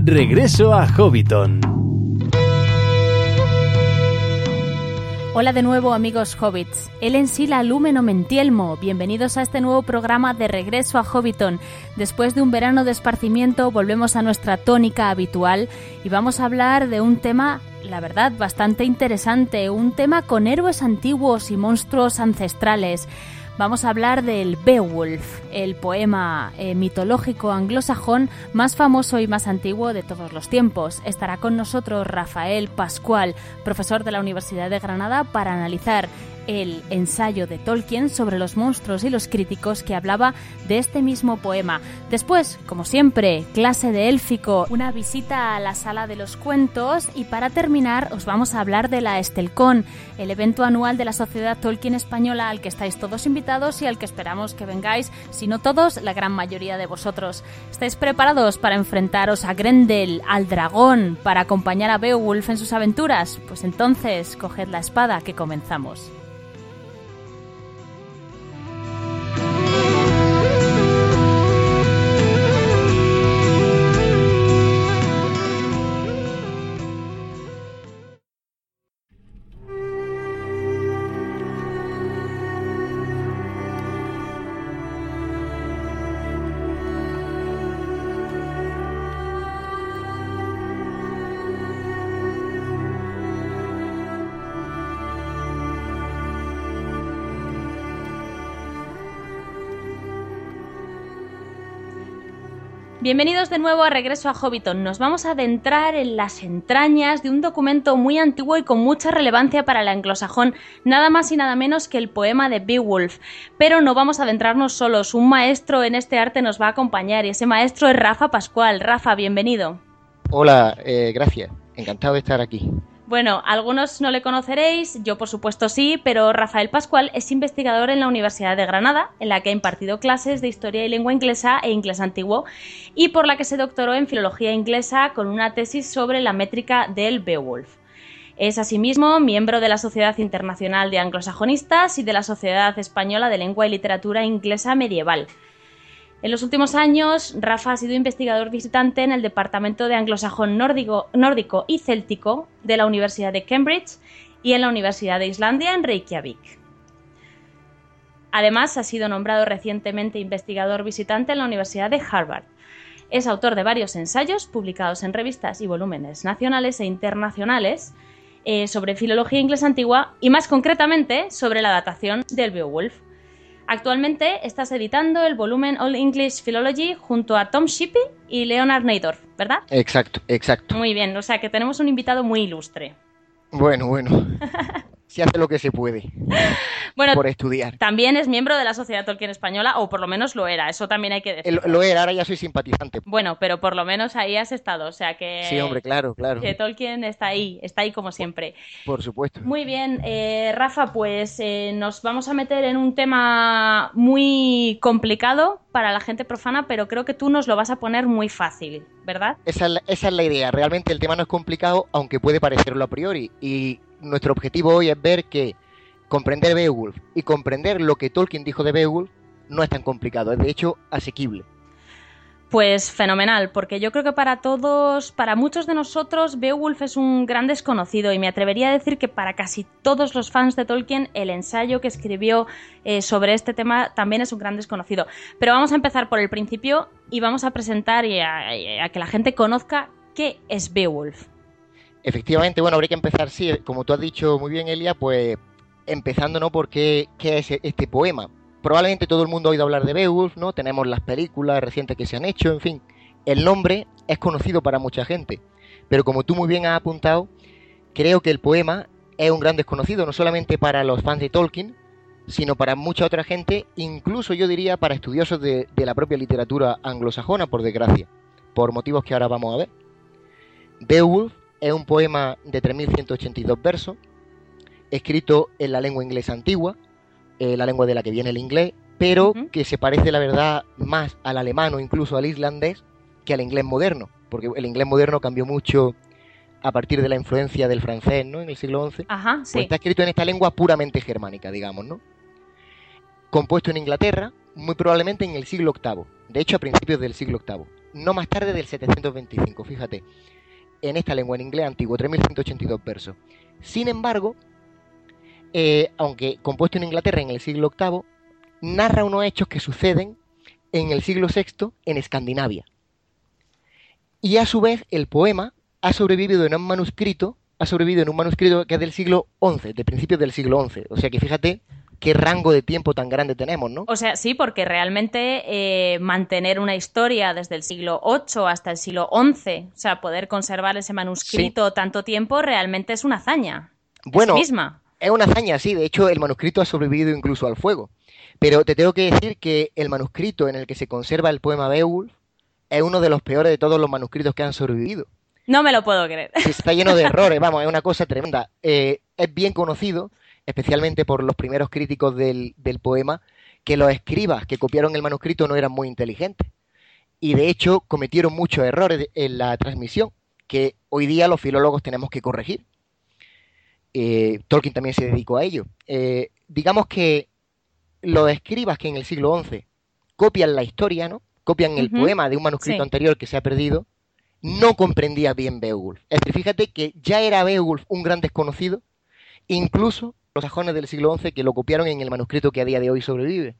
Regreso a Hobbiton. Hola de nuevo, amigos hobbits. Elen Sila Lumen Omentielmo. Bienvenidos a este nuevo programa de Regreso a Hobbiton. Después de un verano de esparcimiento volvemos a nuestra tónica habitual y vamos a hablar de un tema, la verdad, bastante interesante, un tema con héroes antiguos y monstruos ancestrales. Vamos a hablar del Beowulf, el poema mitológico anglosajón más famoso y más antiguo de todos los tiempos. Estará con nosotros Rafael Pascual, profesor de la Universidad de Granada, para analizar el ensayo de Tolkien sobre los monstruos y los críticos que hablaba de este mismo poema. Después, como siempre, clase de élfico, una visita a la sala de los cuentos y para terminar os vamos a hablar de la Estelcon, el evento anual de la Sociedad Tolkien Española al que estáis todos invitados y al que esperamos que vengáis, si no todos, la gran mayoría de vosotros. ¿Estáis preparados para enfrentaros a Grendel, al dragón, para acompañar a Beowulf en sus aventuras? Pues entonces, coged la espada que comenzamos. Bienvenidos de nuevo a Regreso a Hobbiton. Nos vamos a adentrar en las entrañas de un documento muy antiguo y con mucha relevancia para el anglosajón, nada más y nada menos que el poema de Beowulf. Pero no vamos a adentrarnos solos, un maestro en este arte nos va a acompañar y ese maestro es Rafa Pascual. Rafa, bienvenido. Hola, gracias. Encantado de estar aquí. Bueno, algunos no le conoceréis, yo por supuesto sí, pero Rafael Pascual es investigador en la Universidad de Granada, en la que ha impartido clases de Historia y Lengua Inglesa e Inglés Antiguo, y por la que se doctoró en Filología Inglesa con una tesis sobre la métrica del Beowulf. Es asimismo miembro de la Sociedad Internacional de Anglosajonistas y de la Sociedad Española de Lengua y Literatura Inglesa Medieval. En los últimos años, Rafa ha sido investigador visitante en el Departamento de Anglosajón Nórdico y Céltico de la Universidad de Cambridge y en la Universidad de Islandia en Reykjavik. Además, ha sido nombrado recientemente investigador visitante en la Universidad de Harvard. Es autor de varios ensayos publicados en revistas y volúmenes nacionales e internacionales sobre filología inglesa antigua y, más concretamente, sobre la datación del Beowulf. Actualmente estás editando el volumen All English Philology junto a Tom Shippey y Leonard Neidorff, ¿verdad? Exacto. Muy bien, o sea que tenemos un invitado muy ilustre. Bueno. Se hace lo que se puede por estudiar. También es miembro de la Sociedad Tolkien Española, o por lo menos lo era, eso también hay que decirlo. Lo era, ahora ya soy simpatizante. Bueno, pero por lo menos ahí has estado, o sea que... Sí, hombre, claro. Que Tolkien está ahí como siempre. Por supuesto. Muy bien, Rafa, pues nos vamos a meter en un tema muy complicado para la gente profana, pero creo que tú nos lo vas a poner muy fácil, ¿verdad? Esa es la idea, realmente el tema no es complicado, aunque puede parecerlo a priori, y nuestro objetivo hoy es ver que comprender Beowulf y comprender lo que Tolkien dijo de Beowulf no es tan complicado, es de hecho asequible. Pues fenomenal, porque yo creo que para muchos de nosotros, Beowulf es un gran desconocido y me atrevería a decir que para casi todos los fans de Tolkien, el ensayo que escribió sobre este tema también es un gran desconocido. Pero vamos a empezar por el principio y vamos a presentar y a que la gente conozca qué es Beowulf. Efectivamente, bueno, habría que empezar, sí, como tú has dicho muy bien, Elia, pues empezando, ¿no? ¿Por qué es este poema? Probablemente todo el mundo ha oído hablar de Beowulf, ¿no? Tenemos las películas recientes que se han hecho, en fin. El nombre es conocido para mucha gente, pero como tú muy bien has apuntado, creo que el poema es un gran desconocido, no solamente para los fans de Tolkien, sino para mucha otra gente, incluso yo diría para estudiosos de la propia literatura anglosajona, por desgracia, por motivos que ahora vamos a ver. Beowulf es un poema de 3.182 versos, escrito en la lengua inglesa antigua, la lengua de la que viene el inglés, pero que se parece, la verdad, más al alemán o incluso al islandés que al inglés moderno, porque el inglés moderno cambió mucho a partir de la influencia del francés, ¿no? En el siglo XI. Ajá, sí. Pues está escrito en esta lengua puramente germánica, digamos, ¿no? Compuesto en Inglaterra, muy probablemente en el siglo VIII. De hecho, a principios del siglo VIII. no más tarde del 725, fíjate, en esta lengua en inglés antiguo, 3182 versos. Sin embargo, aunque compuesto en Inglaterra en el siglo VIII, narra unos hechos que suceden en el siglo VI en Escandinavia. Y a su vez el poema ha sobrevivido en un manuscrito que es del siglo XI, de principios del siglo XI. O sea que fíjate qué rango de tiempo tan grande tenemos, ¿no? O sea, sí, porque realmente mantener una historia desde el siglo VIII hasta el siglo XI, o sea, poder conservar ese manuscrito tanto tiempo, realmente es una hazaña. Bueno, misma. Es una hazaña, sí. De hecho, el manuscrito ha sobrevivido incluso al fuego. Pero te tengo que decir que el manuscrito en el que se conserva el poema Beowulf es uno de los peores de todos los manuscritos que han sobrevivido. No me lo puedo creer. Está lleno de errores, vamos, es una cosa tremenda. Es bien conocido, especialmente por los primeros críticos del poema, que los escribas que copiaron el manuscrito no eran muy inteligentes. Y de hecho cometieron muchos errores en la transmisión, que hoy día los filólogos tenemos que corregir. Tolkien también se dedicó a ello. Digamos que los escribas que en el siglo XI copian la historia, ¿no? Copian el poema de un manuscrito anterior que se ha perdido, no comprendía bien Beowulf. Es decir, fíjate que ya era Beowulf un gran desconocido, incluso los sajones del siglo XI que lo copiaron en el manuscrito que a día de hoy sobrevive.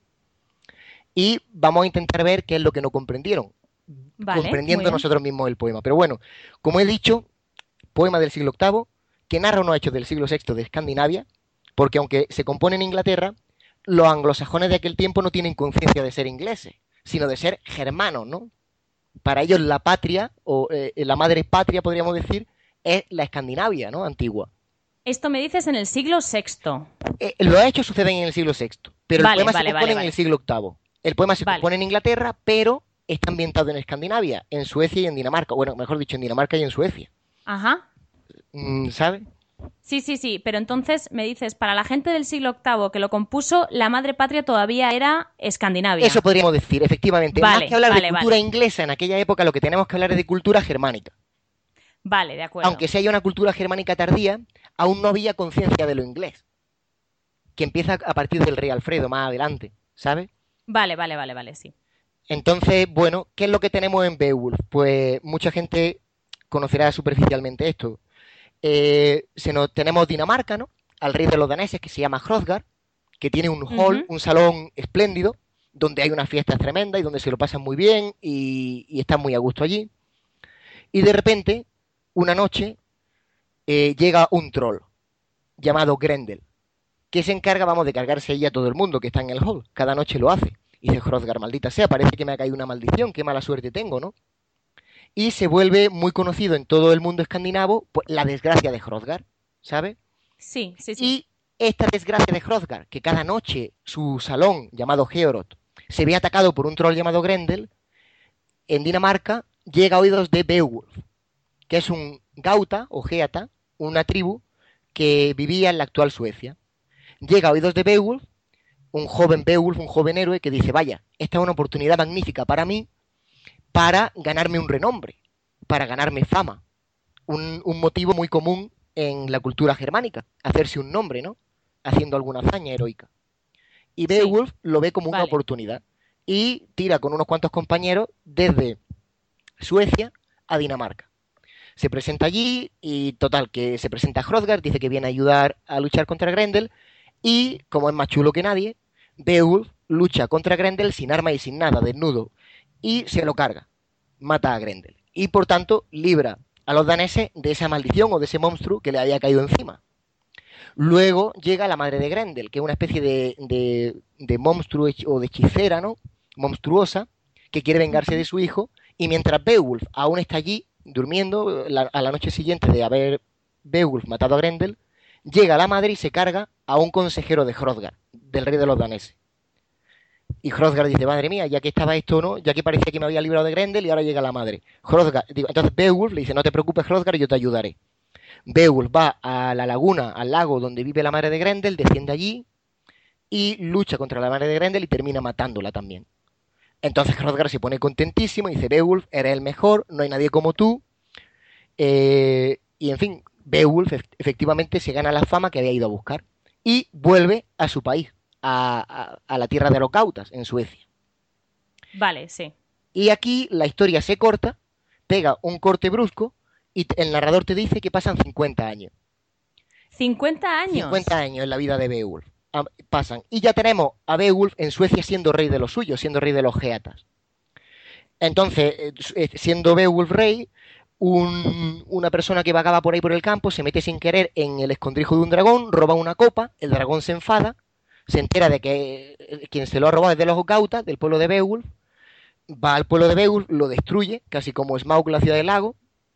Y vamos a intentar ver qué es lo que no comprendieron, comprendiendo nosotros mismos el poema. Pero bueno, como he dicho, poema del siglo VIII, que narra unos hechos del siglo VI de Escandinavia, porque aunque se compone en Inglaterra, los anglosajones de aquel tiempo no tienen conciencia de ser ingleses, sino de ser germanos, ¿no? Para ellos la patria, o la madre patria, podríamos decir, es la Escandinavia, ¿no? Antigua. Esto me dices en el siglo VI. Los hechos suceden en el siglo VI, pero el poema se compone en el siglo VIII. El poema se compone en Inglaterra, pero está ambientado en Escandinavia, en Suecia y en Dinamarca. Bueno, mejor dicho, en Dinamarca y en Suecia. Ajá. ¿Sabes? Sí, pero entonces me dices, para la gente del siglo VIII que lo compuso, la madre patria todavía era Escandinavia. Eso podríamos decir, efectivamente. Más que hablar de cultura inglesa en aquella época, lo que tenemos que hablar es de cultura germánica. Vale, de acuerdo. Aunque si hay una cultura germánica tardía, aún no había conciencia de lo inglés, que empieza a partir del rey Alfredo más adelante, ¿sabes? Vale, sí. Entonces, bueno, ¿qué es lo que tenemos en Beowulf? Pues mucha gente conocerá superficialmente esto. Tenemos Dinamarca, ¿no? Al rey de los daneses, que se llama Hrothgar, que tiene un hall, un salón espléndido, donde hay unas fiestas tremendas y donde se lo pasan muy bien y están muy a gusto allí. Y de repente, una noche, llega un troll llamado Grendel, que se encarga, de cargarse ella a todo el mundo que está en el hall. Cada noche lo hace. Y dice, Hrothgar, maldita sea, parece que me ha caído una maldición, qué mala suerte tengo, ¿no? Y se vuelve muy conocido en todo el mundo escandinavo pues, la desgracia de Hrothgar, ¿sabes? Sí. Y esta desgracia de Hrothgar, que cada noche su salón, llamado Heorot, se ve atacado por un troll llamado Grendel, en Dinamarca llega a oídos de Beowulf, que es un Gauta o Geata, una tribu que vivía en la actual Suecia. Llega a oídos de Beowulf, un joven héroe que dice, vaya, esta es una oportunidad magnífica para mí para ganarme un renombre, para ganarme fama. Un motivo muy común en la cultura germánica, hacerse un nombre, ¿no? Haciendo alguna hazaña heroica. Y Beowulf lo ve como una oportunidad y tira con unos cuantos compañeros desde Suecia a Dinamarca. Se presenta allí y total, que se presenta a Hrothgar, dice que viene a ayudar a luchar contra Grendel y, como es más chulo que nadie, Beowulf lucha contra Grendel sin arma y sin nada, desnudo, y se lo carga, mata a Grendel. Y por tanto libra a los daneses de esa maldición o de ese monstruo que le había caído encima. Luego llega la madre de Grendel, que es una especie de monstruo o de hechicera, ¿no? Monstruosa, que quiere vengarse de su hijo, y mientras Beowulf aún está allí, durmiendo, a la noche siguiente de haber Beowulf matado a Grendel, llega la madre y se carga a un consejero de Hrothgar, del rey de los daneses. Y Hrothgar dice, madre mía, ya que estaba esto, ¿no? Ya que parecía que me había librado de Grendel y ahora llega la madre. Entonces Beowulf le dice, no te preocupes, Hrothgar, yo te ayudaré. Beowulf va a la laguna, al lago donde vive la madre de Grendel, desciende allí y lucha contra la madre de Grendel y termina matándola también. Entonces Hrothgar se pone contentísimo y dice, Beowulf, eres el mejor, no hay nadie como tú. Y en fin, Beowulf efectivamente se gana la fama que había ido a buscar y vuelve a su país, a la tierra de los Gautas, en Suecia. Vale, sí. Y aquí la historia se corta, pega un corte brusco y el narrador te dice que pasan 50 años. 50 años. 50 años en la vida de Beowulf. Pasan. Y ya tenemos a Beowulf en Suecia siendo rey de los suyos, siendo rey de los geatas. Entonces, siendo Beowulf rey, una persona que vagaba por ahí por el campo se mete sin querer en el escondrijo de un dragón, roba una copa, el dragón se enfada, se entera de que quien se lo ha robado es de los gautas, del pueblo de Beowulf, va al pueblo de Beowulf, lo destruye, casi como Smaug la ciudad del lago,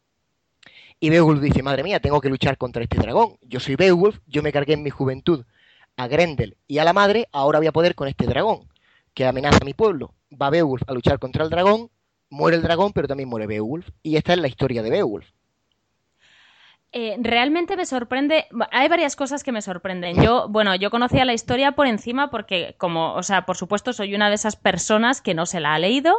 y Beowulf dice, madre mía, tengo que luchar contra este dragón, yo soy Beowulf, yo me cargué en mi juventud a Grendel y a la madre, ahora voy a poder con este dragón, que amenaza a mi pueblo. Va Beowulf a luchar contra el dragón, muere el dragón, pero también muere Beowulf, y esta es la historia de Beowulf. Realmente me sorprende, hay varias cosas que me sorprenden. Yo conocía la historia por encima porque por supuesto soy una de esas personas que no se la ha leído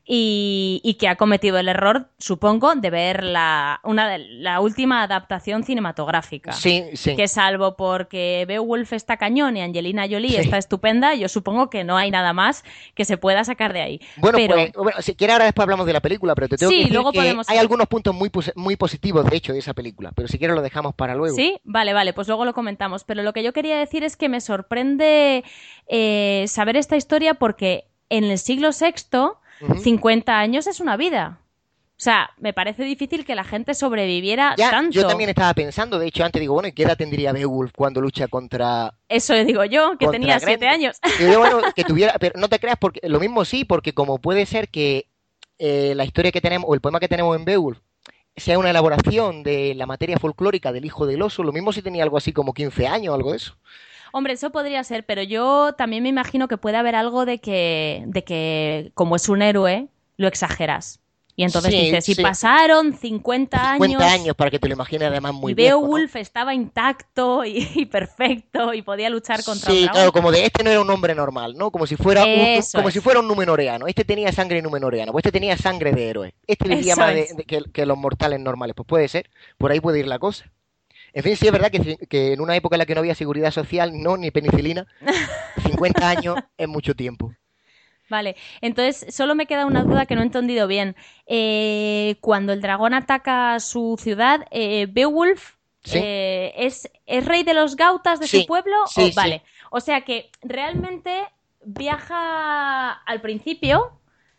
y que ha cometido el error, supongo, de ver la última adaptación cinematográfica. Sí. Que salvo porque Beowulf está cañón y Angelina Jolie está estupenda, yo supongo que no hay nada más que se pueda sacar de ahí. Bueno, si quieres ahora después hablamos de la película, pero te tengo que decir luego que hay algunos puntos muy positivos, de hecho, de esa película. Pero si quieres lo dejamos para luego. Sí, vale, pues luego lo comentamos. Pero lo que yo quería decir es que me sorprende saber esta historia porque en el siglo VI, 50 años es una vida. O sea, me parece difícil que la gente sobreviviera tanto. Yo también estaba pensando, de hecho, antes digo, bueno, ¿y qué edad tendría Beowulf cuando lucha contra... Eso digo yo, que tenía 7 años. Que tuviera, pero no te creas, porque lo mismo sí, porque como puede ser que la historia que tenemos, o el poema que tenemos en Beowulf, sea una elaboración de la materia folclórica del hijo del oso, lo mismo si tenía algo así como 15 años o algo de eso. Hombre, eso podría ser, pero yo también me imagino que puede haber algo de que como es un héroe, lo exageras. Y entonces dices, si pasaron 50 años para que te lo imagines además muy bien. Beowulf estaba intacto y perfecto y podía luchar contra un dragón. Claro, como de este no era un hombre normal, ¿no? Como si fuera un numenoreano. Este tenía sangre numenoreana, pues este tenía sangre de héroe. Este vivía más que los mortales normales. Pues puede ser, por ahí puede ir la cosa. En fin, sí es verdad que en una época en la que no había seguridad social, ni penicilina, 50 años es mucho tiempo. Vale, entonces solo me queda una duda que no he entendido bien. Cuando el dragón ataca su ciudad, Beowulf ¿es rey de los gautas de su pueblo? Vale, o sea que realmente viaja al principio,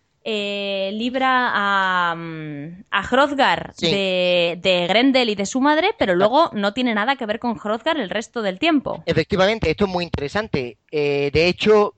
libra a Hrothgar de Grendel y de su madre, pero luego no tiene nada que ver con Hrothgar el resto del tiempo. Efectivamente, esto es muy interesante. De hecho...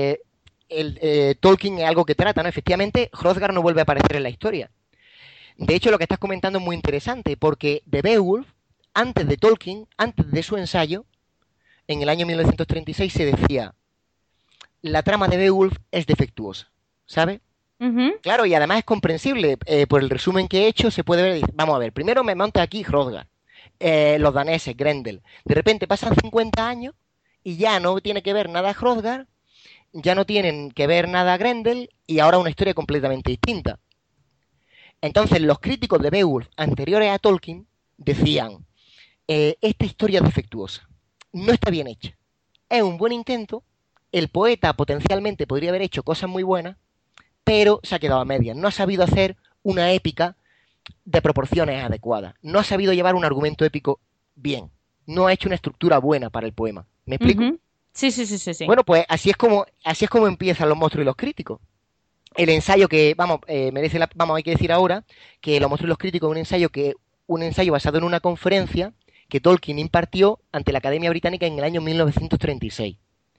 Tolkien es algo que trata, ¿no? Efectivamente, Hrothgar no vuelve a aparecer en la historia. De hecho, lo que estás comentando es muy interesante, porque de Beowulf, antes de Tolkien, antes de su ensayo, en el año 1936 se decía, la trama de Beowulf es defectuosa, ¿sabes? Claro, y además es comprensible, por el resumen que he hecho se puede ver, vamos a ver, primero me monta aquí Hrothgar, los daneses, Grendel, de repente pasan 50 años y ya no tiene que ver nada Hrothgar, ya no tienen que ver nada Grendel y ahora una historia completamente distinta. Entonces los críticos de Beowulf anteriores a Tolkien decían, esta historia es defectuosa, no está bien hecha, es un buen intento, el poeta potencialmente podría haber hecho cosas muy buenas, pero se ha quedado a medias, no ha sabido hacer una épica de proporciones adecuadas, no ha sabido llevar un argumento épico bien, no ha hecho una estructura buena para el poema. ¿Me explico? Sí. Bueno, pues así es como empiezan los monstruos y los críticos. El ensayo que, hay que decir ahora que Los monstruos y los críticos es un ensayo basado en una conferencia que Tolkien impartió ante la Academia Británica en el año 1936.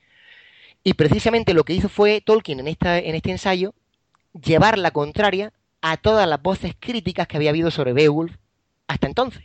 Y precisamente lo que hizo fue Tolkien en este ensayo llevar la contraria a todas las voces críticas que había habido sobre Beowulf hasta entonces.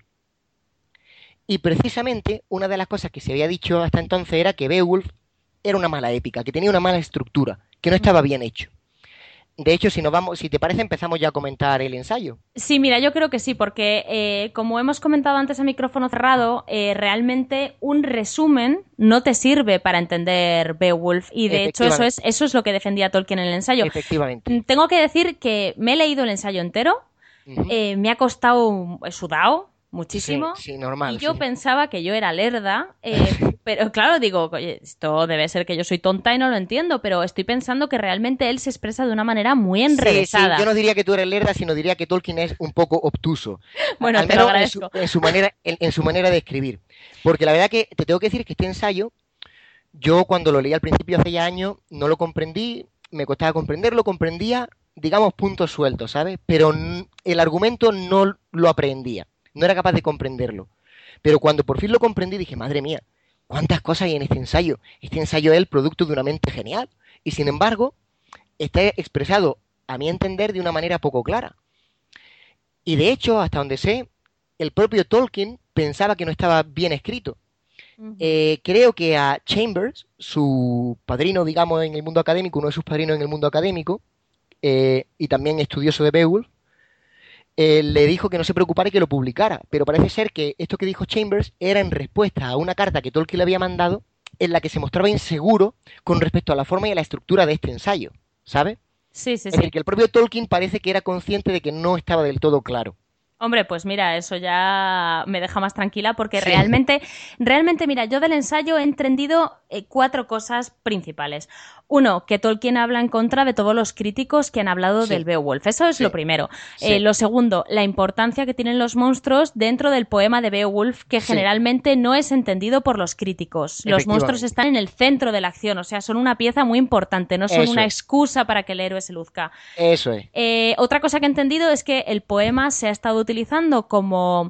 Y precisamente una de las cosas que se había dicho hasta entonces era que Beowulf era una mala épica, que tenía una mala estructura, que no estaba bien hecho. De hecho, si te parece, empezamos ya a comentar el ensayo. Sí, mira, yo creo que sí, porque como hemos comentado antes a micrófono cerrado, realmente un resumen no te sirve para entender Beowulf y de hecho eso es lo que defendía Tolkien en el ensayo. Efectivamente. Tengo que decir que me he leído el ensayo entero, me ha costado, he sudado, muchísimo. Sí, sí, normal. Y yo sí. pensaba que yo era lerda, pero claro, digo, oye, esto debe ser que yo soy tonta y no lo entiendo, pero estoy pensando que realmente él se expresa de una manera muy Sí, sí, yo enrevesada. no diría que tú eres lerda, sino diría que Tolkien es un poco obtuso. Bueno, Al te lo menos agradezco. en su manera, en su manera de escribir. Porque la verdad que te tengo que decir que este ensayo, yo cuando lo leí al principio hace ya años, no lo comprendí, me costaba comprenderlo, comprendía, digamos, puntos sueltos, ¿sabes? Pero el argumento no lo aprendía, no era capaz de comprenderlo. Pero cuando por fin lo comprendí, dije, madre mía, ¿cuántas cosas hay en este ensayo? Este ensayo es el producto de una mente genial. Y sin embargo, está expresado, a mi entender, de una manera poco clara. Y de hecho, hasta donde sé, el propio Tolkien pensaba que no estaba bien escrito. Ujú. Creo que a Chambers, su padrino, digamos, en el mundo académico, uno de sus padrinos en el mundo académico, y también estudioso de Beowulf, le dijo que no se preocupara y que lo publicara. Pero parece ser que esto que dijo Chambers era en respuesta a una carta que Tolkien le había mandado en la que se mostraba inseguro con respecto a la forma y a la estructura de este ensayo, ¿sabes? Sí, sí, Es decir, sí. que el propio Tolkien parece que era consciente de que no estaba del todo claro. Hombre, pues mira, eso ya me deja más tranquila porque Sí, realmente, mira, yo del ensayo he entendido cuatro cosas principales. Uno, que Tolkien habla en contra de todos los críticos que han hablado del sí, Beowulf. Eso es lo sí, primero. sí, Lo segundo, la importancia que tienen los monstruos dentro del poema de Beowulf, que sí, generalmente no es entendido por los críticos. Los monstruos efectivamente. están en el centro de la acción, o sea, son una pieza muy importante, no son Eso una es, excusa para que el héroe se luzca. eso es. Otra cosa que he entendido es que el poema se ha estado utilizando como,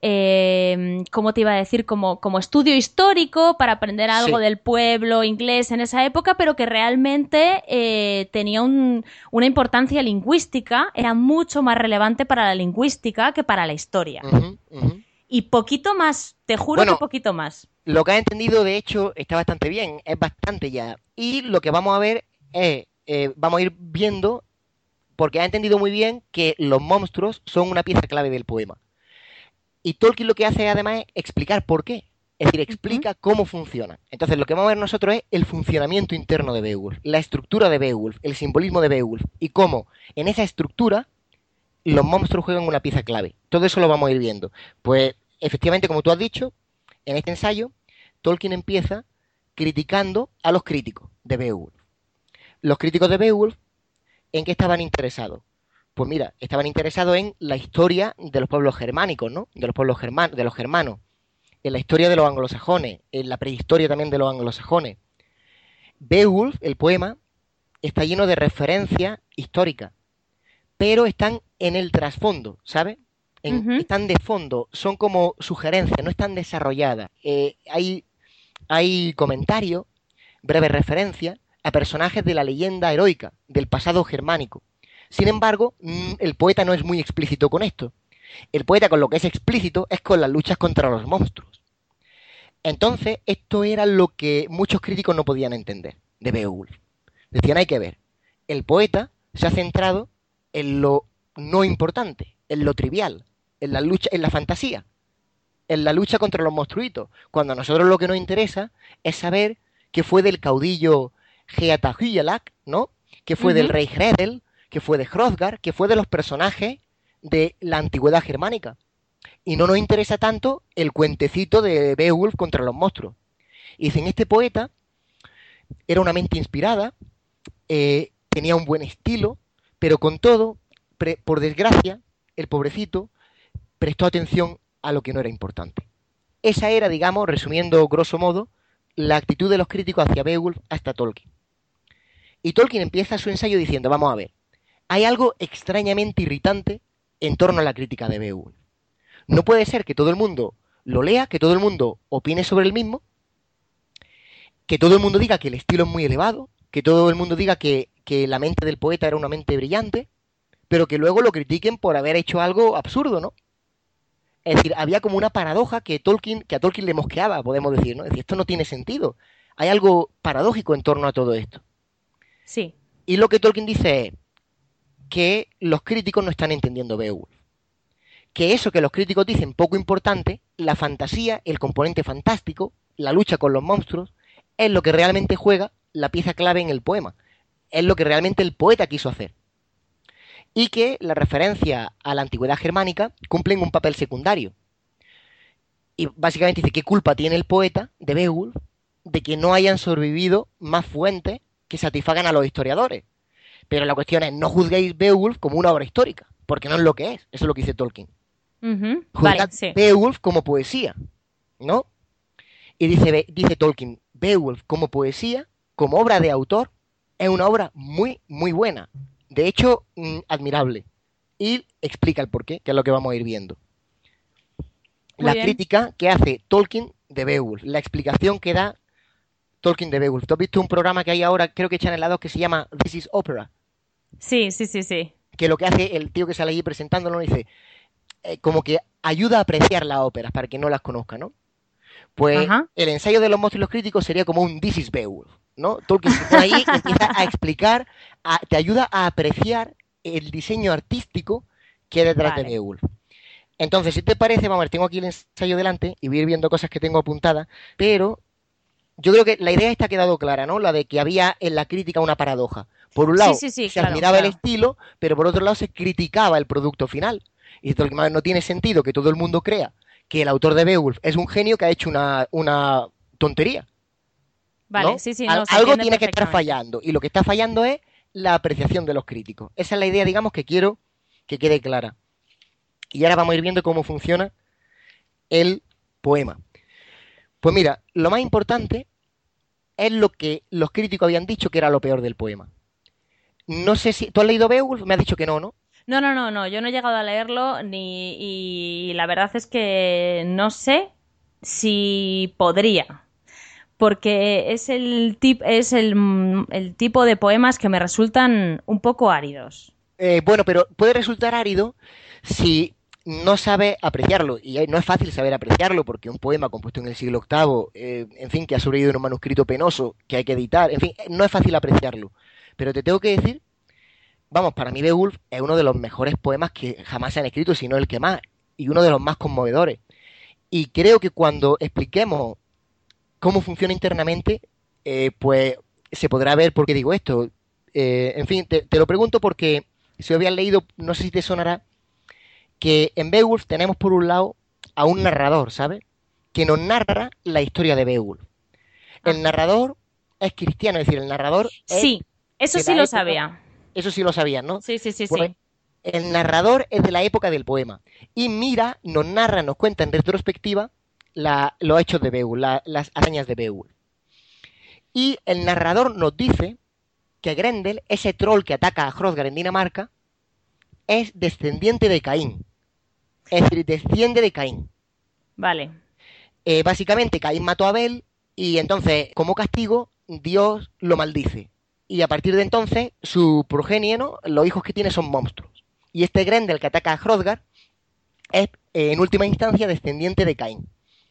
¿cómo te iba a decir? Como estudio histórico para aprender algo Sí, del pueblo inglés en esa época, pero que realmente tenía una importancia lingüística, era mucho más relevante para la lingüística que para la historia. ujú, ujú. Y poquito más, te juro que Bueno, poquito más. lo que has entendido, de hecho, está bastante bien, es bastante ya. Y lo que vamos a ver es, vamos a ir viendo, porque has entendido muy bien que los monstruos son una pieza clave del poema. Y Tolkien lo que hace además es explicar por qué. Es decir, Uh -huh. explica cómo funciona. Entonces, lo que vamos a ver nosotros es el funcionamiento interno de Beowulf, la estructura de Beowulf, el simbolismo de Beowulf y cómo en esa estructura los monstruos juegan una pieza clave. Todo eso lo vamos a ir viendo. Pues, efectivamente, como tú has dicho, en este ensayo, Tolkien empieza criticando a los críticos de Beowulf. Los críticos de Beowulf, ¿en qué estaban interesados? Pues mira, estaban interesados en la historia de los pueblos germánicos, ¿no? De los pueblos de los germanos, en la historia de los anglosajones, en la prehistoria también de los anglosajones. Beowulf, el poema, está lleno de referencias históricas, pero están en el trasfondo, ¿sabes? Uh -huh. Están de fondo, son como sugerencias, no están desarrolladas. Hay comentarios, breves referencias a personajes de la leyenda heroica, del pasado germánico. Sin embargo, el poeta no es muy explícito con esto. El poeta con lo que es explícito es con las luchas contra los monstruos. Entonces, esto era lo que muchos críticos no podían entender de Beowulf. Decían, hay que ver, el poeta se ha centrado en lo no importante, en lo trivial, en la lucha, en la fantasía, en la lucha contra los monstruitos, cuando a nosotros lo que nos interesa es saber qué fue del caudillo Heatahuyalak, ¿no? Qué Uh fue del -huh. rey Hredel, qué fue de Hrothgar, qué fue de los personajes de la antigüedad germánica. Y no nos interesa tanto el cuentecito de Beowulf contra los monstruos. Y dicen, este poeta era una mente inspirada, tenía un buen estilo, pero con todo, por desgracia, el pobrecito prestó atención a lo que no era importante. Esa era, digamos, resumiendo grosso modo, la actitud de los críticos hacia Beowulf hasta Tolkien. Y Tolkien empieza su ensayo diciendo, vamos a ver, hay algo extrañamente irritante en torno a la crítica de Beowulf. No puede ser que todo el mundo lo lea, que todo el mundo opine sobre el mismo, que todo el mundo diga que el estilo es muy elevado, que todo el mundo diga que la mente del poeta era una mente brillante, pero que luego lo critiquen por haber hecho algo absurdo, ¿no? Es decir, había como una paradoja que a Tolkien le mosqueaba, podemos decir, ¿no? Es decir, esto no tiene sentido. Hay algo paradójico en torno a todo esto. Sí. Y lo que Tolkien dice es que los críticos no están entendiendo Beowulf. Que eso que los críticos dicen poco importante, la fantasía, el componente fantástico, la lucha con los monstruos, es lo que realmente juega la pieza clave en el poema. Es lo que realmente el poeta quiso hacer. Y que la referencia a la antigüedad germánica cumplen un papel secundario. Y básicamente dice, ¿qué culpa tiene el poeta de Beowulf de que no hayan sobrevivido más fuentes que satisfagan a los historiadores? Pero la cuestión es, no juzguéis Beowulf como una obra histórica, porque no es lo que es. Eso es lo que dice Tolkien. Juzgad Beowulf como poesía, ¿no? Y dice Tolkien, Beowulf como poesía, como obra de autor, es una obra muy, muy buena. De hecho, admirable. Y explica el porqué, que es lo que vamos a ir viendo. La crítica que hace Tolkien de Beowulf, la explicación que da Tolkien de Beowulf. ¿Tú has visto un programa que hay ahora, creo que echan en la 2, que se llama This is Opera? Sí. Que lo que hace el tío que sale allí presentándolo dice, como que ayuda a apreciar las óperas para que no las conozca, ¿no? Pues el ensayo de los monstruos y los críticos sería como un This is Beowulf, ¿no? Tolkien se pone ahí y empieza a explicar, te ayuda a apreciar el diseño artístico que hay detrás de Beowulf. Entonces, si te parece, vamos a ver, tengo aquí el ensayo delante y voy a ir viendo cosas que tengo apuntadas, pero yo creo que la idea esta ha quedado clara, ¿no? La de que había en la crítica una paradoja. Por un lado, se admiraba el estilo, pero por otro lado se criticaba el producto final. Y Tolkien, no tiene sentido que todo el mundo crea que el autor de Beowulf es un genio que ha hecho una tontería. Vale, ¿no? Algo tiene que estar fallando, y lo que está fallando es la apreciación de los críticos. Esa es la idea, digamos, que quiero que quede clara. Y ahora vamos a ir viendo cómo funciona el poema. Pues mira, lo más importante es lo que los críticos habían dicho que era lo peor del poema. No sé si... ¿Tú has leído Beowulf? Me has dicho que no, ¿no? No, yo no he llegado a leerlo y la verdad es que no sé si podría, porque es el tipo de poemas que me resultan un poco áridos. Bueno, pero puede resultar árido si no sabe apreciarlo, y no es fácil saber apreciarlo, porque un poema compuesto en el siglo VIII, en fin, que ha sobrevivido en un manuscrito penoso, que hay que editar, en fin, no es fácil apreciarlo. Pero te tengo que decir, vamos, para mí Beowulf es uno de los mejores poemas que jamás se han escrito, si no el que más, y uno de los más conmovedores. Y creo que cuando expliquemos cómo funciona internamente, pues se podrá ver por qué digo esto. En fin, te lo pregunto porque si habías leído, no sé si te sonará, que en Beowulf tenemos por un lado a un narrador, ¿sabes? Que nos narra la historia de Beowulf. El narrador es cristiano, es decir, el narrador es... Sí, eso sí lo sabía. Eso sí lo sabías, ¿no? Sí. Pues, el narrador es de la época del poema. Y mira, nos narra, nos cuenta en retrospectiva los hechos de Beowulf, las hazañas de Beowulf. Y el narrador nos dice que Grendel, ese troll que ataca a Hrothgar en Dinamarca, es descendiente de Caín. Es decir, desciende de Caín. Vale. Básicamente, Caín mató a Abel y entonces, como castigo, Dios lo maldice. Y a partir de entonces, su progenie, ¿no? Los hijos que tiene son monstruos. Y este Grendel que ataca a Hrothgar es, en última instancia, descendiente de Caín.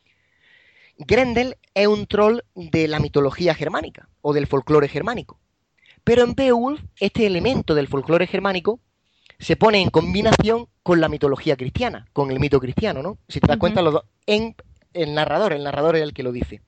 Grendel es un troll de la mitología germánica, o del folclore germánico. Pero en Beowulf, este elemento del folclore germánico se pone en combinación con la mitología cristiana, con el mito cristiano, ¿no? Si te das cuenta, los dos, en el narrador es el que lo dice.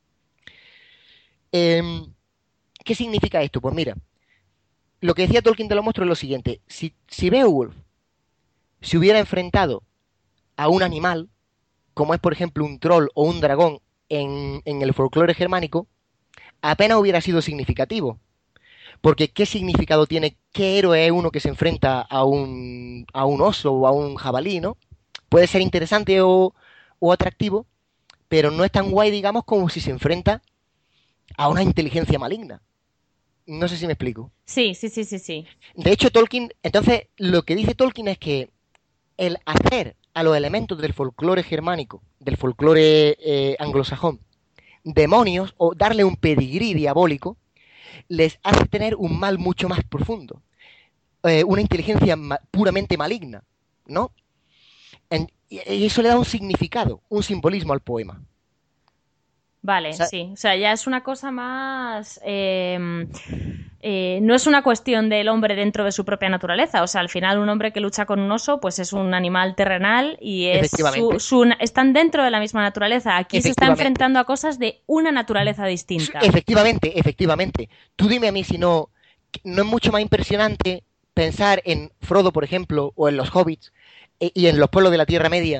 ¿Qué significa esto? Pues mira, lo que decía Tolkien de los monstruos es lo siguiente. Si Beowulf se hubiera enfrentado a un animal, como es por ejemplo un troll o un dragón en el folclore germánico, apenas hubiera sido significativo. Porque ¿qué significado tiene? ¿Qué héroe es uno que se enfrenta a un oso o a un jabalí, ¿no? Puede ser interesante o atractivo, pero no es tan guay, digamos, como si se enfrenta a una inteligencia maligna. No sé si me explico. Sí. De hecho, Tolkien, entonces, lo que dice Tolkien es que el hacer a los elementos del folclore germánico, del folclore anglosajón, demonios o darle un pedigrí diabólico, les hace tener un mal mucho más profundo, una inteligencia puramente maligna, ¿no? Y eso le da un significado, un simbolismo al poema. Vale, sí. O sea, ya es una cosa más... no es una cuestión del hombre dentro de su propia naturaleza. O sea, al final un hombre que lucha con un oso, pues es un animal terrenal y están dentro de la misma naturaleza. Aquí se está enfrentando a cosas de una naturaleza distinta. Efectivamente. Tú dime a mí si no es mucho más impresionante pensar en Frodo, por ejemplo, o en los hobbits y en los pueblos de la Tierra Media,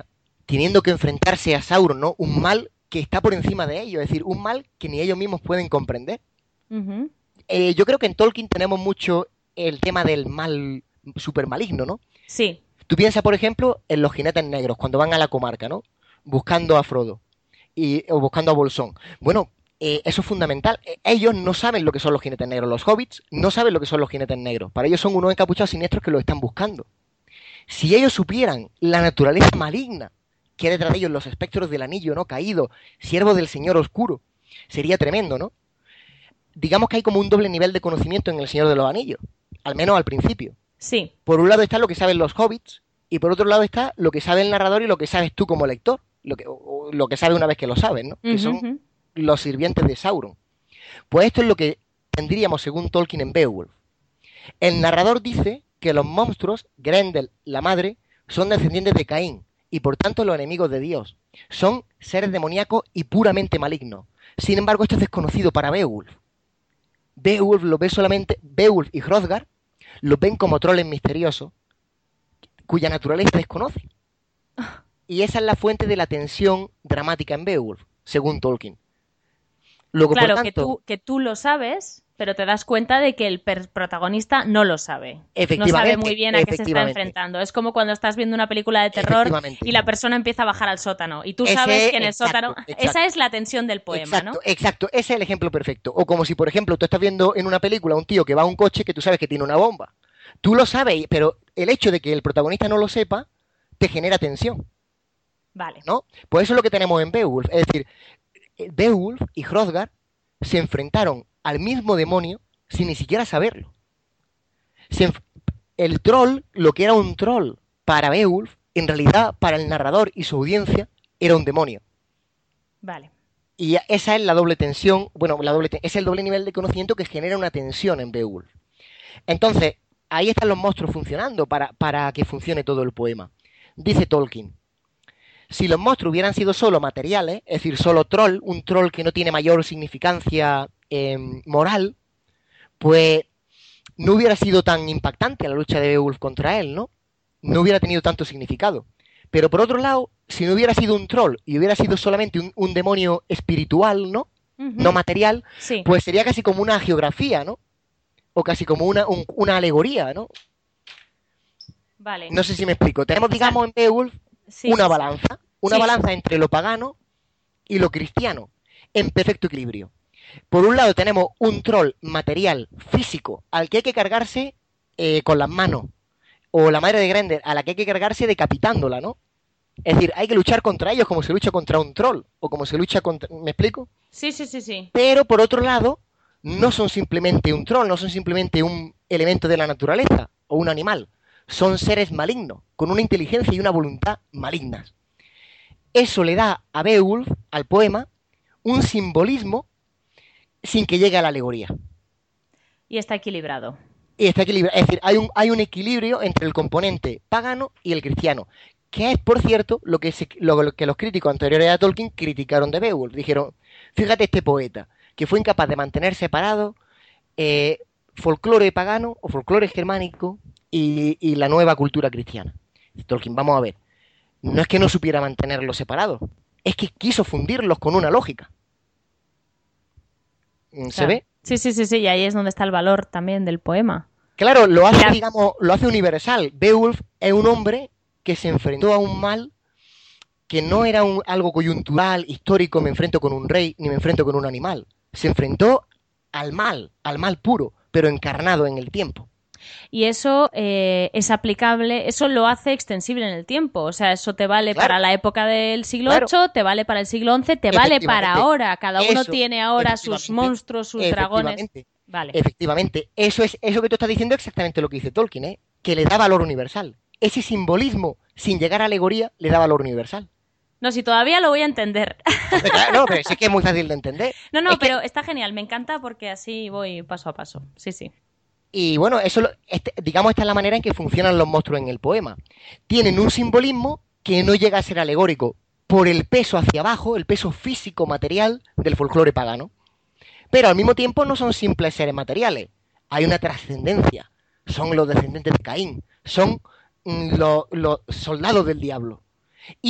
teniendo que enfrentarse a Sauron, ¿no? Un mal que está por encima de ellos, es decir, un mal que ni ellos mismos pueden comprender. Ujú. Yo creo que en Tolkien tenemos mucho el tema del mal super maligno, ¿no? Sí, Tú piensas, por ejemplo, en los jinetes negros, cuando van a la comarca, ¿no? Buscando a Frodo o buscando a Bolsón. Bueno, eso es fundamental. Ellos no saben lo que son los jinetes negros. Los hobbits no saben lo que son los jinetes negros. Para ellos son unos encapuchados siniestros que los están buscando. Si ellos supieran la naturaleza maligna que hay detrás de ellos, los espectros del anillo, ¿no? Caído, siervo del Señor Oscuro, sería tremendo, ¿no? Digamos que hay como un doble nivel de conocimiento en el Señor de los Anillos, al menos al principio. sí. Por un lado está lo que saben los hobbits, y por otro lado está lo que sabe el narrador y lo que sabes tú como lector, o lo que sabes una vez que lo sabes, ¿no? Que Ujú, son ujú. los sirvientes de Sauron. Pues esto es lo que tendríamos según Tolkien en Beowulf. El narrador dice que los monstruos, Grendel, la madre, son descendientes de Caín y por tanto los enemigos de Dios. Son seres demoníacos y puramente malignos. Sin embargo, esto es desconocido para Beowulf. Beowulf lo ve solamente, Beowulf y Hrothgar los ven como troles misteriosos cuya naturaleza desconoce. Y esa es la fuente de la tensión dramática en Beowulf, según Tolkien. Luego, Claro, por tanto, que tú lo sabes, pero te das cuenta de que el protagonista no lo sabe. No efectivamente, sabe muy bien a qué se está efectivamente, enfrentando. Es como cuando estás viendo una película de terror efectivamente. y la persona empieza a bajar al sótano. Y tú Ese, sabes que en el exacto, sótano... exacto. Esa es la tensión del poema, Exacto, ¿no? exacto, ese es el ejemplo perfecto. O como si, por ejemplo, tú estás viendo en una película a un tío que va a un coche que tú sabes que tiene una bomba. Tú lo sabes, pero el hecho de que el protagonista no lo sepa te genera tensión, Vale. ¿no? Pues eso es lo que tenemos en Beowulf. Es decir, Beowulf y Hrothgar se enfrentaron al mismo demonio sin ni siquiera saberlo. El troll, lo que era un troll para Beowulf, en realidad para el narrador y su audiencia, era un demonio. Vale. Y esa es la doble tensión, bueno, es el doble nivel de conocimiento que genera una tensión en Beowulf. Entonces, ahí están los monstruos funcionando para que funcione todo el poema. Dice Tolkien, si los monstruos hubieran sido solo materiales, es decir, solo troll, un troll que no tiene mayor significancia moral, pues no hubiera sido tan impactante la lucha de Beowulf contra él, ¿no? No hubiera tenido tanto significado. Pero por otro lado, si no hubiera sido un troll y hubiera sido solamente un demonio espiritual, ¿no? Ujú. No material, Sí. pues sería casi como una geografía, ¿no? O casi como una alegoría, ¿no? Vale. No sé si me explico. Tenemos, digamos, en Beowulf Sí, una sí, sí. balanza, una Sí. balanza entre lo pagano y lo cristiano, en perfecto equilibrio. Por un lado tenemos un troll material, físico, al que hay que cargarse con las manos, o la madre de Grendel, a la que hay que cargarse decapitándola, ¿no? Es decir, hay que luchar contra ellos como se lucha contra un troll, o como se lucha contra... ¿Me explico? Sí, sí, sí, sí. Pero por otro lado, no son simplemente un troll, no son simplemente un elemento de la naturaleza o un animal, son seres malignos, con una inteligencia y una voluntad malignas. Eso le da a Beowulf, al poema, un simbolismo sin que llegue a la alegoría. Y está equilibrado. Y está equilibrado. Es decir, hay un equilibrio entre el componente pagano y el cristiano, que es, por cierto, lo que los críticos anteriores a Tolkien criticaron de Beowulf. Dijeron, fíjate este poeta, que fue incapaz de mantener separado folclore pagano o folclore germánico y la nueva cultura cristiana. Tolkien, vamos a ver, no es que no supiera mantenerlos separados, es que quiso fundirlos con una lógica. ¿Se Claro. ve? Sí, sí, sí, sí. Y ahí es donde está el valor también del poema. Claro, lo hace, Mira. digamos, lo hace universal. Beowulf es un hombre que se enfrentó a un mal que no era algo coyuntural, histórico, me enfrento con un rey, ni me enfrento con un animal. Se enfrentó al mal puro, pero encarnado en el tiempo. Y eso es aplicable, eso lo hace extensible en el tiempo. O sea, eso te vale Claro. para la época del siglo Claro. VIII, te vale para el siglo XI, te vale para Efectivamente. ahora. Cada uno Eso, tiene ahora sus efectivamente. monstruos, sus dragones. Efectivamente. Vale. Efectivamente. Eso que tú estás diciendo es exactamente lo que dice Tolkien, ¿eh? Que le da valor universal. Ese simbolismo, sin llegar a alegoría, le da valor universal. No, si todavía lo voy a entender. Hombre, claro, no, pero sí que es muy fácil de entender. No, Es que- pero está genial, me encanta porque así voy paso a paso. Sí, sí. Y bueno, digamos, esta es la manera en que funcionan los monstruos en el poema. Tienen un simbolismo que no llega a ser alegórico por el peso hacia abajo, el peso físico material del folclore pagano. Pero al mismo tiempo no son simples seres materiales. Hay una trascendencia. Son los descendientes de Caín. Son los soldados del diablo. Y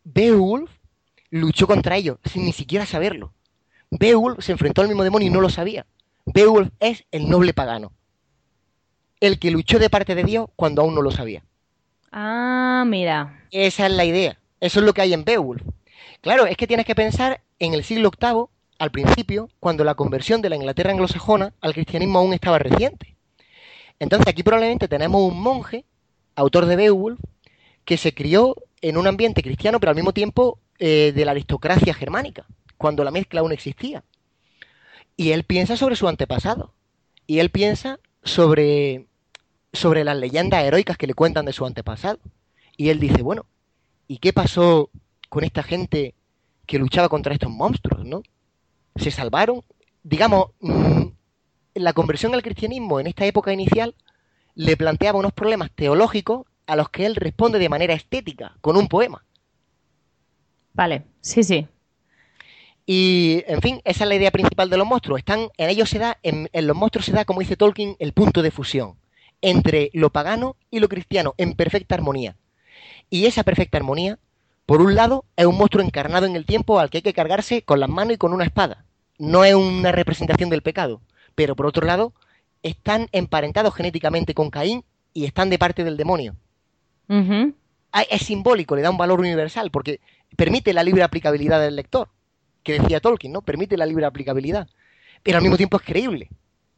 Beowulf luchó contra ellos sin ni siquiera saberlo. Beowulf se enfrentó al mismo demonio y no lo sabía. Beowulf es el noble pagano, el que luchó de parte de Dios cuando aún no lo sabía. Ah, mira. Esa es la idea. Eso es lo que hay en Beowulf. Claro, es que tienes que pensar en el siglo VIII, al principio, cuando la conversión de la Inglaterra anglosajona al cristianismo aún estaba reciente. Entonces aquí probablemente tenemos un monje, autor de Beowulf, que se crió en un ambiente cristiano, pero al mismo tiempo de la aristocracia germánica, cuando la mezcla aún existía. Y él piensa sobre su antepasado. Y él piensa sobre las leyendas heroicas que le cuentan de su antepasado. Y él dice, bueno, ¿y qué pasó con esta gente que luchaba contra estos monstruos, no? ¿Se salvaron? Digamos, la conversión al cristianismo en esta época inicial le planteaba unos problemas teológicos a los que él responde de manera estética, con un poema. Vale, sí, sí. Y, en fin, esa es la idea principal de los monstruos. En los monstruos se da, como dice Tolkien, el punto de fusión entre lo pagano y lo cristiano, en perfecta armonía. Y esa perfecta armonía, por un lado, es un monstruo encarnado en el tiempo al que hay que cargarse con las manos y con una espada. No es una representación del pecado. Pero, por otro lado, están emparentados genéticamente con Caín y están de parte del demonio. Uh-huh. Es simbólico, le da un valor universal, porque permite la libre aplicabilidad del lector, que decía Tolkien, ¿no? Permite la libre aplicabilidad, pero al mismo tiempo es creíble.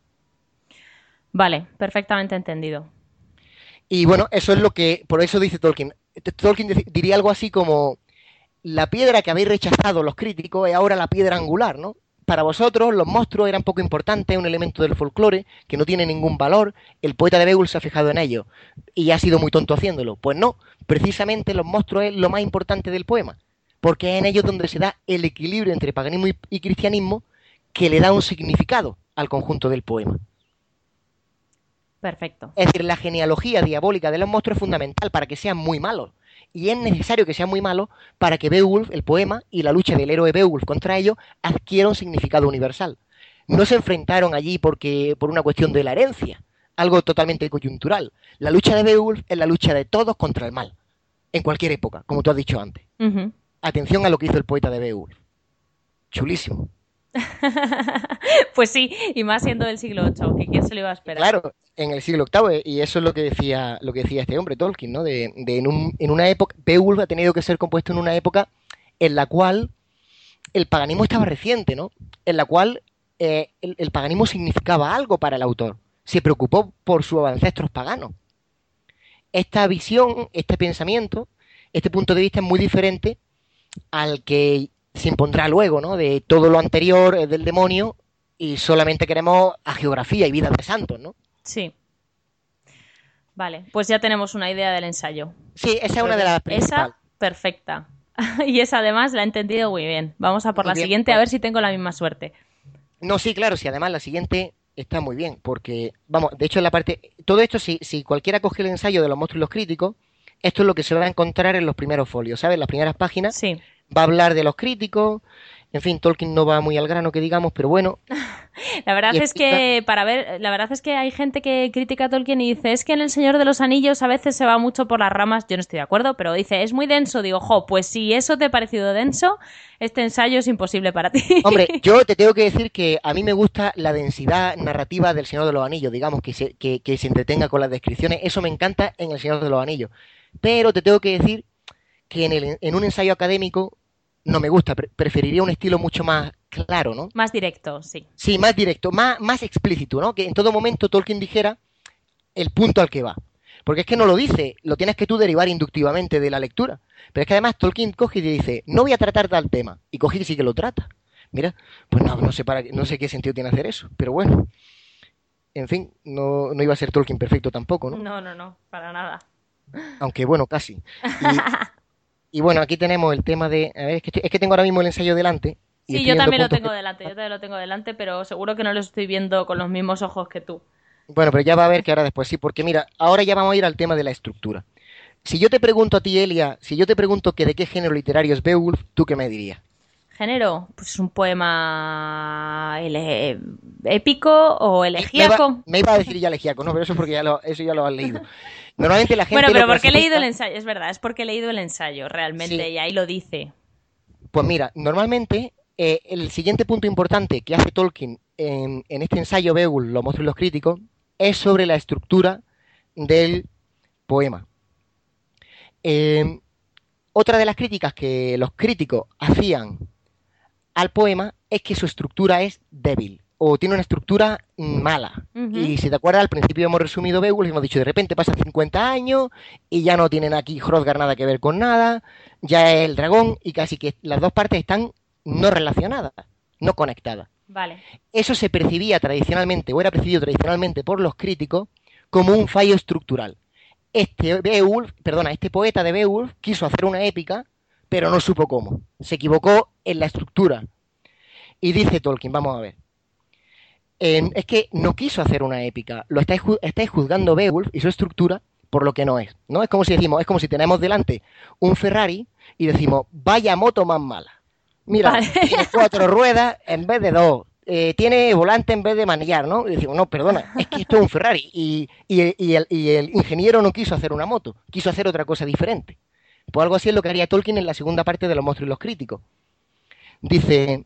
Vale, perfectamente entendido. Y bueno, eso es lo que, por eso dice Tolkien. Tolkien diría algo así como, la piedra que habéis rechazado los críticos es ahora la piedra angular, ¿no? Para vosotros los monstruos eran poco importantes, un elemento del folclore que no tiene ningún valor, el poeta de Beowulf se ha fijado en ello y ha sido muy tonto haciéndolo. Pues no, precisamente los monstruos es lo más importante del poema, porque es en ellos donde se da el equilibrio entre paganismo y cristianismo que le da un significado al conjunto del poema. Perfecto. Es decir, la genealogía diabólica de los monstruos es fundamental para que sean muy malos. Y es necesario que sean muy malos para que Beowulf, el poema, y la lucha del héroe Beowulf contra ellos adquiera un significado universal. No se enfrentaron allí por una cuestión de la herencia, algo totalmente coyuntural. La lucha de Beowulf es la lucha de todos contra el mal, en cualquier época, como tú has dicho antes. Uh-huh. Atención a lo que hizo el poeta de Beowulf. Chulísimo. Pues sí, y más siendo del siglo VIII, que quién se lo iba a esperar. Claro, en el siglo VIII, y eso es lo que decía este hombre, Tolkien, ¿no? En una época, Beowulf ha tenido que ser compuesto en una época en la cual el paganismo estaba reciente, ¿no? En la cual el paganismo significaba algo para el autor. Se preocupó por sus ancestros paganos. Esta visión, este pensamiento, este punto de vista es muy diferente al que se impondrá luego, ¿no? De todo lo anterior es del demonio y solamente queremos geografía y vidas de santos, ¿no? Sí. Vale, pues ya tenemos una idea del ensayo. Sí, esa es una de las principales. Esa, perfecta. Y esa además la he entendido muy bien. Vamos a por Muy la bien, siguiente a pues. ver si tengo la misma suerte. No, sí, claro, sí, además la siguiente está muy bien, porque, vamos, de hecho en la parte... Todo esto, si cualquiera coge el ensayo de los monstruos y los críticos, esto es lo que se va a encontrar en los primeros folios, ¿sabes? Las primeras páginas. Sí. Va a hablar de los críticos, en fin, Tolkien no va muy al grano, que digamos, pero bueno. La verdad Y es que la verdad es que hay gente que critica a Tolkien y dice, es que en El Señor de los Anillos a veces se va mucho por las ramas. Yo no estoy de acuerdo, pero dice, es muy denso. Digo, pues si eso te ha parecido denso, este ensayo es imposible para ti. Hombre, yo te tengo que decir que a mí me gusta la densidad narrativa del Señor de los Anillos, digamos, que se entretenga con las descripciones, eso me encanta en El Señor de los Anillos. Pero te tengo que decir que en un ensayo académico no me gusta, preferiría un estilo mucho más claro, ¿no? Más directo, sí. Sí, más directo, más explícito, ¿no? Que en todo momento Tolkien dijera el punto al que va. Porque es que no lo dice, lo tienes que tú derivar inductivamente de la lectura. Pero es que además Tolkien coge y dice, no voy a tratar tal tema. Y coge y sí que lo trata. Mira, pues no sé qué sentido tiene hacer eso. Pero bueno, en fin, no iba a ser Tolkien perfecto tampoco, ¿no? No, para nada. Aunque bueno, casi. Y bueno, aquí tenemos el tema de... A ver, es que tengo ahora mismo el ensayo delante. Sí, yo también lo tengo delante, pero seguro que no lo estoy viendo con los mismos ojos que tú. Bueno, pero ya va a ver que ahora después sí, porque mira, ahora ya vamos a ir al tema de la estructura. Si yo te pregunto a ti, Elia, si yo te pregunto que de qué género literario es Beowulf, ¿tú qué me dirías? género? Pues es un poema épico o elegíaco. Me iba a decir ya elegíaco, no, pero eso es porque eso ya lo has leído. Normalmente la gente... Bueno, pero porque he leído el ensayo, es verdad, es porque he leído el ensayo realmente, sí. Y ahí lo dice. Pues mira, normalmente el siguiente punto importante que hace Tolkien en este ensayo Beowulf, los monstruos y los críticos, es sobre la estructura del poema. Otra de las críticas que los críticos hacían al poema es que su estructura es débil o tiene una estructura mala. Y si te acuerdas, al principio hemos resumido Beowulf y hemos dicho, de repente pasan 50 años y ya no tienen aquí Hrothgar nada que ver con nada, ya es el dragón y casi que las dos partes están no relacionadas, no conectadas. Vale. Eso se percibía tradicionalmente, o era percibido tradicionalmente por los críticos, como un fallo estructural. Este poeta de Beowulf quiso hacer una épica, pero no supo cómo. Se equivocó en la estructura. Y dice Tolkien, vamos a ver. Es que no quiso hacer una épica. Lo estáis juzgando Beowulf y su estructura por lo que no es, ¿no? Es como si decimos, es como si tenemos delante un Ferrari y decimos, vaya moto más mala. Mira, vale. Tiene 4 ruedas en vez de 2. Tiene volante en vez de manillar, ¿no? Y decimos, no, perdona, es que esto es un Ferrari. Y el ingeniero no quiso hacer una moto, quiso hacer otra cosa diferente. Pues algo así es lo que haría Tolkien en la segunda parte de Los monstruos y los críticos. Dice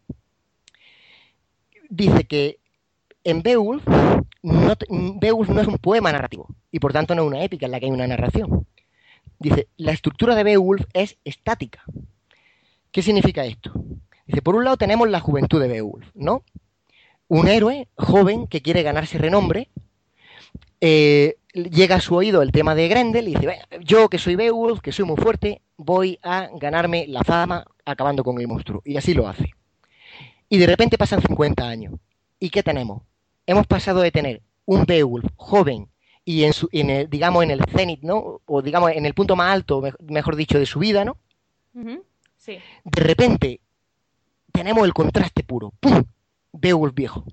que en Beowulf no es un poema narrativo y por tanto no es una épica en la que hay una narración. Dice, la estructura de Beowulf es estática. ¿Qué significa esto? Dice, por un lado tenemos la juventud de Beowulf, ¿no? Un héroe joven que quiere ganarse renombre, llega a su oído el tema de Grendel y dice, yo que soy Beowulf, que soy muy fuerte, voy a ganarme la fama acabando con el monstruo. Y así lo hace. Y de repente pasan 50 años. ¿Y qué tenemos? Hemos pasado de tener un Beowulf joven y en el cenit, ¿no? O digamos en el punto más alto, mejor dicho, de su vida, ¿no? Sí. De repente tenemos el contraste puro. ¡Pum! Beowulf viejo.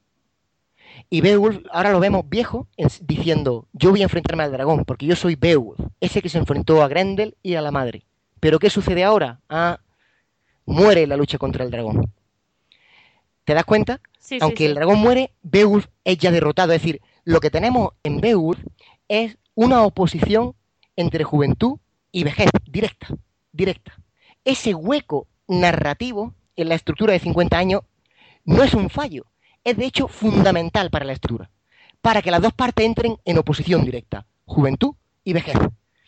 Y Beowulf ahora lo vemos viejo diciendo, yo voy a enfrentarme al dragón porque yo soy Beowulf, ese que se enfrentó a Grendel y a la madre. ¿Pero qué sucede ahora? Muere en la lucha contra el dragón. ¿Te das cuenta? Sí, Aunque el dragón muere, Beowulf es ya derrotado. Es decir, lo que tenemos en Beowulf es una oposición entre juventud y vejez, directa. Ese hueco narrativo en la estructura de 50 años no es un fallo, es de hecho fundamental para la estructura, para que las dos partes entren en oposición directa, juventud y vejez.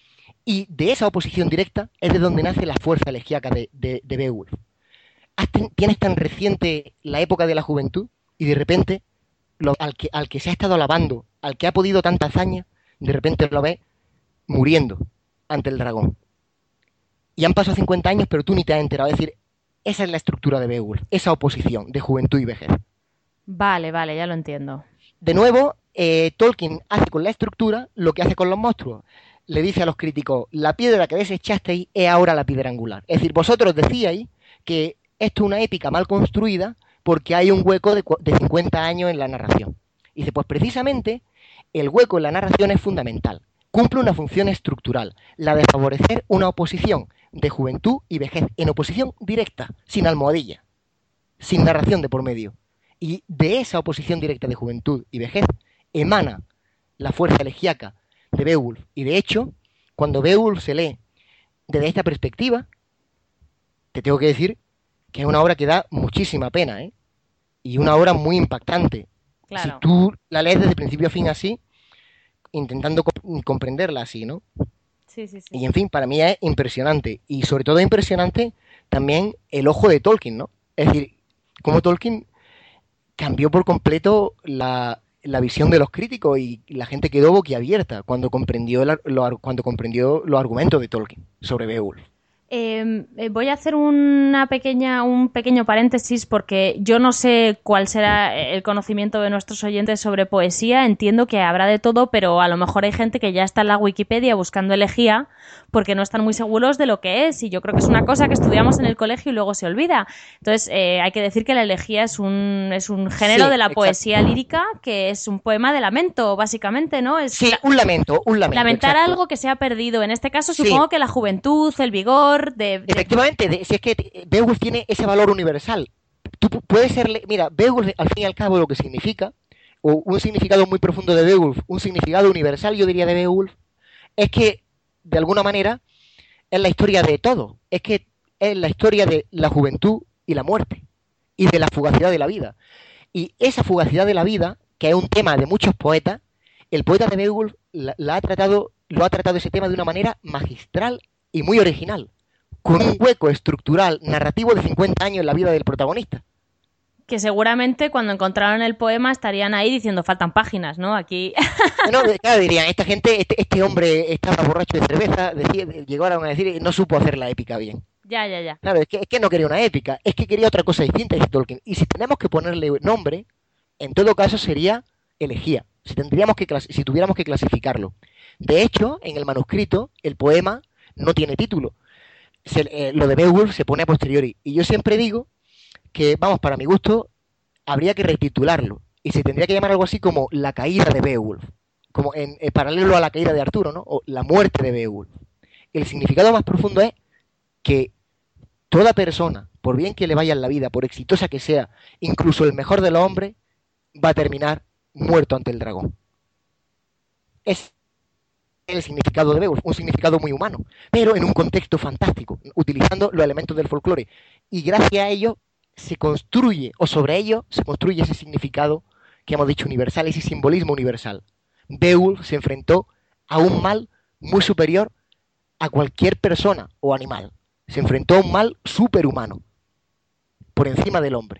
Y de esa oposición directa es de donde nace la fuerza elegíaca de Beowulf. Tienes tan reciente la época de la juventud y de repente al que se ha estado alabando, al que ha podido tanta hazaña, de repente lo ves muriendo ante el dragón. Y han pasado 50 años, pero tú ni te has enterado. Es decir, esa es la estructura de Beowulf, esa oposición de juventud y vejez. Vale, ya lo entiendo. De nuevo, Tolkien hace con la estructura lo que hace con los monstruos. Le dice a los críticos, la piedra que desechasteis es ahora la piedra angular. Es decir, vosotros decíais que esto es una épica mal construida porque hay un hueco de 50 años en la narración. Y dice, pues precisamente el hueco en la narración es fundamental. Cumple una función estructural, la de favorecer una oposición de juventud y vejez, en oposición directa, sin almohadilla, sin narración de por medio. Y de esa oposición directa de juventud y vejez emana la fuerza elegíaca de Beowulf. Y de hecho, cuando Beowulf se lee desde esta perspectiva, te tengo que decir que es una obra que da muchísima pena, ¿eh? Y una obra muy impactante. Claro. Si tú la lees desde principio a fin así, intentando comprenderla así, ¿no? Sí. Y en fin, para mí es impresionante. Y sobre todo impresionante también el ojo de Tolkien, ¿no? Es decir, cómo Tolkien cambió por completo la visión de los críticos y la gente quedó boquiabierta cuando comprendió los argumentos de Tolkien sobre Beowulf. Voy a hacer un pequeño paréntesis porque yo no sé cuál será el conocimiento de nuestros oyentes sobre poesía. Entiendo que habrá de todo, pero a lo mejor hay gente que ya está en la Wikipedia buscando elegía porque no están muy seguros de lo que es, y yo creo que es una cosa que estudiamos en el colegio y luego se olvida. Entonces hay que decir que la elegía es un género de la poesía lírica, que es un poema de lamento, básicamente, ¿no? Es un lamento. Lamentar exacto. algo que se ha perdido. En este caso supongo que la juventud, el vigor, valor de... Efectivamente, si es que Beowulf tiene ese valor universal. Tú puedes serle... Mira, Beowulf, al fin y al cabo, lo que significa, o un significado muy profundo de Beowulf, un significado universal, yo diría, de Beowulf, es que, de alguna manera, es la historia de todo. Es que es la historia de la juventud y la muerte, y de la fugacidad de la vida. Y esa fugacidad de la vida, que es un tema de muchos poetas, el poeta de Beowulf lo ha tratado ese tema de una manera magistral y muy original, con un hueco estructural narrativo de 50 años en la vida del protagonista. Que seguramente cuando encontraron el poema estarían ahí diciendo faltan páginas, ¿no? Aquí... No, claro, dirían, esta gente, este hombre estaba borracho de cerveza, llegaron a decir, no supo hacer la épica bien. Ya. Claro, es que no quería una épica, es que quería otra cosa distinta, dice Tolkien. Y si tenemos que ponerle nombre, en todo caso sería elegía, si tuviéramos que clasificarlo. De hecho, en el manuscrito, el poema no tiene título. Lo de Beowulf se pone a posteriori. Y yo siempre digo que, vamos, para mi gusto, habría que retitularlo. Y se tendría que llamar algo así como La caída de Beowulf. Como en paralelo a la caída de Arturo, ¿no? O la muerte de Beowulf. El significado más profundo es que toda persona, por bien que le vaya en la vida, por exitosa que sea, incluso el mejor de los hombres, va a terminar muerto ante el dragón. Es el significado de Beowulf, un significado muy humano, pero en un contexto fantástico, utilizando los elementos del folclore. Y gracias a ello se construye, o sobre ello se construye ese significado que hemos dicho universal, ese simbolismo universal. Beowulf se enfrentó a un mal muy superior a cualquier persona o animal. Se enfrentó a un mal superhumano, por encima del hombre.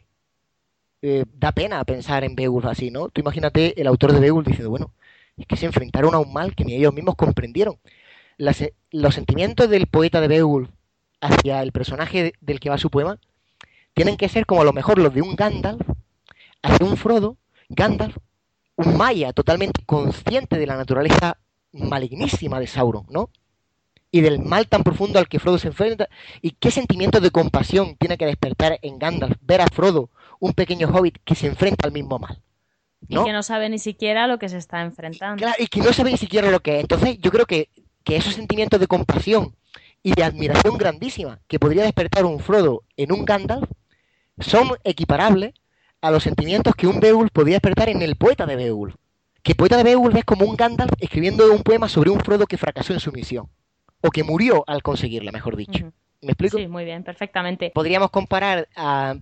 Da pena pensar en Beowulf así, ¿no? Tú imagínate el autor de Beowulf diciendo, bueno, es que se enfrentaron a un mal que ni ellos mismos comprendieron. Los sentimientos del poeta de Beowulf hacia el personaje del que va su poema tienen que ser como a lo mejor los de un Gandalf hacia un Frodo. Gandalf, un maya totalmente consciente de la naturaleza malignísima de Sauron, ¿no? Y del mal tan profundo al que Frodo se enfrenta. ¿Y qué sentimiento de compasión tiene que despertar en Gandalf ver a Frodo, un pequeño hobbit que se enfrenta al mismo mal? ¿No? Y que no sabe ni siquiera lo que se está enfrentando. Claro, y que no sabe ni siquiera lo que es. Entonces yo creo que esos sentimientos de compasión y de admiración grandísima que podría despertar un Frodo en un Gandalf son equiparables a los sentimientos que un Beowulf podría despertar en el poeta de Beowulf. Que el poeta de Beowulf es como un Gandalf escribiendo un poema sobre un Frodo que fracasó en su misión. O que murió al conseguirla, mejor dicho. Uh-huh. ¿Me explico? Sí, muy bien, perfectamente. Podríamos comparar al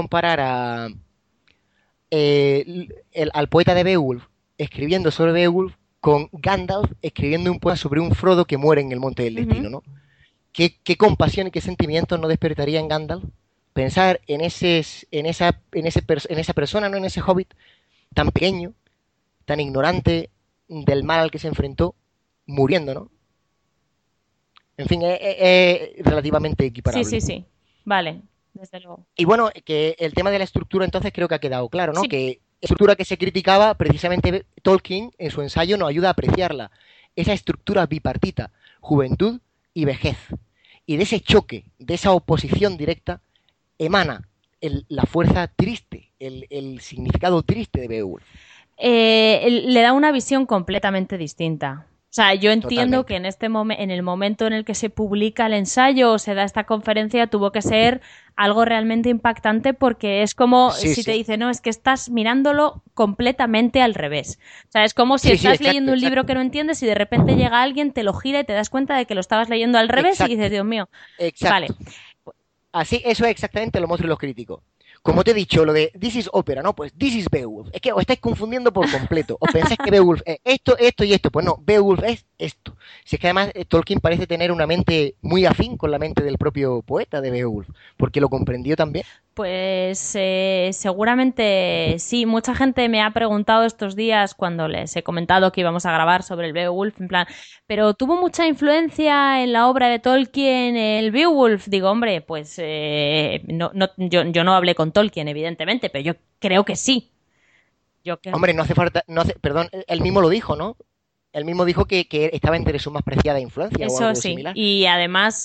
poeta de Beowulf escribiendo sobre Beowulf con Gandalf escribiendo un poema sobre un Frodo que muere en el Monte del Destino, ¿no? ¿Qué compasión y qué sentimientos no despertaría en Gandalf pensar en esa persona, ¿no? En ese hobbit tan pequeño, tan ignorante del mal al que se enfrentó, muriendo, ¿no? En fin, es relativamente equiparable. Sí. Vale, desde luego. Y bueno, que el tema de la estructura entonces creo que ha quedado claro, ¿no? Sí. Que estructura que se criticaba, precisamente Tolkien en su ensayo nos ayuda a apreciarla. Esa estructura bipartita, juventud y vejez. Y de ese choque, de esa oposición directa, emana la fuerza triste, el significado triste de Beowulf. Le da una visión completamente distinta. O sea, yo entiendo que en el momento en el que se publica el ensayo o se da esta conferencia tuvo que ser algo realmente impactante porque es como si te dice, no, es que estás mirándolo completamente al revés. O sea, es como si estás leyendo un libro que no entiendes y de repente llega alguien, te lo gira y te das cuenta de que lo estabas leyendo al revés y dices, Dios mío. Exacto. Vale. Así, eso es exactamente lo muestran los críticos. Como te he dicho, lo de This is Opera, ¿no? Pues This is Beowulf. Es que os estáis confundiendo por completo. Os pensáis que Beowulf es esto y esto. Pues no, Beowulf es esto. Si es que además Tolkien parece tener una mente muy afín con la mente del propio poeta de Beowulf, porque lo comprendió también. Pues seguramente sí. Mucha gente me ha preguntado estos días cuando les he comentado que íbamos a grabar sobre el Beowulf, en plan, ¿pero tuvo mucha influencia en la obra de Tolkien el Beowulf? Digo, hombre, pues yo no hablé con Tolkien, evidentemente, pero yo creo que sí. Hombre, no hace falta, perdón, él mismo lo dijo, ¿no? Él mismo dijo que estaba entre su más preciada influencia. Eso o algo sí, similar. Y además,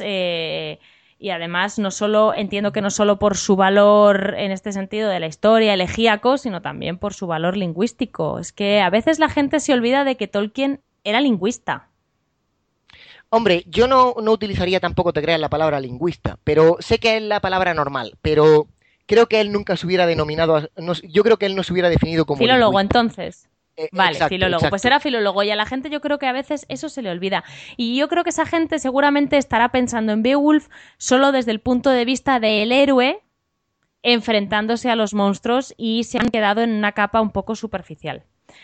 entiendo que no solo por su valor en este sentido de la historia elegíaco, sino también por su valor lingüístico. Es que a veces la gente se olvida de que Tolkien era lingüista. Hombre, yo no utilizaría tampoco, te creas, la palabra lingüista, pero sé que es la palabra normal, pero creo que él nunca se hubiera denominado, yo creo que él no se hubiera definido como Filólogo, lingüista. entonces. Vale, Exacto, filólogo. exacto. Pues era filólogo y a la gente yo creo que a veces eso se le olvida. Y yo creo que esa gente seguramente estará pensando en Beowulf solo desde el punto de vista del héroe enfrentándose a los monstruos y se han quedado en una capa un poco superficial.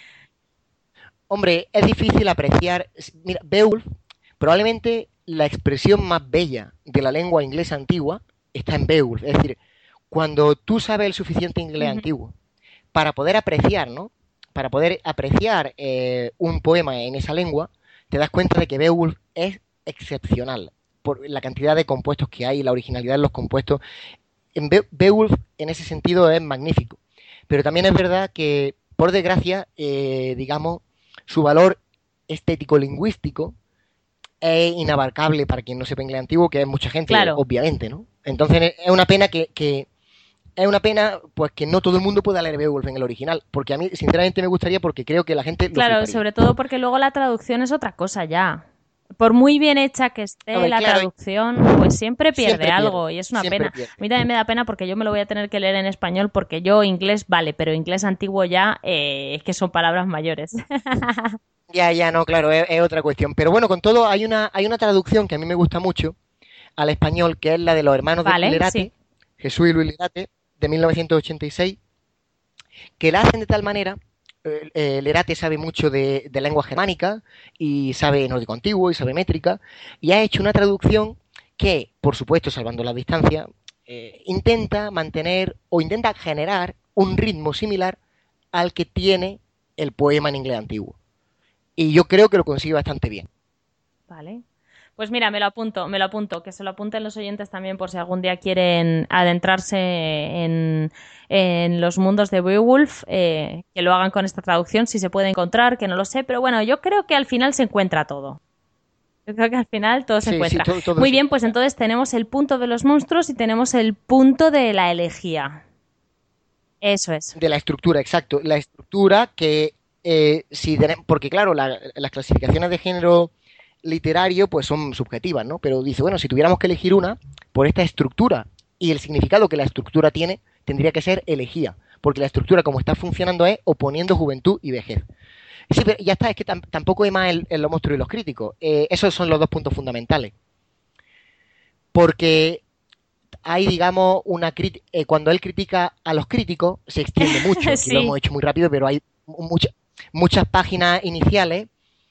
Hombre, es difícil apreciar. Mira, Beowulf, probablemente la expresión más bella de la lengua inglesa antigua está en Beowulf. Es decir, cuando tú sabes el suficiente inglés antiguo para poder apreciar, ¿no? Para poder apreciar un poema en esa lengua, te das cuenta de que Beowulf es excepcional por la cantidad de compuestos que hay, la originalidad de los compuestos. Beowulf, en ese sentido, es magnífico. Pero también es verdad que, por desgracia, digamos, su valor estético-lingüístico es inabarcable para quien no sepa inglés antiguo, que es mucha gente, Claro. obviamente, ¿no? Entonces es una pena es una pena pues que no todo el mundo pueda leer Beowulf en el original, porque a mí sinceramente me gustaría porque creo que la gente lo Claro, fliparía. sobre todo porque luego la traducción es otra cosa ya. Por muy bien hecha que esté Hombre, la claro, traducción, pues siempre pierde siempre algo pierde, y es una siempre pena. pierde. A mí también me da pena porque yo me lo voy a tener que leer en español porque yo inglés vale, pero inglés antiguo ya es que son palabras mayores. Ya, no, claro, es otra cuestión. Pero bueno, con todo, hay una traducción que a mí me gusta mucho al español, que es la de los hermanos de Vale, Lerate, sí. Jesús y Luis Lerate, de 1986, que la hacen de tal manera, Lerate sabe mucho de lengua germánica, y sabe nórdico antiguo, y sabe métrica, y ha hecho una traducción que, por supuesto, salvando la distancia, intenta mantener o intenta generar un ritmo similar al que tiene el poema en inglés antiguo. Y yo creo que lo consigue bastante bien. Vale. Pues mira, me lo apunto, que se lo apunten los oyentes también por si algún día quieren adentrarse en los mundos de Beowulf, que lo hagan con esta traducción, si se puede encontrar, que no lo sé, pero bueno, yo creo que al final se encuentra todo. Yo creo que al final todo se Sí, encuentra. todo Muy sí. bien, pues entonces tenemos el punto de los monstruos y tenemos el punto de la elegía. Eso es. De la estructura, exacto. La estructura que, porque claro, las clasificaciones de género literario pues son subjetivas, ¿no? Pero dice, bueno, si tuviéramos que elegir una, por esta estructura y el significado que la estructura tiene, tendría que ser elegía. Porque la estructura como está funcionando es oponiendo juventud y vejez. Sí, pero ya está, es que tampoco hay más en los monstruos y los críticos. Esos son los dos puntos fundamentales. Porque hay, digamos, cuando él critica a los críticos, se extiende mucho. Aquí lo Sí. hemos hecho muy rápido, pero hay muchas páginas iniciales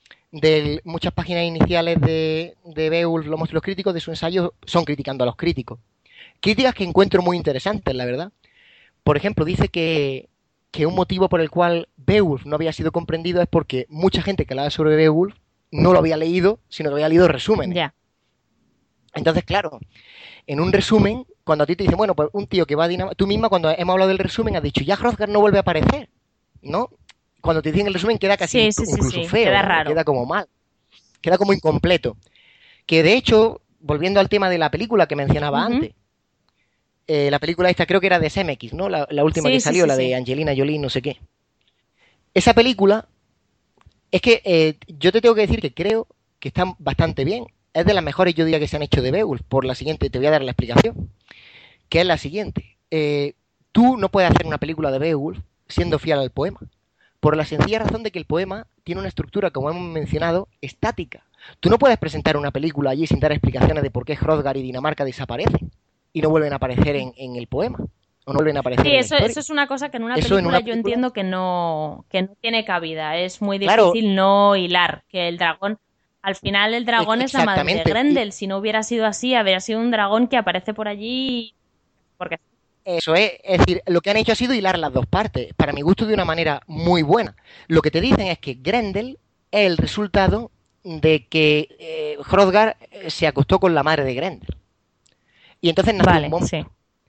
de Beowulf, los monstruos críticos, de su ensayo, son criticando a los críticos. Críticas que encuentro muy interesantes, la verdad. Por ejemplo, dice que un motivo por el cual Beowulf no había sido comprendido es porque mucha gente que hablaba sobre Beowulf no lo había leído, sino que había leído resúmenes. Ya. Entonces, claro, en un resumen, cuando a ti te dicen, bueno, pues un tío que va a Dinamarca, tú misma cuando hemos hablado del resumen has dicho, ya Hrothgar no vuelve a aparecer, ¿no? Cuando te dicen el resumen queda casi incluso feo, queda ¿no? raro. Queda como mal, queda como incompleto. Que de hecho, volviendo al tema de la película que mencionaba antes, la película esta creo que era de Zemeckis, ¿no? La última que salió, la de Angelina Jolie, no sé qué. Esa película, es que yo te tengo que decir que creo que está bastante bien. Es de las mejores, yo diría, que se han hecho de Beowulf, por la siguiente, te voy a dar la explicación, que es la siguiente. Tú no puedes hacer una película de Beowulf siendo fiel al poema, por la sencilla razón de que el poema tiene una estructura, como hemos mencionado, estática. Tú no puedes presentar una película allí sin dar explicaciones de por qué Hrothgar y Dinamarca desaparecen y no vuelven a aparecer en el poema. O no vuelven a aparecer en la historia. Eso es una cosa que en una Eso película en una yo entiendo que no tiene cabida. Es muy Claro. difícil no hilar. Que el dragón, al final el dragón es la madre de Exactamente. Grendel. Si no hubiera sido así, habría sido un dragón que aparece por allí porque Eso es decir, lo que han hecho ha sido hilar las dos partes, para mi gusto de una manera muy buena. Lo que te dicen es que Grendel es el resultado de que Hrothgar se acostó con la madre de Grendel. Y entonces nació un monstruo. sí.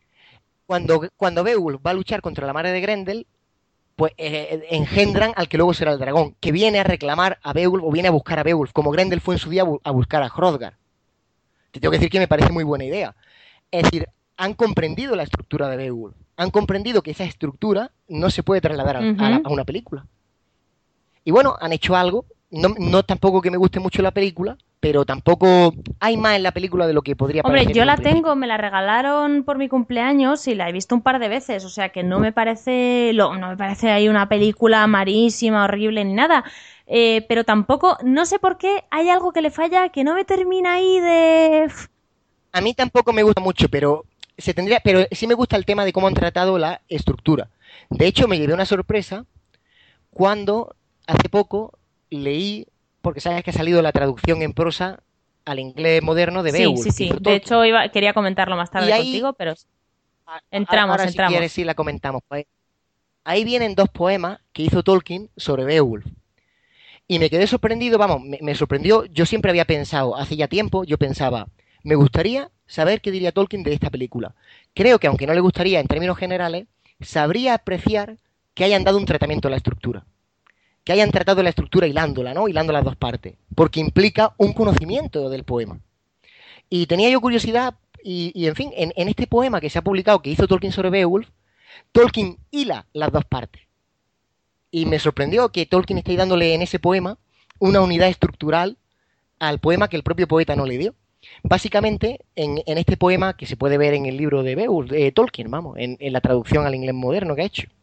Cuando Beowulf va a luchar contra la madre de Grendel, pues engendran al que luego será el dragón, que viene a reclamar a Beowulf o viene a buscar a Beowulf, como Grendel fue en su día a buscar a Hrothgar. Te tengo que decir que me parece muy buena idea. Es decir, han comprendido la estructura de Beowulf, han comprendido que esa estructura no se puede trasladar a una película. Y bueno, han hecho algo, no tampoco que me guste mucho la película, pero tampoco hay más en la película de lo que podría parecer. Hombre, yo la tengo, me la regalaron por mi cumpleaños y la he visto un par de veces, o sea que no me parece ahí una película marísima, horrible ni nada. Pero tampoco, no sé por qué, hay algo que le falla que no me termina ahí de... A mí tampoco me gusta mucho, pero sí me gusta el tema de cómo han tratado la estructura. De hecho, me llevé una sorpresa cuando hace poco leí, porque sabes que ha salido la traducción en prosa al inglés moderno de Beowulf. Sí. De hecho, quería comentarlo más tarde contigo, pero entramos. Si quieres, sí la comentamos. Pues, ahí vienen 2 poemas que hizo Tolkien sobre Beowulf. Y me quedé sorprendido, vamos, me sorprendió. Yo siempre había pensado, hace ya tiempo, yo pensaba, me gustaría saber qué diría Tolkien de esta película. Creo que aunque no le gustaría en términos generales, sabría apreciar que hayan dado un tratamiento a la estructura. Que hayan tratado la estructura hilándola, ¿no? Hilando las 2 partes. Porque implica un conocimiento del poema. Y tenía yo curiosidad, y en fin, en este poema que se ha publicado, que hizo Tolkien sobre Beowulf, Tolkien hila las 2 partes. Y me sorprendió que Tolkien esté dándole en ese poema una unidad estructural al poema que el propio poeta no le dio. Básicamente, en este poema, que se puede ver en el libro de Beowulf, Tolkien, vamos, en la traducción al inglés moderno que ha hecho,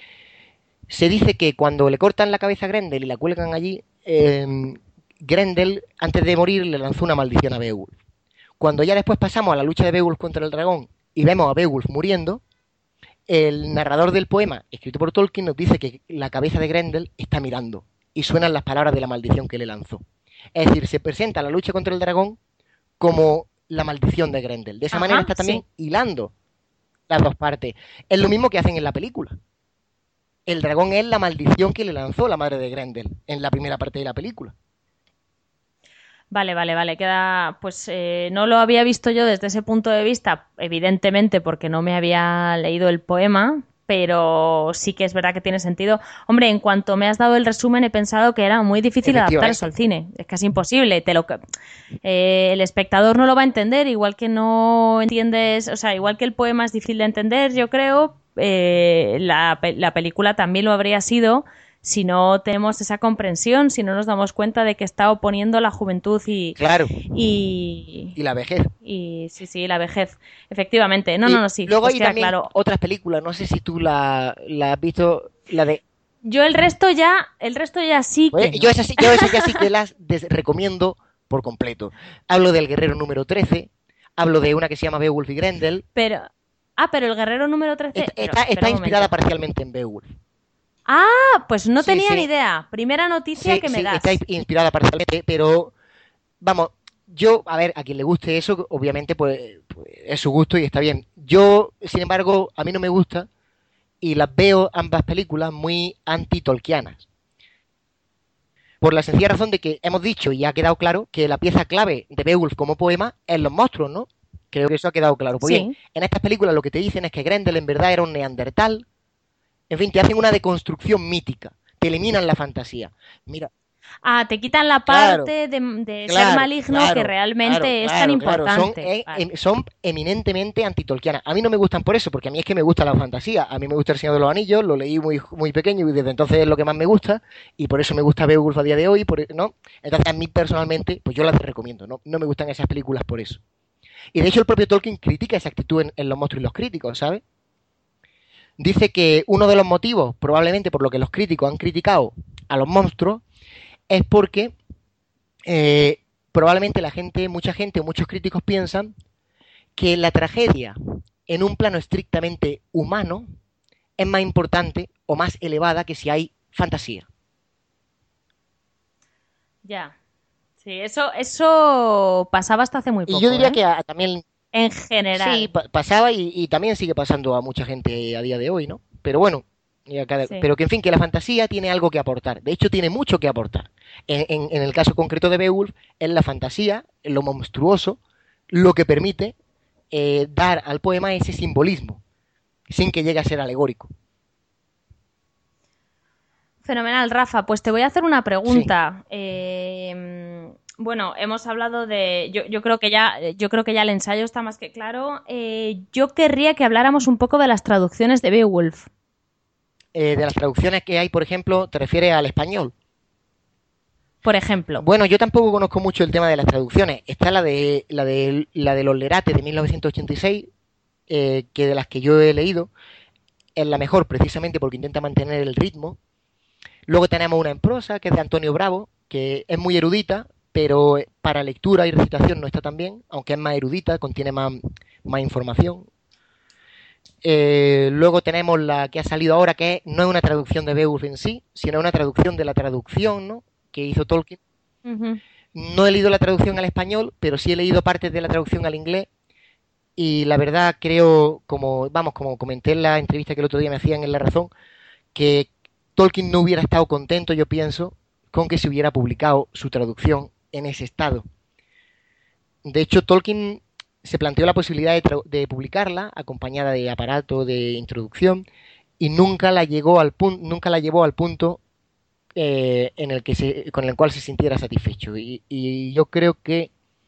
se dice que cuando le cortan la cabeza a Grendel y la cuelgan allí, Grendel, antes de morir, le lanzó una maldición a Beowulf. Cuando ya después pasamos a la lucha de Beowulf contra el dragón y vemos a Beowulf muriendo, el narrador del poema, escrito por Tolkien, nos dice que la cabeza de Grendel está mirando y suenan las palabras de la maldición que le lanzó. Es decir, se presenta la lucha contra el dragón como la maldición de Grendel. De esa manera está también hilando las 2 partes. Es lo mismo que hacen en la película. El dragón es la maldición que le lanzó la madre de Grendel en la primera parte de la película. Vale, queda, pues no lo había visto yo desde ese punto de vista, evidentemente porque no me había leído el poema, pero sí que es verdad que tiene sentido. Hombre, en cuanto me has dado el resumen he pensado que era muy difícil adaptar eso al cine, es casi imposible, el espectador no lo va a entender, igual que no entiendes, o sea, igual que el poema es difícil de entender, yo creo, la película también lo habría sido si no tenemos esa comprensión, si no nos damos cuenta de que está oponiendo la juventud y la vejez. Y sí, la vejez, efectivamente. Sí. Luego hay también otras películas, no sé si tú la has visto, la de... Yo el resto ya sí que... Yo esa ya sí que las recomiendo por completo. Hablo del Guerrero número 13, hablo de una que se llama Beowulf y Grendel. Pero el Guerrero número 13... Está inspirada parcialmente en Beowulf. Ah, pues no tenía ni idea. Primera noticia que me das. Está inspirada parcialmente, pero vamos, a ver, a quien le guste eso, obviamente, pues es su gusto y está bien. Yo, sin embargo, a mí no me gusta y las veo ambas películas muy anti-tolkianas. Por la sencilla razón de que hemos dicho y ha quedado claro que la pieza clave de Beowulf como poema es los monstruos, ¿no? Creo que eso ha quedado claro. Pues bien, en estas películas lo que te dicen es que Grendel en verdad era un neandertal. En fin, te hacen una deconstrucción mítica, te eliminan la fantasía. Mira. Te quitan la parte de ser maligno que realmente es tan importante. Son eminentemente antitolkianas. A mí no me gustan por eso, porque a mí es que me gusta la fantasía. A mí me gusta El Señor de los Anillos, lo leí muy, muy pequeño y desde entonces es lo que más me gusta, y por eso me gusta Beowulf a día de hoy, ¿no? Entonces a mí personalmente, pues yo las recomiendo, ¿no? No me gustan esas películas por eso. Y de hecho el propio Tolkien critica esa actitud en Los monstruos y los críticos, ¿sabes? Dice que uno de los motivos, probablemente por lo que los críticos han criticado a los monstruos, es porque probablemente mucha gente o muchos críticos piensan que la tragedia en un plano estrictamente humano es más importante o más elevada que si hay fantasía. Ya. Sí, eso pasaba hasta hace muy poco. Y yo diría que también... En general. Sí, pasaba y también sigue pasando a mucha gente a día de hoy, ¿no? Pero bueno, pero que en fin, que la fantasía tiene algo que aportar. De hecho, tiene mucho que aportar. En el caso concreto de Beowulf, es la fantasía, lo monstruoso, lo que permite dar al poema ese simbolismo, sin que llegue a ser alegórico. Fenomenal, Rafa. Pues te voy a hacer una pregunta. Sí. Bueno, hemos hablado de... Yo creo que ya el ensayo está más que claro. Yo querría que habláramos un poco de las traducciones de Beowulf. De las traducciones que hay, por ejemplo, ¿te refieres al español? por ejemplo? Bueno, yo tampoco conozco mucho el tema de las traducciones. Está la de Los Lerates de 1986, que de las que yo he leído, es la mejor precisamente porque intenta mantener el ritmo. Luego tenemos una en prosa, que es de Antonio Bravo, que es muy erudita, pero para lectura y recitación no está tan bien, aunque es más erudita, contiene más información. Luego tenemos la que ha salido ahora, que no es una traducción de Beowulf en sí, sino una traducción de la traducción, ¿no?, que hizo Tolkien. Ujú. No he leído la traducción al español, pero sí he leído partes de la traducción al inglés. Y la verdad creo, como comenté en la entrevista que el otro día me hacían en La Razón, que Tolkien no hubiera estado contento, yo pienso, con que se hubiera publicado su traducción en ese estado. De hecho, Tolkien se planteó la posibilidad de publicarla acompañada de aparato de introducción y nunca la llevó al punto con el cual se sintiera satisfecho. Y yo creo que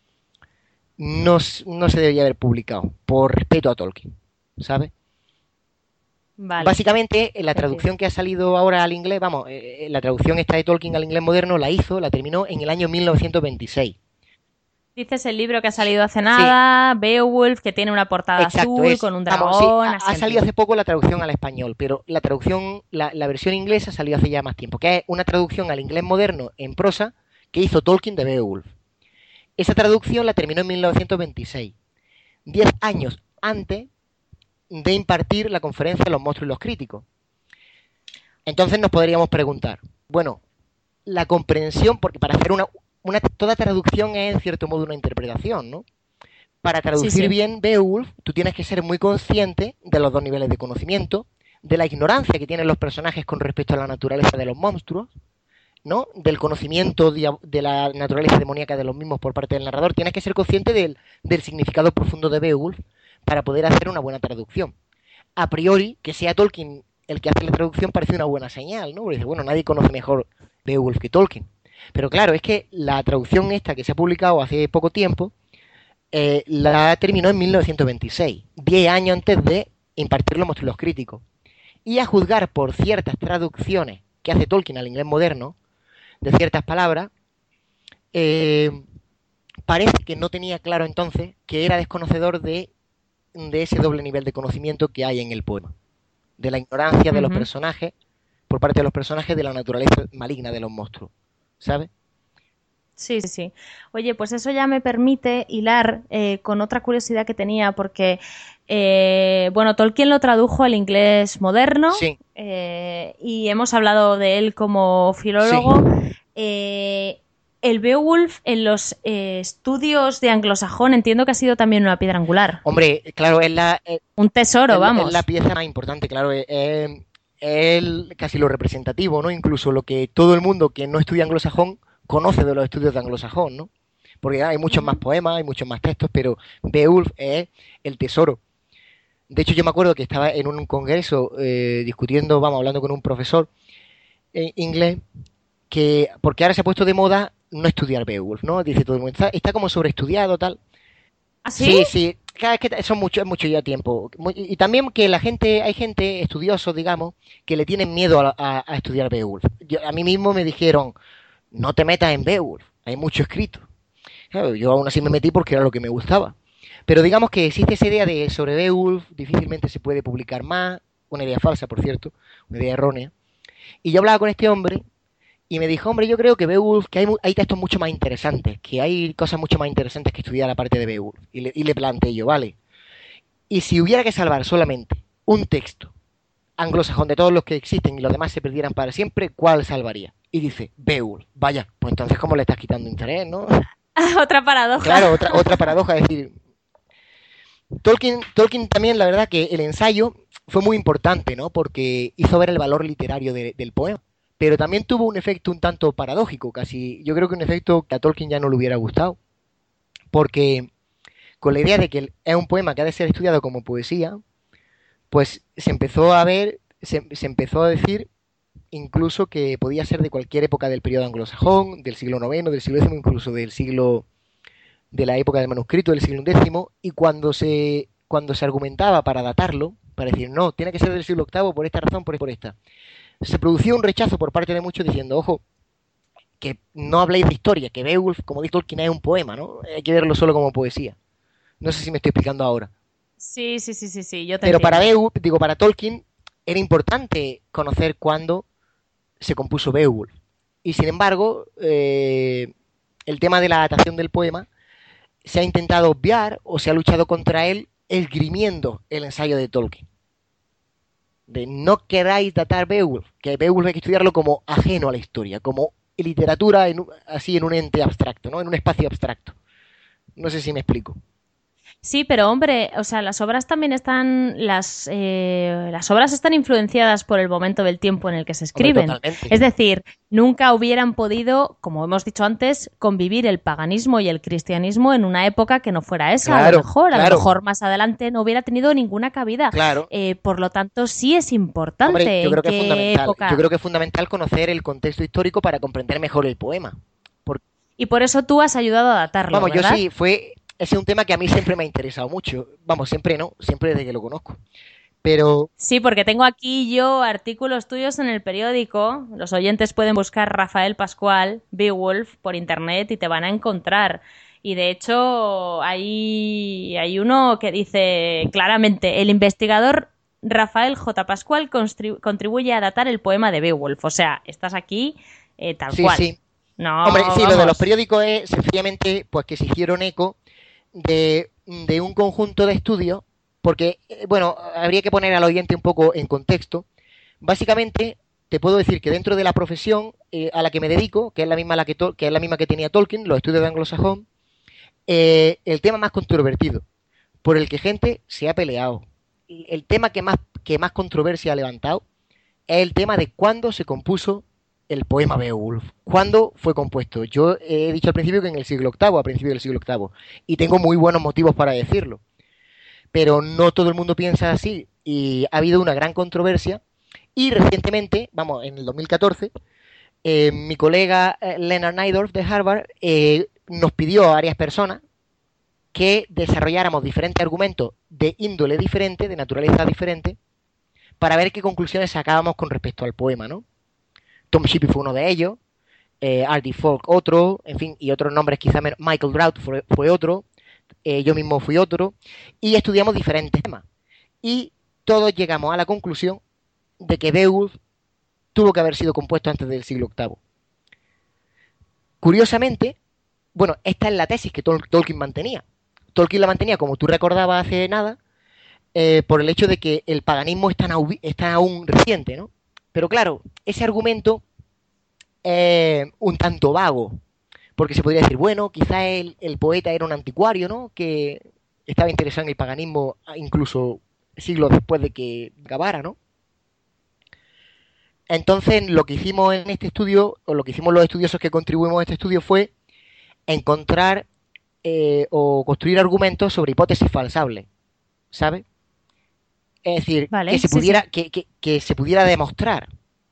no se debería haber publicado por respeto a Tolkien, ¿sabes? Vale. Básicamente, la traducción que ha salido ahora al inglés, la traducción esta de Tolkien al inglés moderno la terminó en el año 1926. Dices el libro que ha salido hace nada, sí. Beowulf, que tiene una portada azul con un dragón. Ha salido hace poco la traducción al español, pero la traducción, la versión inglesa salió hace ya más tiempo, que es una traducción al inglés moderno en prosa que hizo Tolkien de Beowulf. Esa traducción la terminó en 1926, 10 años antes de impartir la conferencia de los monstruos y los críticos. Entonces nos podríamos preguntar, bueno, la comprensión, porque para hacer toda traducción es en cierto modo una interpretación, ¿no? Para traducir bien Beowulf, tú tienes que ser muy consciente de los dos niveles de conocimiento, de la ignorancia que tienen los personajes con respecto a la naturaleza de los monstruos, ¿no?, del conocimiento de la naturaleza demoníaca de los mismos por parte del narrador. Tienes que ser consciente del significado profundo de Beowulf para poder hacer una buena traducción. A priori, que sea Tolkien el que hace la traducción parece una buena señal, ¿no? Porque dice, bueno, nadie conoce mejor Beowulf que Tolkien. Pero claro, es que la traducción esta que se ha publicado hace poco tiempo, la terminó en 1926, 10 años antes de impartir los monstruos y los críticos. Y a juzgar por ciertas traducciones que hace Tolkien al inglés moderno, de ciertas palabras, parece que no tenía claro entonces que era desconocedor de ese doble nivel de conocimiento que hay en el poema. De la ignorancia de los personajes, por parte de los personajes, de la naturaleza maligna de los monstruos. ¿Sabes? Sí, sí, sí. Oye, pues eso ya me permite hilar con otra curiosidad que tenía, porque, bueno, Tolkien lo tradujo al inglés moderno, sí. Y hemos hablado de él como filólogo. Sí. El Beowulf en los estudios de anglosajón entiendo que ha sido también una piedra angular. Hombre, claro, es un tesoro, vamos. Es la pieza más importante, claro, es casi lo representativo, ¿no? Incluso lo que todo el mundo que no estudia anglosajón conoce de los estudios de anglosajón, ¿no? Porque hay muchos más poemas, hay muchos más textos, pero Beowulf es el tesoro. De hecho, yo me acuerdo que estaba en un congreso hablando con un profesor inglés, porque ahora se ha puesto de moda no estudiar Beowulf, ¿no? Dice todo el mundo, está como sobreestudiado, tal. ¿Ah, sí? Sí. Es que es mucho ya tiempo. Y también que hay gente, estudiosos, digamos, que le tienen miedo a estudiar Beowulf. A mí mismo me dijeron, no te metas en Beowulf, hay mucho escrito. Claro, yo aún así me metí porque era lo que me gustaba. Pero digamos que existe esa idea de sobre Beowulf, difícilmente se puede publicar más, una idea falsa, por cierto, una idea errónea. Y yo hablaba con este hombre y me dijo, hombre, yo creo que Beowulf, que hay textos mucho más interesantes, que hay cosas mucho más interesantes que estudiar la parte de Beowulf. Y le planteé yo, vale, y si hubiera que salvar solamente un texto anglosajón de todos los que existen y los demás se perdieran para siempre, ¿cuál salvaría? Y dice, Beowulf. Vaya, pues entonces ¿cómo le estás quitando interés, no? Otra paradoja. Claro, otra paradoja, es decir, Tolkien también, la verdad que el ensayo fue muy importante, ¿no? Porque hizo ver el valor literario del poema. Pero también tuvo un efecto un tanto paradójico, casi, yo creo que un efecto que a Tolkien ya no le hubiera gustado. Porque con la idea de que es un poema que ha de ser estudiado como poesía, pues se empezó a decir incluso que podía ser de cualquier época del periodo anglosajón, del siglo IX, del siglo X, incluso de la época del manuscrito del siglo X, y cuando se argumentaba para datarlo, para decir, no, tiene que ser del siglo VIII por esta razón, por esta, se producía un rechazo por parte de muchos diciendo, ojo, que no habléis de historia, que Beowulf, como dice Tolkien, es un poema, ¿no? Hay que verlo solo como poesía. No sé si me estoy explicando ahora. Sí, sí, sí, sí, sí, yo te Pero para entiendo. Beowulf, digo, para Tolkien, era importante conocer cuándo se compuso Beowulf. Y sin embargo, el tema de la datación del poema se ha intentado obviar o se ha luchado contra él esgrimiendo el ensayo de Tolkien. De no queráis datar Beowulf, que Beowulf hay que estudiarlo como ajeno a la historia, como literatura así en un ente abstracto, ¿no? En un espacio abstracto. No sé si me explico. Sí, pero hombre, o sea, las obras están influenciadas por el momento del tiempo en el que se Hombre, escriben. totalmente. Es decir, nunca hubieran podido, como hemos dicho antes, convivir el paganismo y el cristianismo en una época que no fuera esa. Claro, A lo claro, mejor más adelante no hubiera tenido ninguna cabida. claro. Por lo tanto, sí es Hombre, importante yo en creo que es qué fundamental. Yo época. creo que es fundamental conocer el contexto histórico para comprender mejor el poema. Por- Y por eso tú has ayudado a datarlo, Vamos, yo ¿verdad? sí, ese es un tema que a mí siempre me ha interesado mucho. Vamos, siempre no, siempre desde que lo conozco. Pero Sí, porque tengo aquí yo artículos tuyos en el periódico. Los oyentes pueden buscar Rafael Pascual, Beowulf, por internet y te van a encontrar. Y de hecho, hay uno que dice claramente: el investigador Rafael J. Pascual contribuye a datar el poema de Beowulf. O sea, estás aquí tal sí, cual. sí. No, Hombre, sí, lo de los vamos. periódicos es sencillamente pues que se hicieron eco de un conjunto de estudios, porque, bueno, habría que poner al oyente un poco en contexto. Básicamente, te puedo decir que dentro de la profesión a la que me dedico, que es la misma, que es la misma que tenía Tolkien, los estudios de anglosajón, el tema más controvertido, por el que gente se ha peleado, el tema que más controversia ha levantado, es el tema de cuándo se compuso el poema Beowulf. ¿Cuándo fue compuesto? Yo he dicho al principio que en el siglo VIII, a principios del siglo VIII, y tengo muy buenos motivos para decirlo, pero no todo el mundo piensa así, y ha habido una gran controversia, y recientemente, vamos, en el 2014, mi colega Leonard Naidorf de Harvard nos pidió a varias personas que desarrolláramos diferentes argumentos de índole diferente, de naturaleza diferente, para ver qué conclusiones sacábamos con respecto al poema, ¿no? Tom Shippey fue uno de ellos, R.D. Falk otro, en fin, y otros nombres quizá menos. Michael Drought fue otro, yo mismo fui otro, y estudiamos diferentes temas. Y todos llegamos a la conclusión de que Beowulf tuvo que haber sido compuesto antes del siglo VIII. Curiosamente, bueno, esta es la tesis que Tolkien mantenía. Tolkien la mantenía, como tú recordabas hace nada, por el hecho de que el paganismo está aún reciente, ¿no? Pero claro, ese argumento es un tanto vago, porque se podría decir, bueno, quizá el poeta era un anticuario, ¿no? Que estaba interesado en el paganismo incluso siglos después de que acabara, ¿no? Entonces, lo que hicimos en este estudio, o lo que hicimos los estudiosos que contribuimos a este estudio fue encontrar o construir argumentos sobre hipótesis falsables, ¿sabes? Es decir, Vale, sí, sí. que se pudiera demostrar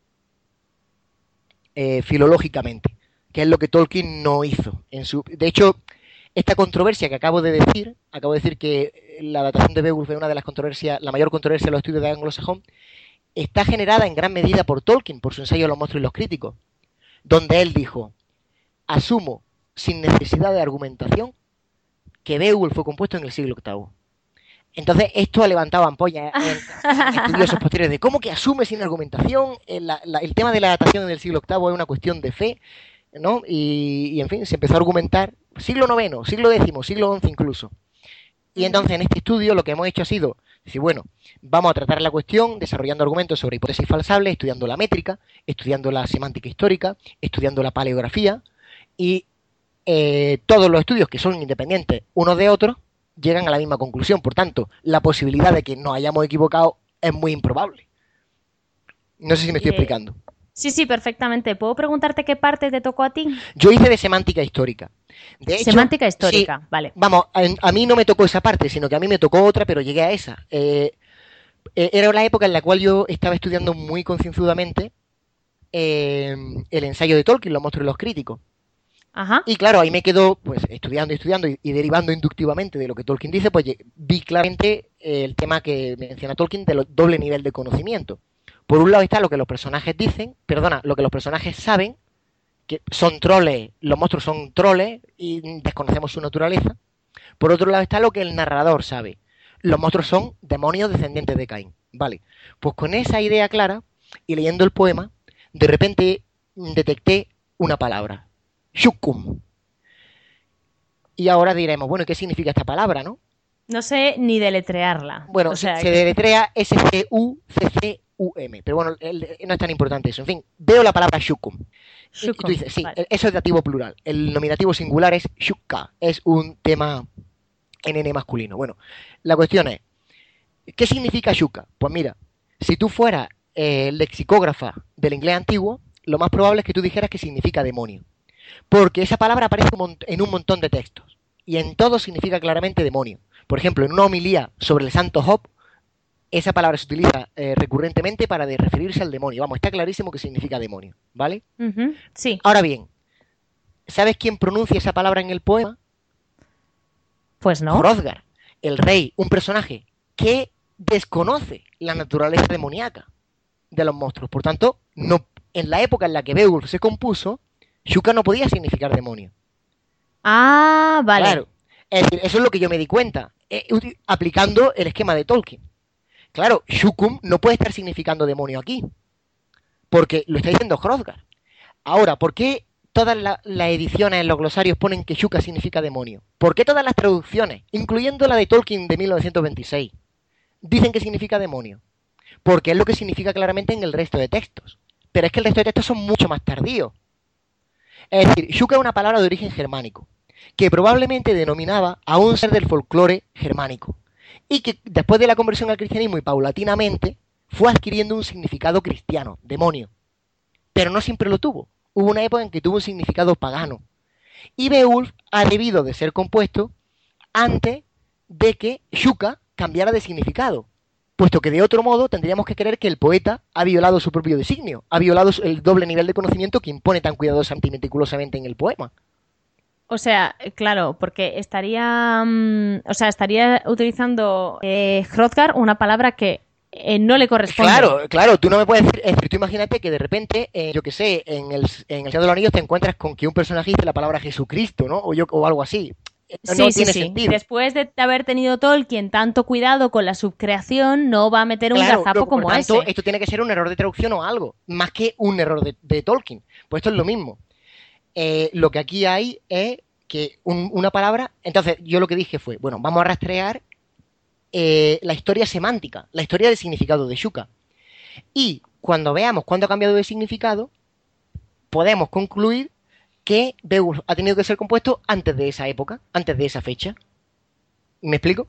filológicamente, que es lo que Tolkien no hizo. De hecho, esta controversia que acabo de decir que la datación de Beowulf es una de las controversias, la mayor controversia de los estudios de anglosajón, está generada en gran medida por Tolkien, por su ensayo Los monstruos y los críticos, donde él dijo, asumo, sin necesidad de argumentación, que Beowulf fue compuesto en el siglo VIII. Entonces, esto ha levantado ampollas en estudiosos posteriores de cómo que asume sin argumentación. El tema de la datación del siglo VIII es una cuestión de fe, ¿no? En fin, se empezó a argumentar siglo IX, siglo X, siglo XI incluso. Y entonces en este estudio lo que hemos hecho ha sido decir, bueno, vamos a tratar la cuestión desarrollando argumentos sobre hipótesis falsables, estudiando la métrica, estudiando la semántica histórica, estudiando la paleografía y todos los estudios que son independientes unos de otros llegan a la misma conclusión. Por tanto, la posibilidad de que nos hayamos equivocado es muy improbable. No sé si me estoy Eh, explicando. sí, sí, perfectamente. ¿Puedo preguntarte qué parte te tocó a ti? Yo hice de semántica histórica. De hecho, Semántica sí, histórica, vale. vamos, a mí no me tocó esa parte, sino que a mí me tocó otra, pero llegué a esa. Era la época en la cual yo estaba estudiando muy concienzudamente el ensayo de Tolkien, Los monstruos y los críticos. Ajá. Y claro, ahí me quedo pues estudiando y estudiando y derivando inductivamente de lo que Tolkien dice, pues vi claramente el tema que menciona Tolkien del doble nivel de conocimiento. Por un lado está lo que los personajes dicen, perdona, lo que los personajes saben, que son troles, los monstruos son troles y desconocemos su naturaleza. Por otro lado está lo que el narrador sabe. Los monstruos son demonios descendientes de Caín. Vale, pues con esa idea clara y leyendo el poema, de repente detecté una palabra, Shukkum. Y ahora diremos, bueno, ¿qué significa esta palabra, no? No sé ni deletrearla. Bueno, o sea se deletrea Scuccum, pero bueno, no es tan importante eso. En fin, veo la palabra Shukkum. Y tú dices, sí, vale. Eso es dativo plural. El nominativo singular es Shukka, es un tema en N masculino. Bueno, la cuestión es, ¿qué significa Shukka? Pues mira, si tú fueras lexicógrafa del inglés antiguo, lo más probable es que tú dijeras que significa demonio. Porque esa palabra aparece en un montón de textos. Y en todos significa claramente demonio. Por ejemplo, en una homilía sobre el santo Job, esa palabra se utiliza recurrentemente para referirse al demonio. Vamos, está clarísimo que significa demonio, ¿vale? Sí. Ahora bien, ¿sabes quién pronuncia esa palabra en el poema? Pues no. Hrothgar, el rey, un personaje que desconoce la naturaleza demoníaca de los monstruos. Por tanto, no, en la época en la que Beowulf se compuso, Shukka no podía significar demonio. Ah, vale. Claro. Es decir, eso es lo que yo me di cuenta, aplicando el esquema de Tolkien. Claro, Shukkum no puede estar significando demonio aquí, porque lo está diciendo Hrothgar. Ahora, ¿por qué todas las ediciones en los glosarios ponen que Shukka significa demonio? ¿Por qué todas las traducciones, incluyendo la de Tolkien de 1926, dicen que significa demonio? Porque es lo que significa claramente en el resto de textos. Pero es que el resto de textos son mucho más tardíos. Es decir, Shukka es una palabra de origen germánico, que probablemente denominaba a un ser del folclore germánico, y que después de la conversión al cristianismo y paulatinamente fue adquiriendo un significado cristiano, demonio. Pero no siempre lo tuvo. Hubo una época en que tuvo un significado pagano. Y Beowulf ha debido de ser compuesto antes de que Shukka cambiara de significado, puesto que de otro modo tendríamos que creer que el poeta ha violado su propio designio, ha violado el doble nivel de conocimiento que impone tan cuidadosamente y meticulosamente en el poema. O sea, claro, porque estaría utilizando Hrothgar una palabra que no le corresponde. Claro, tú no me puedes decir, tú imagínate que de repente, yo que sé, en el Señor de los Anillos te encuentras con que un personaje dice la palabra Jesucristo, ¿no? O algo así. No tiene sentido. Después de haber tenido Tolkien tanto cuidado con la subcreación, no va a meter un gazapo como ese. Esto tiene que ser un error de traducción o algo, más que un error de Tolkien. Pues esto es lo mismo. Lo que aquí hay es que una palabra... Entonces, yo lo que dije fue, bueno, vamos a rastrear la historia semántica, la historia del significado de Shukka. Y cuando veamos cuándo ha cambiado de significado, podemos concluir que Beowulf ha tenido que ser compuesto antes de esa época, antes de esa fecha. ¿Me explico?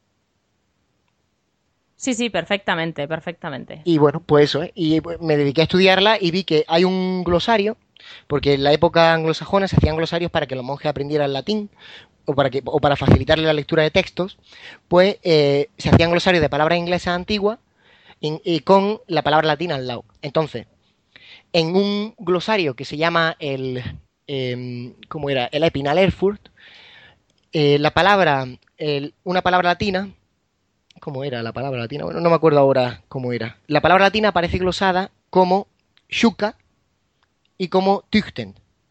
Sí, perfectamente. Y bueno, pues eso, Y me dediqué a estudiarla y vi que hay un glosario, porque en la época anglosajona se hacían glosarios para que los monjes aprendieran latín, o para facilitarle la lectura de textos, pues se hacían glosarios de palabras inglesas antiguas y con la palabra latina al lado. Entonces, en un glosario que se llama ¿cómo era? El Epinal Erfurt, una palabra latina, ¿cómo era la palabra latina? Bueno, no me acuerdo ahora cómo era. La palabra latina aparece glosada como Shukka y como Tüchten.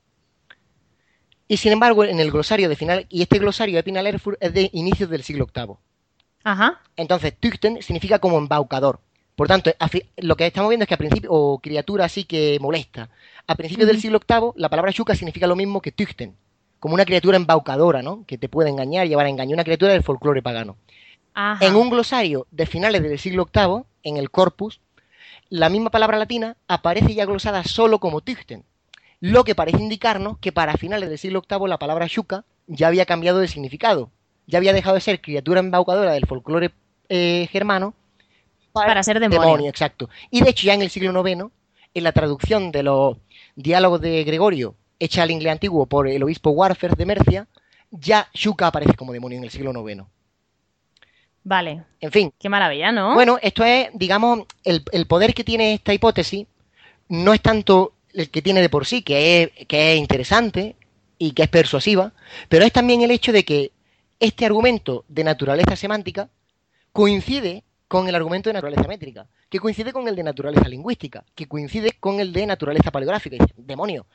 Y sin embargo, en el glosario de final, y este glosario Epinal Erfurt es de inicios del siglo VIII. Ajá. Entonces, Tüchten significa como embaucador. Por tanto, lo que estamos viendo es que a principio, o criatura así que molesta. A principios del siglo VIII, la palabra Shukka significa lo mismo que Tüchten, como una criatura embaucadora, ¿no? Que te puede engañar, llevar a engaño, una criatura del folclore pagano. Ajá. En un glosario de finales del siglo VIII, en el corpus, la misma palabra latina aparece ya glosada solo como Tüchten, lo que parece indicarnos que para finales del siglo VIII la palabra Shukka ya había cambiado de significado, ya había dejado de ser criatura embaucadora del folclore germano para ser demonio. Exacto. Y de hecho ya en el siglo IX, en la traducción de los diálogos de Gregorio, hecha al inglés antiguo por el obispo Warfer de Mercia, ya Shukka aparece como demonio en el siglo IX. Vale. En fin. Qué maravilla, ¿no? Bueno, esto es, digamos, el poder que tiene esta hipótesis no es tanto el que tiene de por sí, que es interesante y que es persuasiva, pero es también el hecho de que este argumento de naturaleza semántica coincide con el argumento de naturaleza métrica, que coincide con el de naturaleza lingüística, que coincide con el de naturaleza paleográfica. Y dice, demonio,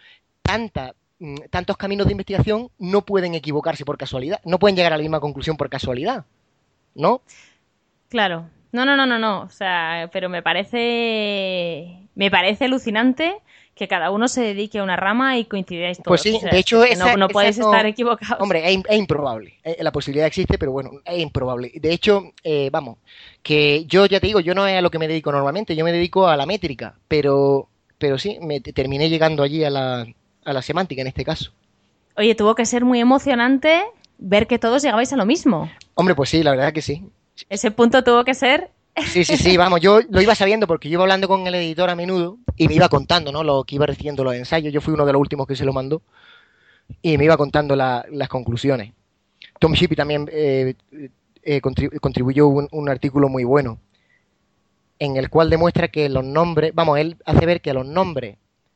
tantos caminos de investigación no pueden equivocarse por casualidad, no pueden llegar a la misma conclusión por casualidad, ¿no? Claro. No. O sea, pero me parece alucinante que cada uno se dedique a una rama y coincidáis todos. Pues sí, o sea, de hecho, no podéis estar equivocados. Hombre, es improbable. La posibilidad existe, pero bueno, es improbable. De hecho, vamos, que yo ya te digo, yo no es a lo que me dedico normalmente, yo me dedico a la métrica, pero sí, terminé llegando allí a la semántica en este caso. Oye, tuvo que ser muy emocionante ver que todos llegabais a lo mismo. Hombre, pues sí, la verdad que sí. Ese punto tuvo que ser... Sí, vamos, yo lo iba sabiendo porque yo iba hablando con el editor a menudo y me iba contando, ¿no? Lo que iba recibiendo los ensayos. Yo fui uno de los últimos que se lo mandó y me iba contando las conclusiones. Tom Shippey también contribuyó un artículo muy bueno en el cual demuestra que los nombres, vamos, él hace ver que los nombres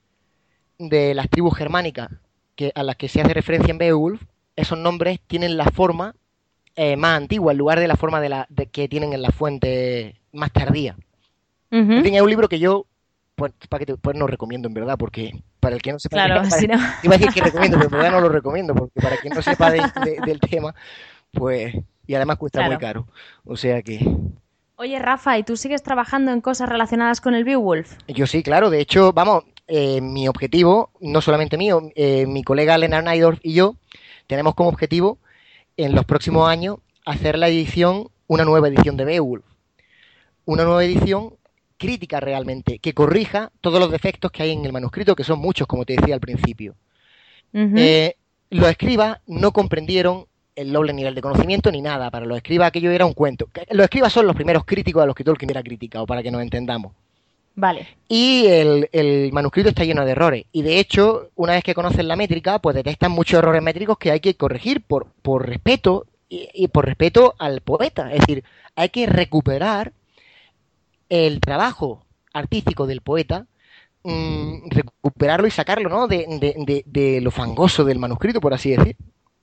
de las tribus germánicas a las que se hace referencia en Beowulf, esos nombres tienen la forma más antigua, en lugar de la forma que tienen en la fuente más tardía. En fin, es un libro que yo, pues no recomiendo en verdad, porque para el que no sepa... Claro, si no... Iba a decir que recomiendo, pero en verdad no lo recomiendo, porque para quien no sepa del tema, pues... Y además cuesta muy caro. O sea que... Oye, Rafa, ¿y tú sigues trabajando en cosas relacionadas con el Beowulf? Yo sí, claro. De hecho, vamos, mi objetivo, no solamente mío, mi colega Lennart Najdorf y yo, tenemos como objetivo en los próximos años hacer una nueva edición de Beowulf. Una nueva edición crítica realmente, que corrija todos los defectos que hay en el manuscrito, que son muchos, como te decía al principio. Los escribas no comprendieron el doble nivel de conocimiento ni nada. Para los escribas aquello era un cuento. Los escribas son los primeros críticos a los que Tolkien era criticado, para que nos entendamos. Vale. Y el manuscrito está lleno de errores. Y de hecho, una vez que conocen la métrica, pues detectan muchos errores métricos que hay que corregir por respeto y por respeto al poeta. Es decir, hay que recuperar el trabajo artístico del poeta, recuperarlo y sacarlo, ¿no? de lo fangoso del manuscrito, por así decir.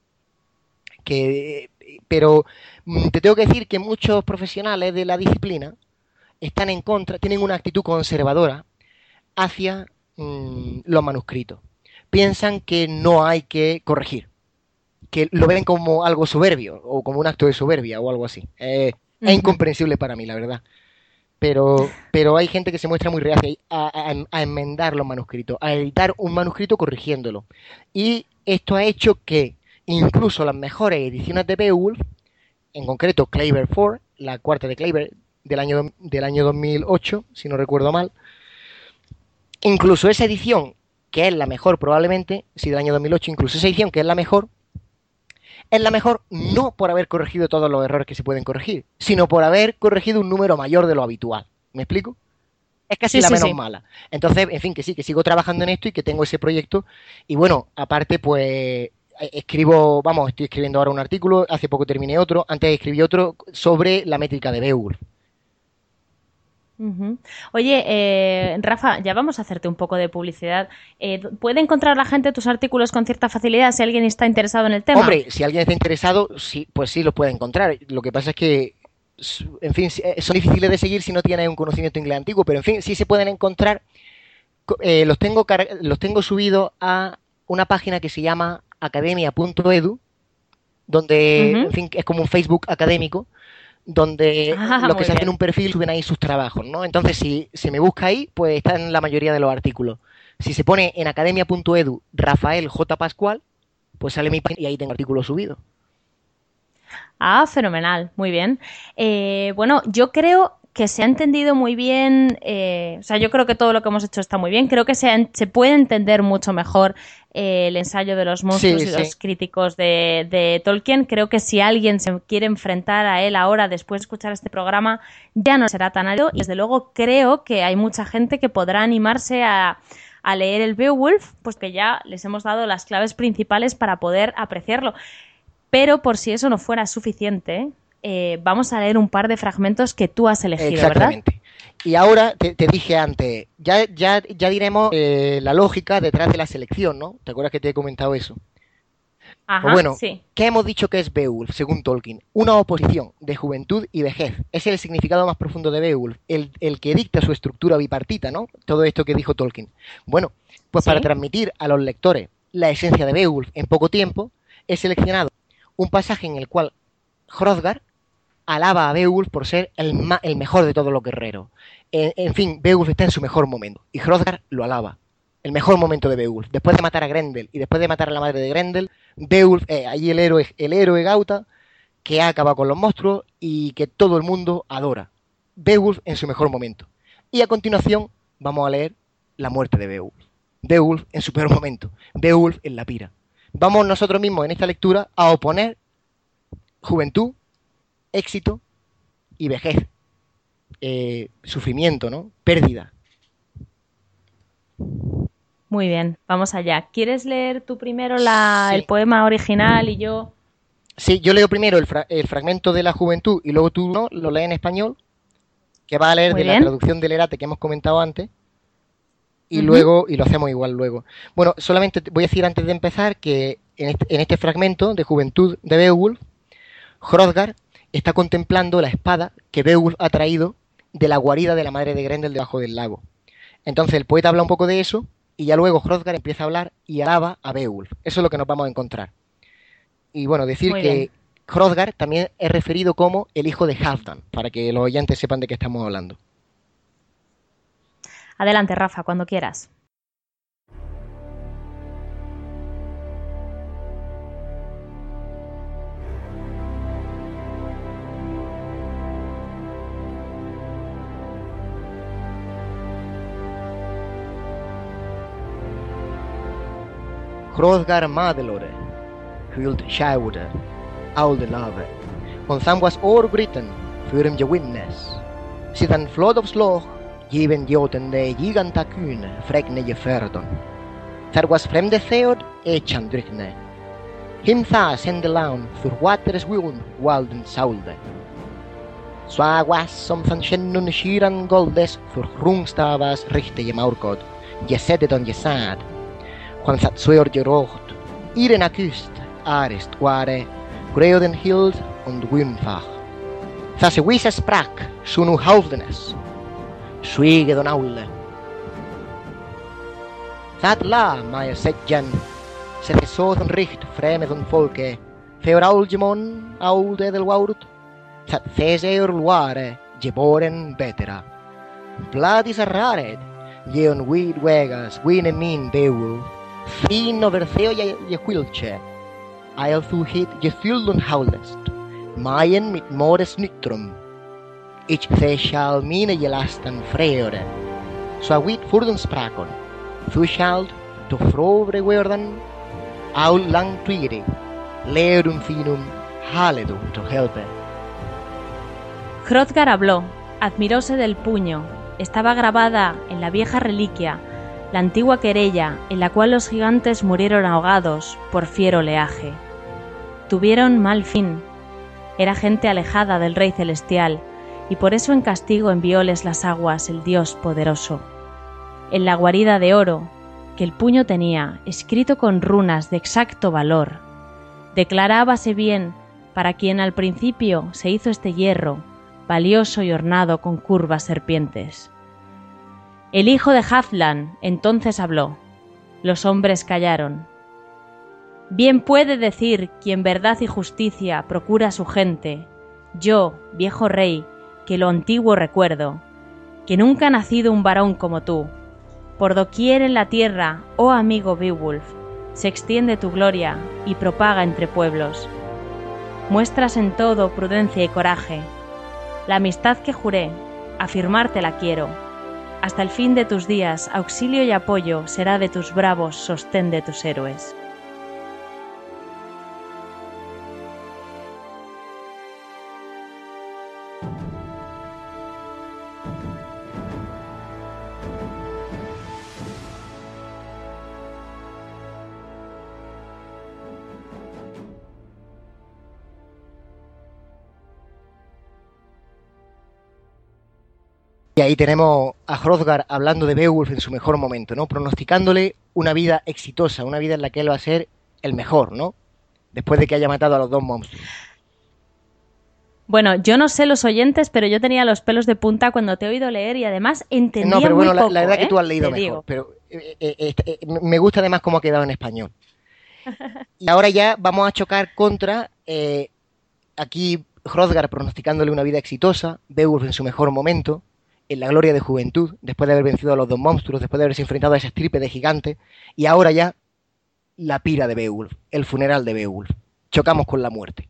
Pero te tengo que decir que muchos profesionales de la disciplina están en contra, tienen una actitud conservadora hacia los manuscritos. Piensan que no hay que corregir, que lo ven como algo soberbio o como un acto de soberbia o algo así. Es incomprensible para mí, la verdad. Pero hay gente que se muestra muy reacia a enmendar los manuscritos, a editar un manuscrito corrigiéndolo. Y esto ha hecho que incluso las mejores ediciones de Beowulf, en concreto Claver 4, la cuarta de Claver del año 2008, si no recuerdo mal, incluso esa edición, que es la mejor probablemente, si del año 2008, incluso esa edición que es la mejor no por haber corregido todos los errores que se pueden corregir, sino por haber corregido un número mayor de lo habitual. ¿Me explico? Es casi la menos mala. Entonces, en fin, que sí, que sigo trabajando en esto y que tengo ese proyecto. Y bueno, aparte, pues estoy escribiendo ahora un artículo, hace poco terminé otro, antes escribí otro sobre la métrica de Beowulf. Oye, Rafa, ya vamos a hacerte un poco de publicidad. ¿Puede encontrar la gente tus artículos con cierta facilidad si alguien está interesado en el tema? Hombre, si alguien está interesado, sí, pues sí los puede encontrar. Lo que pasa es que, en fin, son difíciles de seguir si no tienes un conocimiento inglés antiguo, pero en fin, sí se pueden encontrar. Los tengo subidos a una página que se llama academia.edu, donde, en fin, es como un Facebook académico, donde los que se hacen un perfil suben ahí sus trabajos, ¿no? Entonces, si me busca ahí, pues está en la mayoría de los artículos. Si se pone en academia.edu Rafael J. Pascual, pues sale mi página y ahí tengo artículos subidos. Ah, fenomenal, muy bien. Bueno, yo creo que se ha entendido muy bien, o sea, yo creo que todo lo que hemos hecho está muy bien, creo que se puede entender mucho mejor el ensayo de los monstruos y los críticos de Tolkien. Creo que si alguien se quiere enfrentar a él ahora, después de escuchar este programa, ya no será tan árido, y desde luego creo que hay mucha gente que podrá animarse a leer el Beowulf, pues que ya les hemos dado las claves principales para poder apreciarlo. Pero por si eso no fuera suficiente, vamos a leer un par de fragmentos que tú has elegido, exactamente, ¿verdad? Y ahora te dije antes, ya diremos la lógica detrás de la selección, ¿no? ¿Te acuerdas que te he comentado eso? Ajá, Pues bueno, sí. ¿qué hemos dicho que es Beowulf, según Tolkien? Una oposición de juventud y vejez. Es el significado más profundo de Beowulf, el que dicta su estructura bipartita, ¿no? Todo esto que dijo Tolkien. Bueno, pues para Sí. transmitir a los lectores la esencia de Beowulf en poco tiempo, he seleccionado un pasaje en el cual Hrothgar alaba a Beowulf por ser el mejor de todos los guerreros. En fin, Beowulf está en su mejor momento y Hrothgar lo alaba. El mejor momento de Beowulf. Después de matar a Grendel y después de matar a la madre de Grendel, Beowulf es allí el héroe Gauta que ha acabado con los monstruos y que todo el mundo adora. Beowulf en su mejor momento. Y a continuación vamos a leer la muerte de Beowulf. Beowulf en su peor momento. Beowulf en la pira. Vamos nosotros mismos en esta lectura a oponer juventud, éxito y vejez. Sufrimiento, ¿no? Pérdida. Muy bien, vamos allá. ¿Quieres leer tú primero Sí. el poema original y yo? Sí, yo leo primero el fragmento de la juventud y luego tú no, lo lees en español, que va a leer Muy de la bien. traducción del Erate que hemos comentado antes, y Ujú. luego, y lo hacemos igual luego. Bueno, solamente voy a decir antes de empezar que en este fragmento de juventud de Beowulf, Hrothgar está contemplando la espada que Beowulf ha traído de la guarida de la madre de Grendel debajo del lago. Entonces el poeta habla un poco de eso, y ya luego Hrothgar empieza a hablar y alaba a Beowulf. Eso es lo que nos vamos a encontrar. Y bueno, decir Muy que bien. Hrothgar también es referido como el hijo de Halfdan, para que los oyentes sepan de qué estamos hablando. Adelante, Rafa, cuando quieras. Hrothgar Madelore, Hult Sjaude, Oude Lave, Ontham was oorbritten, Furm je winnes. Sidan flod of slag, given joten de giganta kune, fregne je ferdon. There was fremde theod, echan drykne. Him tha sende laun, thur wateres wiln, walden saulde. Swa was som van shennon shiran goldes, thur hrungstavas richte je maurkod, je sededon je sad. Juan zat suer je rocht, iren akust, arest ware, greuden hild und wynfach. Thase wisa sprak, sunu halfdenes, swiege don aule. That la, maja setjan, se soten richt freme don folke, theor aulgemon, aulde del waurd, that these luare, geboren betera. Bladis rared, jeon weed wegas, wine min Beowulf, fin over theo je quilche, I'll thu hit je thuldun haulest, maien mit mores nytrum, ich the shall mine je lastan freore, so wit furdun sprakon, thu shalt to frovre werdan, aul lang twiri, leerum finum, haledum to helpe. Hrothgar habló, admiróse del puño. Estaba grabada en la vieja reliquia, la antigua querella en la cual los gigantes murieron ahogados por fiero oleaje. Tuvieron mal fin. Era gente alejada del Rey Celestial, y por eso en castigo envióles las aguas el Dios poderoso. En la guarida de oro, que el puño tenía, escrito con runas de exacto valor, declarábase bien para quien al principio se hizo este hierro, valioso y ornado con curvas serpientes. El hijo de Halfdan entonces habló. Los hombres callaron. Bien puede decir quien verdad y justicia procura a su gente, yo, viejo rey, que lo antiguo recuerdo, que nunca ha nacido un varón como tú. Por doquier en la tierra, oh amigo Beowulf, se extiende tu gloria y propaga entre pueblos. Muestras en todo prudencia y coraje. La amistad que juré, afirmarte la quiero. Hasta el fin de tus días, auxilio y apoyo será de tus bravos, sostén de tus héroes. Y ahí tenemos a Hrothgar hablando de Beowulf en su mejor momento, ¿no? Pronosticándole una vida exitosa, una vida en la que él va a ser el mejor, ¿no? después de que haya matado a los dos monstruos. Bueno, yo no sé los oyentes, pero yo tenía los pelos de punta cuando te he oído leer y además entendía No, pero bueno, muy poco, la verdad que tú has leído te mejor, digo. pero me gusta además cómo ha quedado en español. Y ahora ya vamos a chocar contra, aquí Hrothgar pronosticándole una vida exitosa, Beowulf en su mejor momento, en la gloria de juventud, después de haber vencido a los dos monstruos, después de haberse enfrentado a esa estirpe de gigantes, y ahora ya la pira de Beowulf, el funeral de Beowulf. Chocamos con la muerte.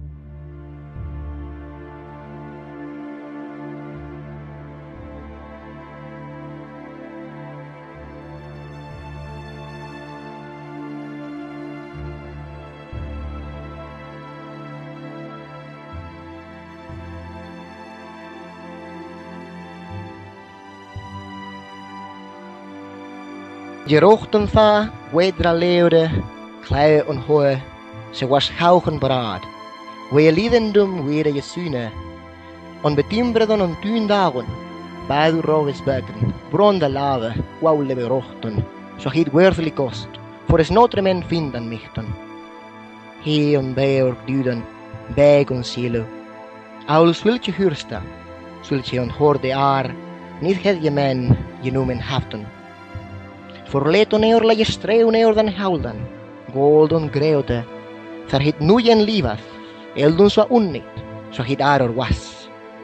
Gerochten tha, wedra leure, klei on hoe, se was haugen braad. We lidendum were je sune. On betimbredon on 10 dagen, badu roges beken, bronda lave, waule berochten, so hit worthly kost, for es notre men findan michten. He on beor duden, beg on silo. Aul swiltje hursta, swiltje on horde aar, niet het je men, je noemen haften. Forleto neor la gestreu neor dan haudan, goldon greote, thar hit nujen livas, eldun sua unnit, so hit aror was.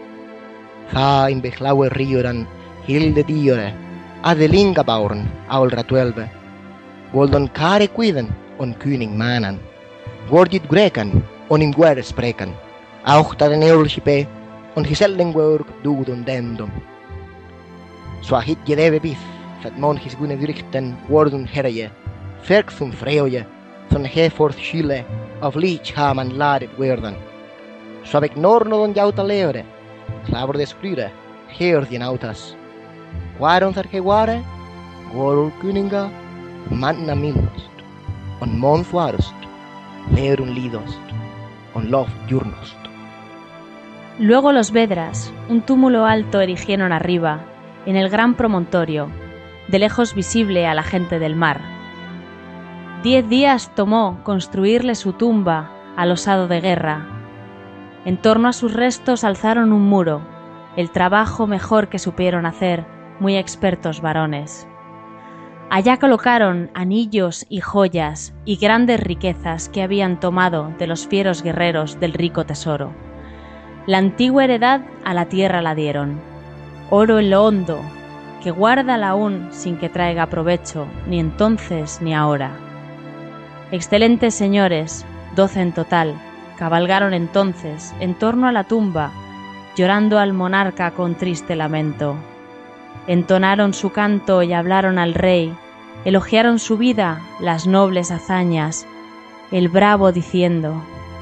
Tha in bechlaue rioran, hilde diore, adelinga baurn, aul ratuelve, goldon kare quiden, on kuning manan, gordit grekan, on im guerre spreken, auch tar neor shipe, on hiseldenguurk dudon dendum. So hit jedeve bis, dat man his gune dyrkten wordun herje, verkthum freoje, thon heforth schyle, of leech haman ladet werden. So ik norno don jauta leore, klaver de skryre, heordien autas. Waarom thar ke ware, gorul kuninga, manna milnost, on month warust, leerun lidost, on loft jurnost. Luego los Vedras, un túmulo alto erigieron arriba, en el gran promontorio, de lejos visible a la gente del mar. 10 días tomó construirle su tumba al osado de guerra. En torno a sus restos alzaron un muro, el trabajo mejor que supieron hacer muy expertos varones. Allá colocaron anillos y joyas y grandes riquezas que habían tomado de los fieros guerreros del rico tesoro. La antigua heredad a la tierra la dieron, oro en lo hondo, que guárdala aún sin que traiga provecho, ni entonces ni ahora. Excelentes señores, 12 en total, cabalgaron entonces en torno a la tumba, llorando al monarca con triste lamento. Entonaron su canto y hablaron al rey, elogiaron su vida, las nobles hazañas, el bravo diciendo: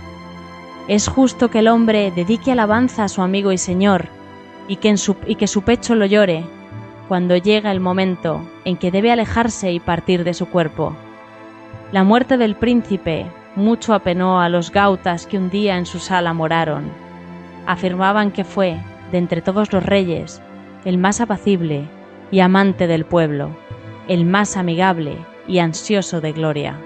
es justo que el hombre dedique alabanza a su amigo y señor, y que su pecho lo llore, cuando llega el momento en que debe alejarse y partir de su cuerpo. La muerte del príncipe mucho apenó a los gautas que un día en su sala moraron. Afirmaban que fue, de entre todos los reyes, el más apacible y amante del pueblo, el más amigable y ansioso de gloria.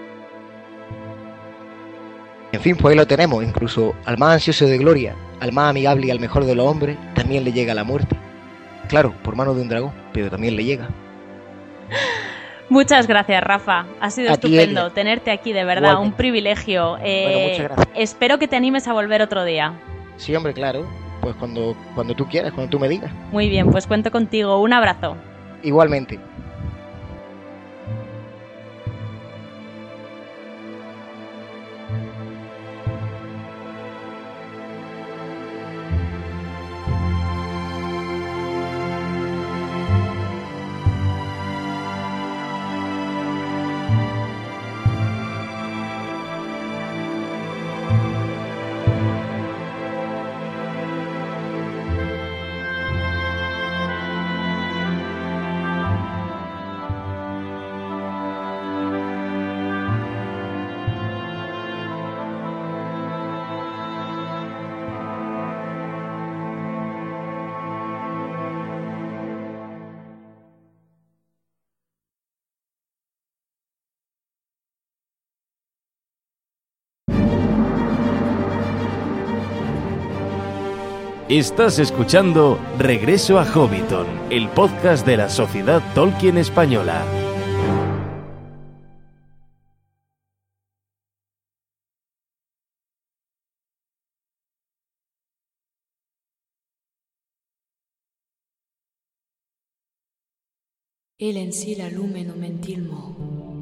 En fin, pues ahí lo tenemos, incluso al más ansioso de gloria, al más amigable y al mejor de los hombres, también le llega la muerte. Claro, por mano de un dragón, pero también le llega. Muchas gracias, Rafa. Ha sido estupendo tenerte aquí, de verdad, igualmente. Un privilegio. Bueno, muchas gracias. Espero que te animes a volver otro día. Sí, hombre, claro. Pues cuando tú quieras, cuando tú me digas. Muy bien, pues cuento contigo. Un abrazo. Igualmente. Estás escuchando Regreso a Hobbiton, el podcast de la Sociedad Tolkien Española. Elensila lumen omentilmo.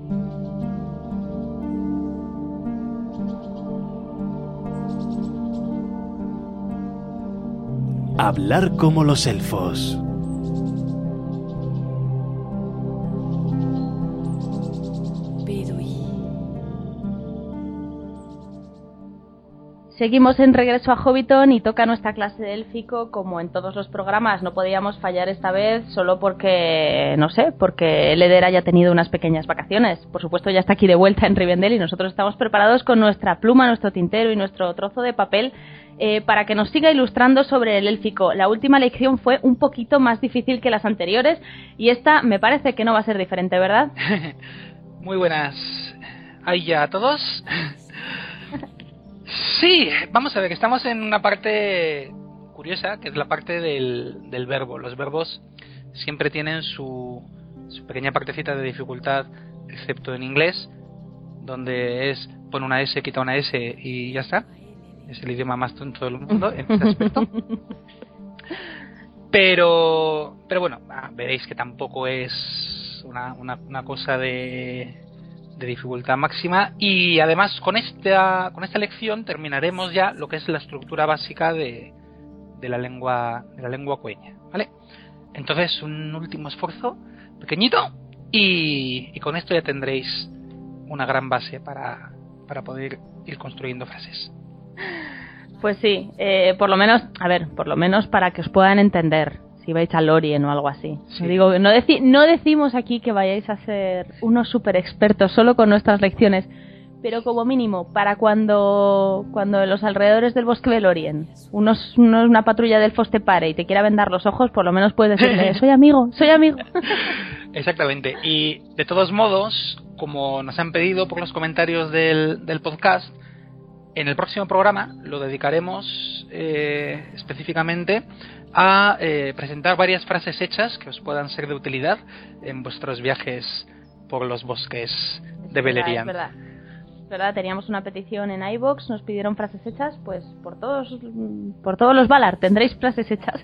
Hablar como los elfos. Seguimos en Regreso a Hobbiton y toca nuestra clase de élfico. Como en todos los programas, no podíamos fallar esta vez solo porque, no sé, porque Leder haya tenido unas pequeñas vacaciones. Por supuesto, ya está aquí de vuelta en Rivendell y nosotros estamos preparados con nuestra pluma, nuestro tintero y nuestro trozo de papel para que nos siga ilustrando sobre el élfico. La última lección fue un poquito más difícil que las anteriores y esta me parece que no va a ser diferente, ¿verdad? Muy buenas a todos. Sí, vamos a ver, estamos en una parte curiosa, que es la parte del verbo. Los verbos siempre tienen su pequeña partecita de dificultad, excepto en inglés, donde es pon una S, quita una S y ya está. Es el idioma más tonto del mundo en este aspecto. Pero bueno, veréis que tampoco es una cosa de dificultad máxima, y además con esta lección terminaremos ya lo que es la estructura básica de la lengua cueña, ¿vale? Entonces un último esfuerzo pequeñito y con esto ya tendréis una gran base para poder ir construyendo frases. Pues sí, por lo menos para que os puedan entender. Si vais a Lorien o algo así. Sí. Digo, no decimos aquí que vayáis a ser unos super expertos solo con nuestras lecciones, pero como mínimo, para cuando en los alrededores del bosque de Lorien una patrulla de elfos te pare y te quiera vendar los ojos, por lo menos puedes decirle, soy amigo. Exactamente. Y de todos modos, como nos han pedido por los comentarios del podcast, en el próximo programa lo dedicaremos específicamente a presentar varias frases hechas que os puedan ser de utilidad en vuestros viajes por los bosques de Beleriand. Es verdad, teníamos una petición en iVoox, nos pidieron frases hechas, pues por todos los Valar tendréis frases hechas.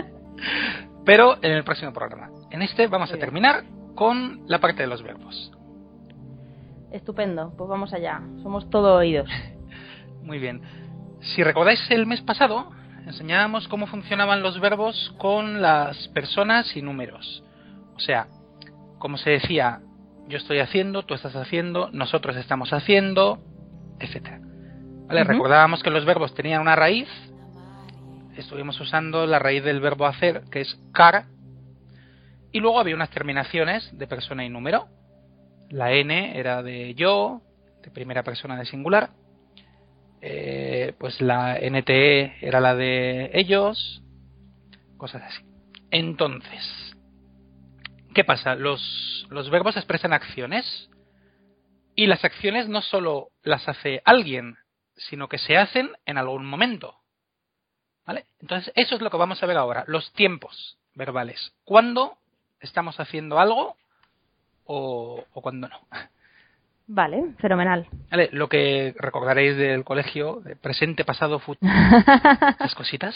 Pero en el próximo programa. En este vamos a terminar con la parte de los verbos. Estupendo, pues vamos allá, somos todo oídos. Muy bien. Si recordáis el mes pasado, enseñábamos cómo funcionaban los verbos con las personas y números. O sea, como se decía, yo estoy haciendo, tú estás haciendo, nosotros estamos haciendo, etc. ¿Vale? Recordábamos que los verbos tenían una raíz. Estuvimos usando la raíz del verbo hacer, que es car. Y luego había unas terminaciones de persona y número. La N era de yo, de primera persona de singular. Pues la NTE era la de ellos, cosas así. Entonces, ¿qué pasa? Los verbos expresan acciones, y las acciones no solo las hace alguien, sino que se hacen en algún momento, ¿vale? Entonces eso es lo que vamos a ver ahora, los tiempos verbales, cuándo estamos haciendo algo o cuándo no. Vale, fenomenal. Vale, lo que recordaréis del colegio, de presente, pasado, futuro, esas cositas.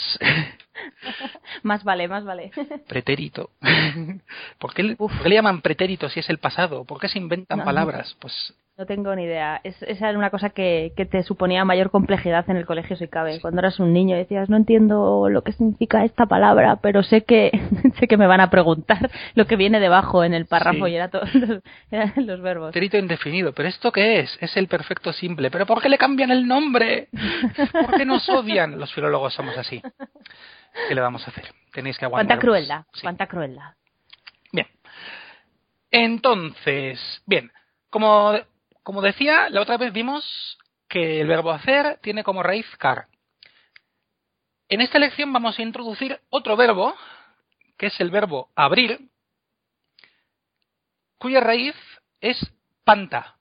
Más vale. Pretérito. ¿Por qué le llaman pretérito si es el pasado? ¿Por qué se inventan palabras? Pues no tengo ni idea. Esa era una cosa que te suponía mayor complejidad en el colegio, si cabe. Cuando eras un niño decías, no entiendo lo que significa esta palabra, pero sé que me van a preguntar lo que viene debajo en el párrafo, sí. Y eran los verbos. Pretérito indefinido. ¿Pero esto qué es? Es el perfecto simple. ¿Pero por qué le cambian el nombre? ¿Por qué nos odian? Los filólogos somos así. ¿Qué le vamos a hacer? Tenéis que aguantar. Cuánta crueldad, sí. Cuánta crueldad. Bien. Entonces, bien, como decía, la otra vez vimos que el verbo hacer tiene como raíz car. En esta lección vamos a introducir otro verbo, que es el verbo abrir, cuya raíz es panta.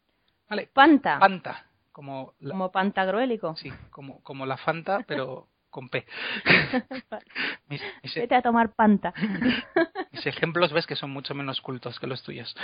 ¿Vale? Panta. Panta. Como pantagruélico. Sí, como la Fanta, pero con P. Vete a tomar Panta. Mis ejemplos ves que son mucho menos cultos que los tuyos.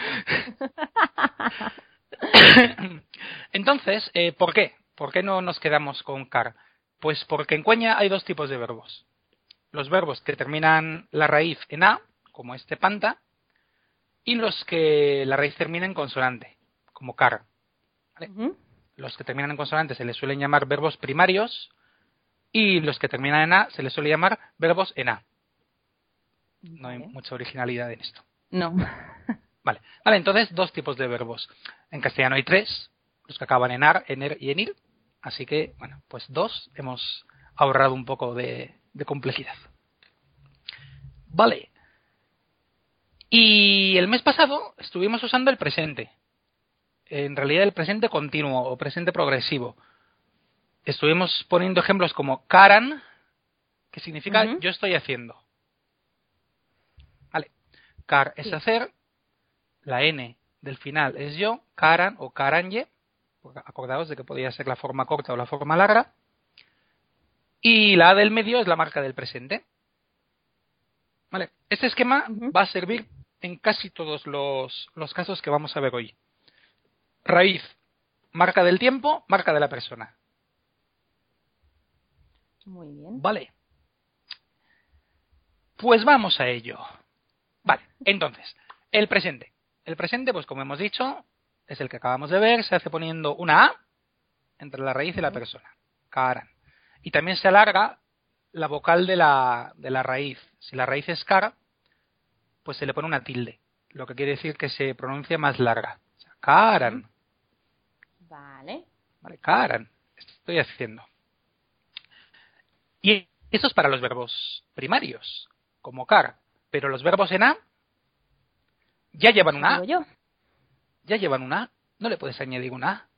Entonces, ¿por qué? ¿Por qué no nos quedamos con car? Pues porque en cueña hay dos tipos de verbos. Los verbos que terminan la raíz en a, como este panta, y los que la raíz termina en consonante, como car. ¿Vale? Uh-huh. Los que terminan en consonante se les suelen llamar verbos primarios y los que terminan en a se les suele llamar verbos en a. No hay mucha originalidad en esto. No. Vale, entonces dos tipos de verbos. En castellano hay tres, los que acaban en ar, en er y en ir. Así que, bueno, pues dos hemos ahorrado un poco de complejidad. Vale. Y el mes pasado estuvimos usando el presente. En realidad el presente continuo o presente progresivo. Estuvimos poniendo ejemplos como karan, que significa uh-huh. Yo estoy haciendo. Vale. Kar es hacer, la n del final es yo, karan o karanye. Acordaos de que podía ser la forma corta o la forma larga. Y la A del medio es la marca del presente. Vale. Este esquema uh-huh. va a servir en casi todos los casos que vamos a ver hoy. Raíz, marca del tiempo, marca de la persona. Muy bien. Vale. Pues vamos a ello. Vale, entonces, el presente. El presente, pues como hemos dicho, es el que acabamos de ver, se hace poniendo una A entre la raíz y la persona. Karan. Y también se alarga la vocal de la raíz. Si la raíz es kar, pues se le pone una tilde, lo que quiere decir que se pronuncia más larga. O sea, karan. Vale, karan. Estoy haciendo. Y eso es para los verbos primarios, como kar. Pero los verbos en a ya llevan una A. Ya llevan una A. No le puedes añadir una A.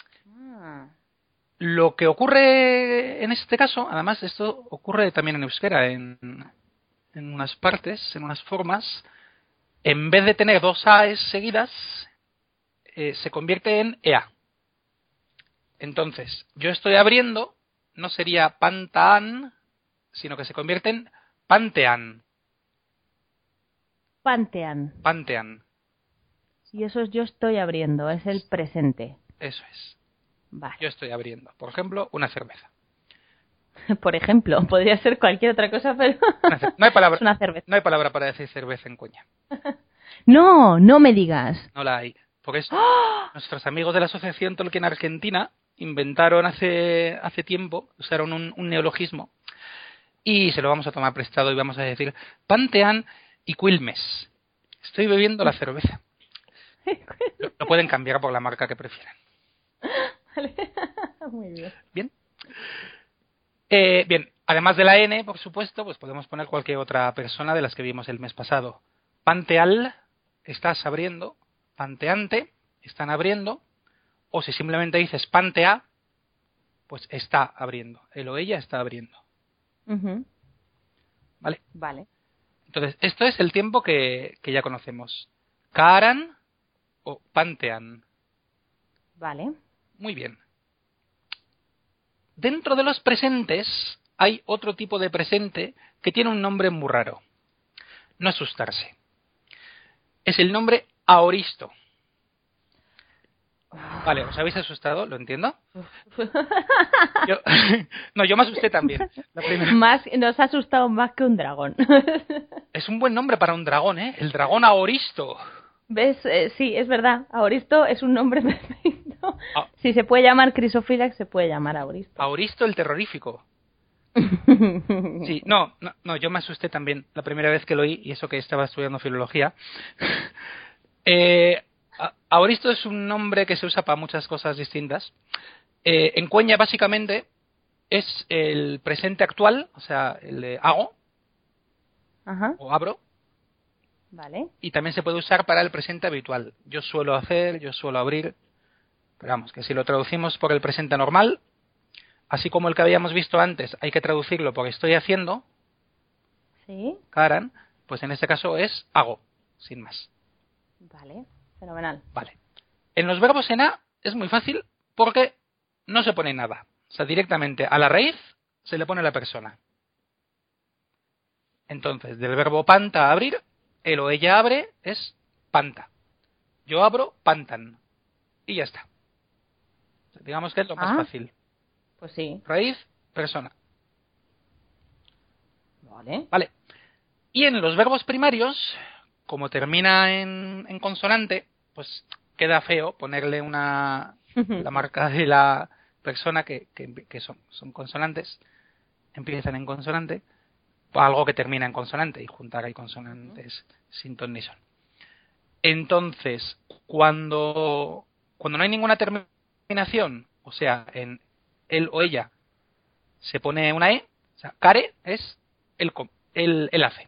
Lo que ocurre en este caso, además esto ocurre también en euskera, en unas partes, en unas formas, en vez de tener dos A's seguidas, se convierte en EA. Entonces, yo estoy abriendo, no sería pantaan, sino que se convierte en pantean. Pantean. Y eso es yo estoy abriendo, es el presente. Eso es. Vale. Yo estoy abriendo, por ejemplo, una cerveza. Por ejemplo, podría ser cualquier otra cosa, pero no hay palabra, es una cerveza. No hay palabra para decir cerveza en cuña. No me digas. No la hay. Porque nuestros amigos de la Asociación Tolkien Argentina inventaron hace tiempo, usaron un neologismo y se lo vamos a tomar prestado y vamos a decir Pantean y Quilmes. Estoy bebiendo la cerveza. Lo pueden cambiar por la marca que prefieran. Vale. Muy bien. Bien. Bien, además de la N, por supuesto, pues podemos poner cualquier otra persona de las que vimos el mes pasado. Panteal, estás abriendo. Panteante, están abriendo. O si simplemente dices pantea, pues está abriendo. Él o ella está abriendo. Uh-huh. Vale. Entonces, esto es el tiempo que ya conocemos. Karan o pantean. Vale. Muy bien. Dentro de los presentes hay otro tipo de presente que tiene un nombre muy raro. No asustarse. Es el nombre aoristo. Vale, ¿os habéis asustado? ¿Lo entiendo? Yo me asusté también. Nos ha asustado más que un dragón. Es un buen nombre para un dragón, ¿eh? El dragón aoristo. ¿Ves? Sí, es verdad. Aoristo es un nombre perfecto. Si se puede llamar Chrysophylax, se puede llamar Aoristo. Aoristo el terrorífico. Sí, no, yo me asusté también la primera vez que lo oí, y eso que estaba estudiando filología. Aoristo es un nombre que se usa para muchas cosas distintas. En cueña, básicamente, es el presente actual, o sea, el de hago. Ajá. O abro. Vale. Y también se puede usar para el presente habitual. Yo suelo hacer, yo suelo abrir. Pero vamos, que si lo traducimos por el presente normal, así como el que habíamos visto antes, hay que traducirlo por estoy haciendo. Sí. Karan, pues en este caso es hago, sin más. Vale, fenomenal. Vale. En los verbos en A es muy fácil porque no se pone nada. O sea, directamente a la raíz se le pone a la persona. Entonces, del verbo panta, abrir, él o ella abre, es panta. Yo abro, pantan. Y ya está. Digamos que es lo más fácil. Pues sí. Raíz, persona. Vale. Y en los verbos primarios, como termina en consonante, pues queda feo ponerle la marca de la persona que son consonantes, empiezan en consonante, o algo que termina en consonante, y juntar ahí consonantes sin ton ni son. Entonces, cuando no hay ninguna terminación, o sea, en él o ella se pone una E, o sea, care es él hace.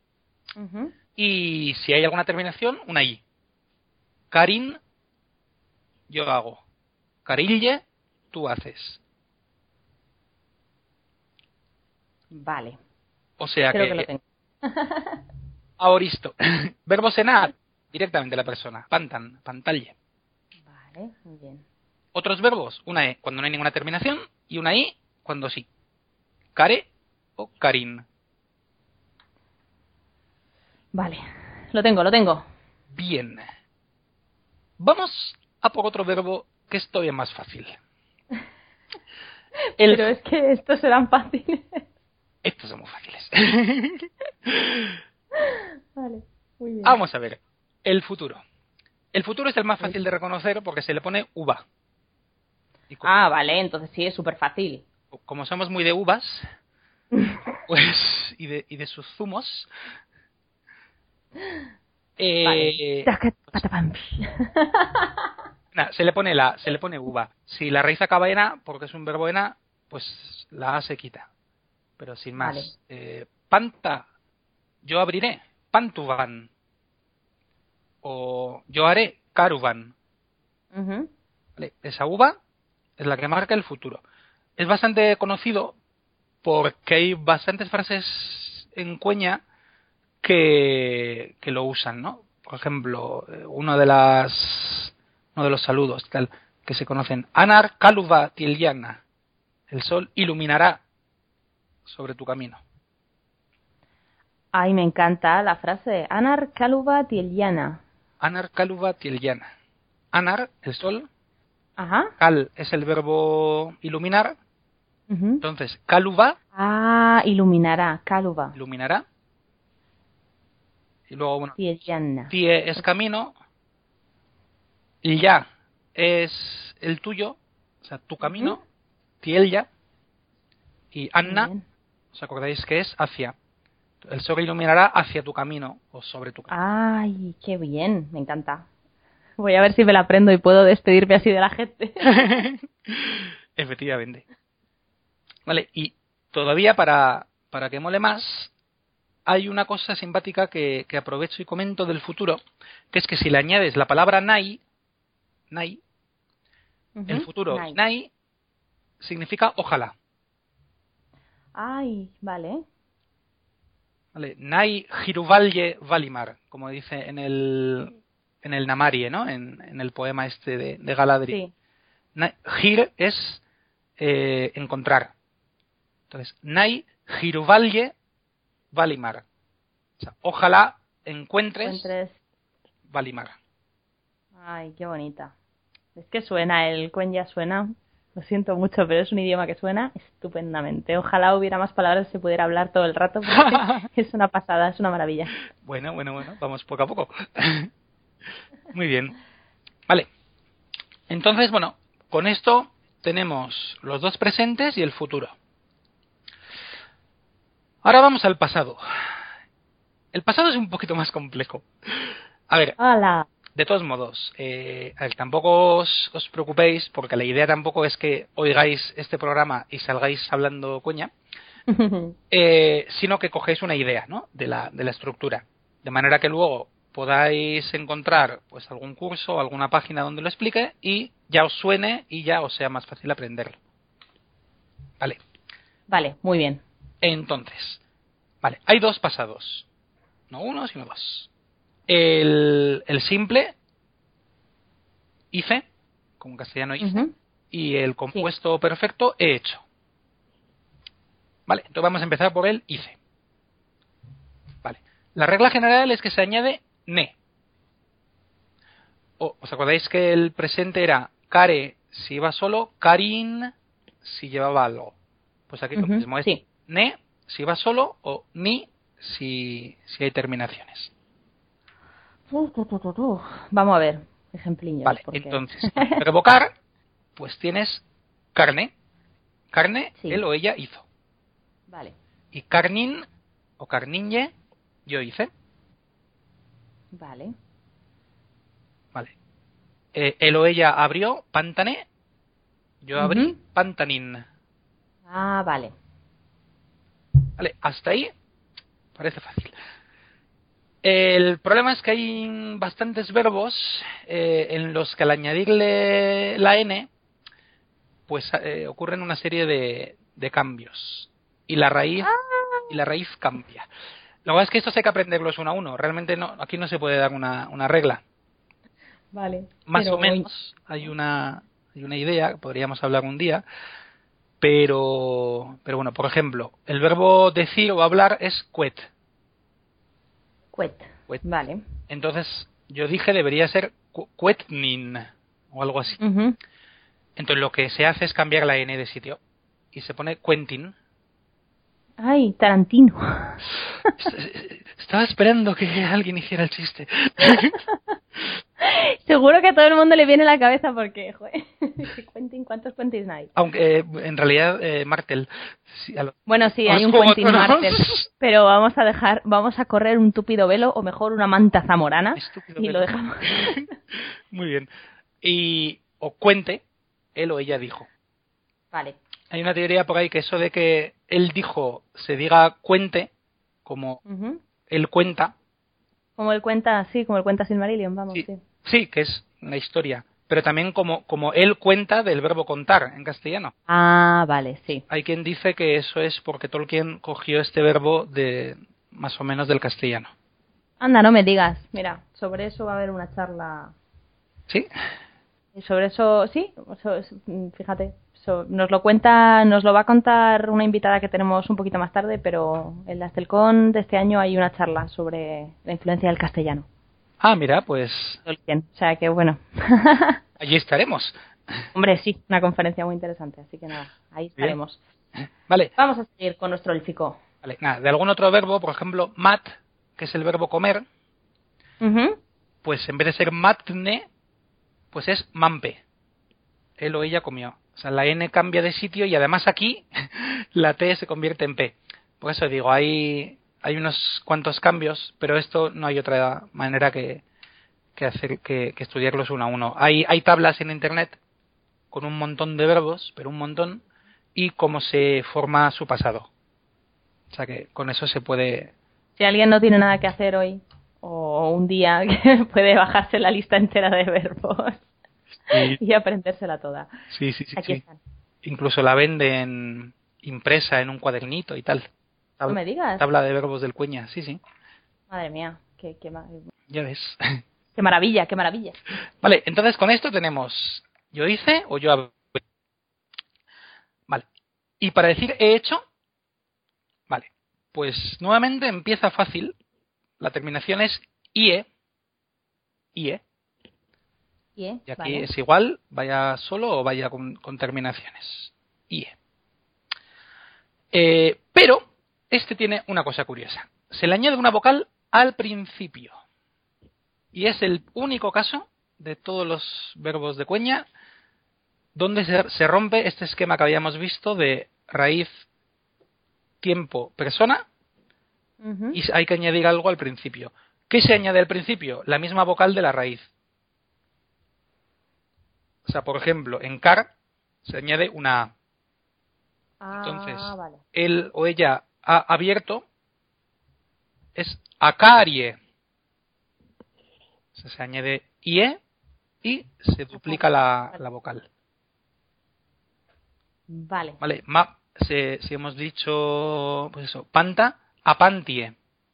Y si hay alguna terminación, una I. Karin, yo hago. Karille, tú haces. Vale. O sea Creo que lo tengo. Ahoristo. Verbo cenar, directamente la persona. Pantan, pantalle. Vale, muy bien. Otros verbos, una E cuando no hay ninguna terminación y una I cuando sí. Care o Karin. Vale, lo tengo. Bien. Vamos a por otro verbo que es todavía más fácil. Pero es que estos serán fáciles. Estos son muy fáciles. Vale, muy bien. Vamos a ver. El futuro. El futuro es el más fácil de reconocer porque se le pone uva. Vale, entonces sí, es súper fácil. Como somos muy de uvas, pues y de sus zumos. Vale. Se le pone uva. Si la raíz acaba en a, porque es un verbo en a, pues la a se quita. Pero sin más. Vale. Panta, yo abriré. Pantuvan. O yo haré. Caruvan. Vale, esa uva es la que marca el futuro. Es bastante conocido porque hay bastantes frases en cueña que lo usan, ¿no? Por ejemplo, uno de los saludos tal que se conocen. Anar kaluva tiljana. El sol iluminará sobre tu camino. Ay, me encanta la frase. Anar kaluva tiljana. Anar kaluva tiljana. Anar, el sol. Ajá. Kal es el verbo iluminar. Entonces, kaluva. Iluminará. Kaluva. Iluminará. Y luego, bueno, tiljana. Tie es camino. Ya es el tuyo, o sea, tu camino. Tielya. Y Anna, ¿os acordáis que es hacia? El sol iluminará hacia tu camino o sobre tu camino. Ay, qué bien, me encanta. Voy a ver si me la aprendo y puedo despedirme así de la gente. Efectivamente. Vale, y todavía para que mole más, hay una cosa simpática que aprovecho y comento del futuro, que es que si le añades la palabra nai, el futuro nai significa ojalá. Ay, vale. Vale, nai giruvalye valimar, como dice en el Namarie, ¿no? En el poema este de Galadriel. Sí. Gir es encontrar. Entonces, nai giruvalye valimar. O sea, ojalá encuentres valimar. Ay, qué bonita. Es que suena, el cuenya suena. Lo siento mucho, pero es un idioma que suena estupendamente. Ojalá hubiera más palabras y se pudiera hablar todo el rato, porque es una pasada, es una maravilla. Bueno, vamos poco a poco. Muy bien. Vale. Entonces, bueno, con esto tenemos los dos presentes y el futuro. Ahora vamos al pasado. El pasado es un poquito más complejo. A ver. ¡Hala! De todos modos, tampoco os preocupéis, porque la idea tampoco es que oigáis este programa y salgáis hablando coña, sino que cogéis una idea, ¿no? de la estructura, de manera que luego podáis encontrar pues algún curso o alguna página donde lo explique y ya os suene y ya os sea más fácil aprenderlo. Vale, muy bien. Entonces, hay dos pasados, no uno, sino dos. El simple, hice, como en castellano hice, y el compuesto perfecto, he hecho. Vale, entonces vamos a empezar por el hice. Vale. La regla general es que se añade ne. ¿Os acordáis que el presente era care si iba solo, karin si llevaba algo? Pues aquí lo mismo es ne si va solo o ni si hay terminaciones. Vamos a ver, ejemplillos. Vale, porque... entonces, revocar, pues tienes carne. Carne, Sí. él o ella hizo. Vale. Y carnin o carninye, yo hice. Vale. Vale. Él o ella abrió, pantane, yo abrí, pantanin. Ah, vale. Vale, hasta ahí parece fácil. El problema es que hay bastantes verbos en los que al añadirle la n, pues ocurren una serie de cambios. Y la raíz cambia. Lo que pasa es que estos hay que aprenderlos uno a uno. Realmente no, aquí no se puede dar una regla. Vale. Más o menos hay una idea, podríamos hablar un día. Pero bueno, por ejemplo, el verbo decir o hablar es cuet. Cuet. Vale. Entonces, yo dije debería ser cuetnin o algo así. Entonces, lo que se hace es cambiar la n de sitio y se pone Quentin. Ay, Tarantino. Estaba esperando que alguien hiciera el chiste. Seguro que a todo el mundo le viene a la cabeza porque, joder, ¿cuántos Quentin hay? Aunque en realidad Martel. Sí, bueno, sí, hay un Quentin Martel, pero vamos a correr un tupido velo o mejor una manta zamorana Estúpido y velo. lo dejamos. Muy bien. O cuente, él o ella dijo. Vale. Hay una teoría por ahí que eso de que él dijo se diga cuente, como él cuenta. Como él cuenta, sí, como él cuenta Silmarillion, vamos, sí. Sí, que es una historia. Pero también como él cuenta del verbo contar en castellano. Ah, vale, sí. Hay quien dice que eso es porque Tolkien cogió este verbo de más o menos del castellano. Anda, no me digas. Mira, sobre eso va a haber una charla. ¿Sí? Y sobre eso, sí, fíjate. Nos lo va a contar una invitada que tenemos un poquito más tarde, pero en la Astelcon de este año hay una charla sobre la influencia del castellano. Ah, mira, pues... O sea que bueno. Allí estaremos. Hombre, sí, una conferencia muy interesante, así que nada, ahí estaremos. Bien. Vale. Vamos a seguir con nuestro élfico. Vale, nada, de algún otro verbo, por ejemplo, mat, que es el verbo comer, pues en vez de ser matne, pues es mampe. Él o ella comió. O sea, la N cambia de sitio y además aquí la T se convierte en P. Por eso digo, hay unos cuantos cambios, pero esto no hay otra manera que estudiarlos uno a uno. Hay tablas en internet con un montón de verbos, pero un montón, y cómo se forma su pasado. O sea que con eso se puede... Si alguien no tiene nada que hacer hoy, o un día, puede bajarse la lista entera de verbos. Sí. Y aprendérsela toda. Sí. Aquí están. Incluso la venden impresa en un cuadernito y tal. No me digas. Tabla de verbos del Cuenya, sí. Madre mía, ya ves. Qué maravilla, qué maravilla. Vale, entonces con esto tenemos yo hice o yo abrí. Vale. Y para decir he hecho, vale, pues nuevamente empieza fácil. La terminación es ie. Y aquí vale. Es igual, vaya solo o vaya con terminaciones. IE. Pero este tiene una cosa curiosa. Se le añade una vocal al principio. Y es el único caso de todos los verbos de Cuenya donde se rompe este esquema que habíamos visto de raíz, tiempo, persona. Y hay que añadir algo al principio. ¿Qué se añade al principio? La misma vocal de la raíz. O sea, por ejemplo, en car se añade una A. Entonces, vale. Él o ella ha abierto es acarie. O sea, se añade ie y se duplica la vocal. Vale. Vale, si hemos dicho, pues eso, panta, apantie.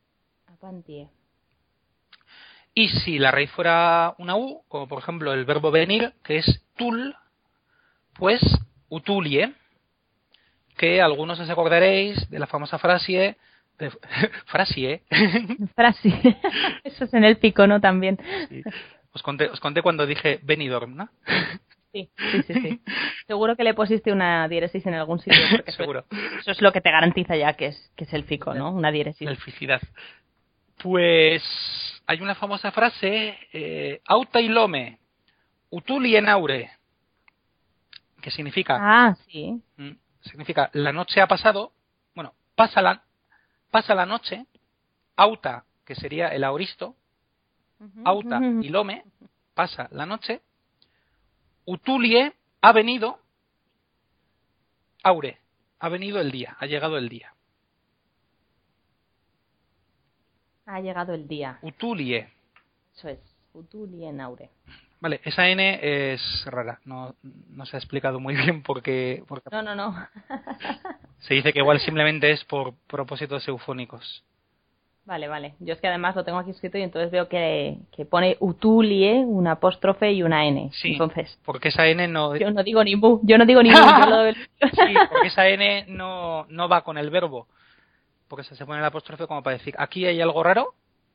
Y si la raíz fuera una U, como por ejemplo el verbo venir, que es tul, pues utulie, que algunos os acordaréis de la famosa frase... frase. Eso es en el pico, ¿no? También. Sí. Os conté cuando dije Benidorm, ¿no? Sí. Seguro que le pusiste una diéresis en algún sitio, porque seguro. Eso es lo que te garantiza ya que es el fico, ¿no? Una diéresis. La elficidad. Pues hay una famosa frase, auta ilome, utuli en aure, que significa... Ah, sí. Significa, la noche ha pasado, bueno, pasa la noche, auta, que sería el auristo, auta y lome, pasa la noche, utulie, ha venido, aure, ha venido el día, ha llegado el día. Ha llegado el día. Utulie. Eso es, utulie en aure. Vale, esa N es rara, no se ha explicado muy bien porque No. se dice que igual simplemente es por propósitos eufónicos. Vale. Yo es que además lo tengo aquí escrito y entonces veo que pone utulie, una apóstrofe y una N. Sí, entonces, porque esa N no... Yo no digo ni mu, yo lo... Sí, porque esa N no va con el verbo. Porque se pone el apóstrofe como para decir, aquí hay algo raro.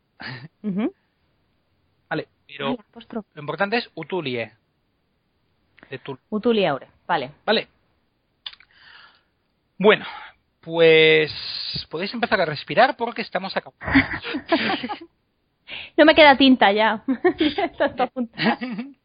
Vale, pero lo importante es utulie. Utulie aure, vale. Vale. Bueno, pues podéis empezar a respirar porque estamos acabando. No me queda tinta ya. Está apuntada.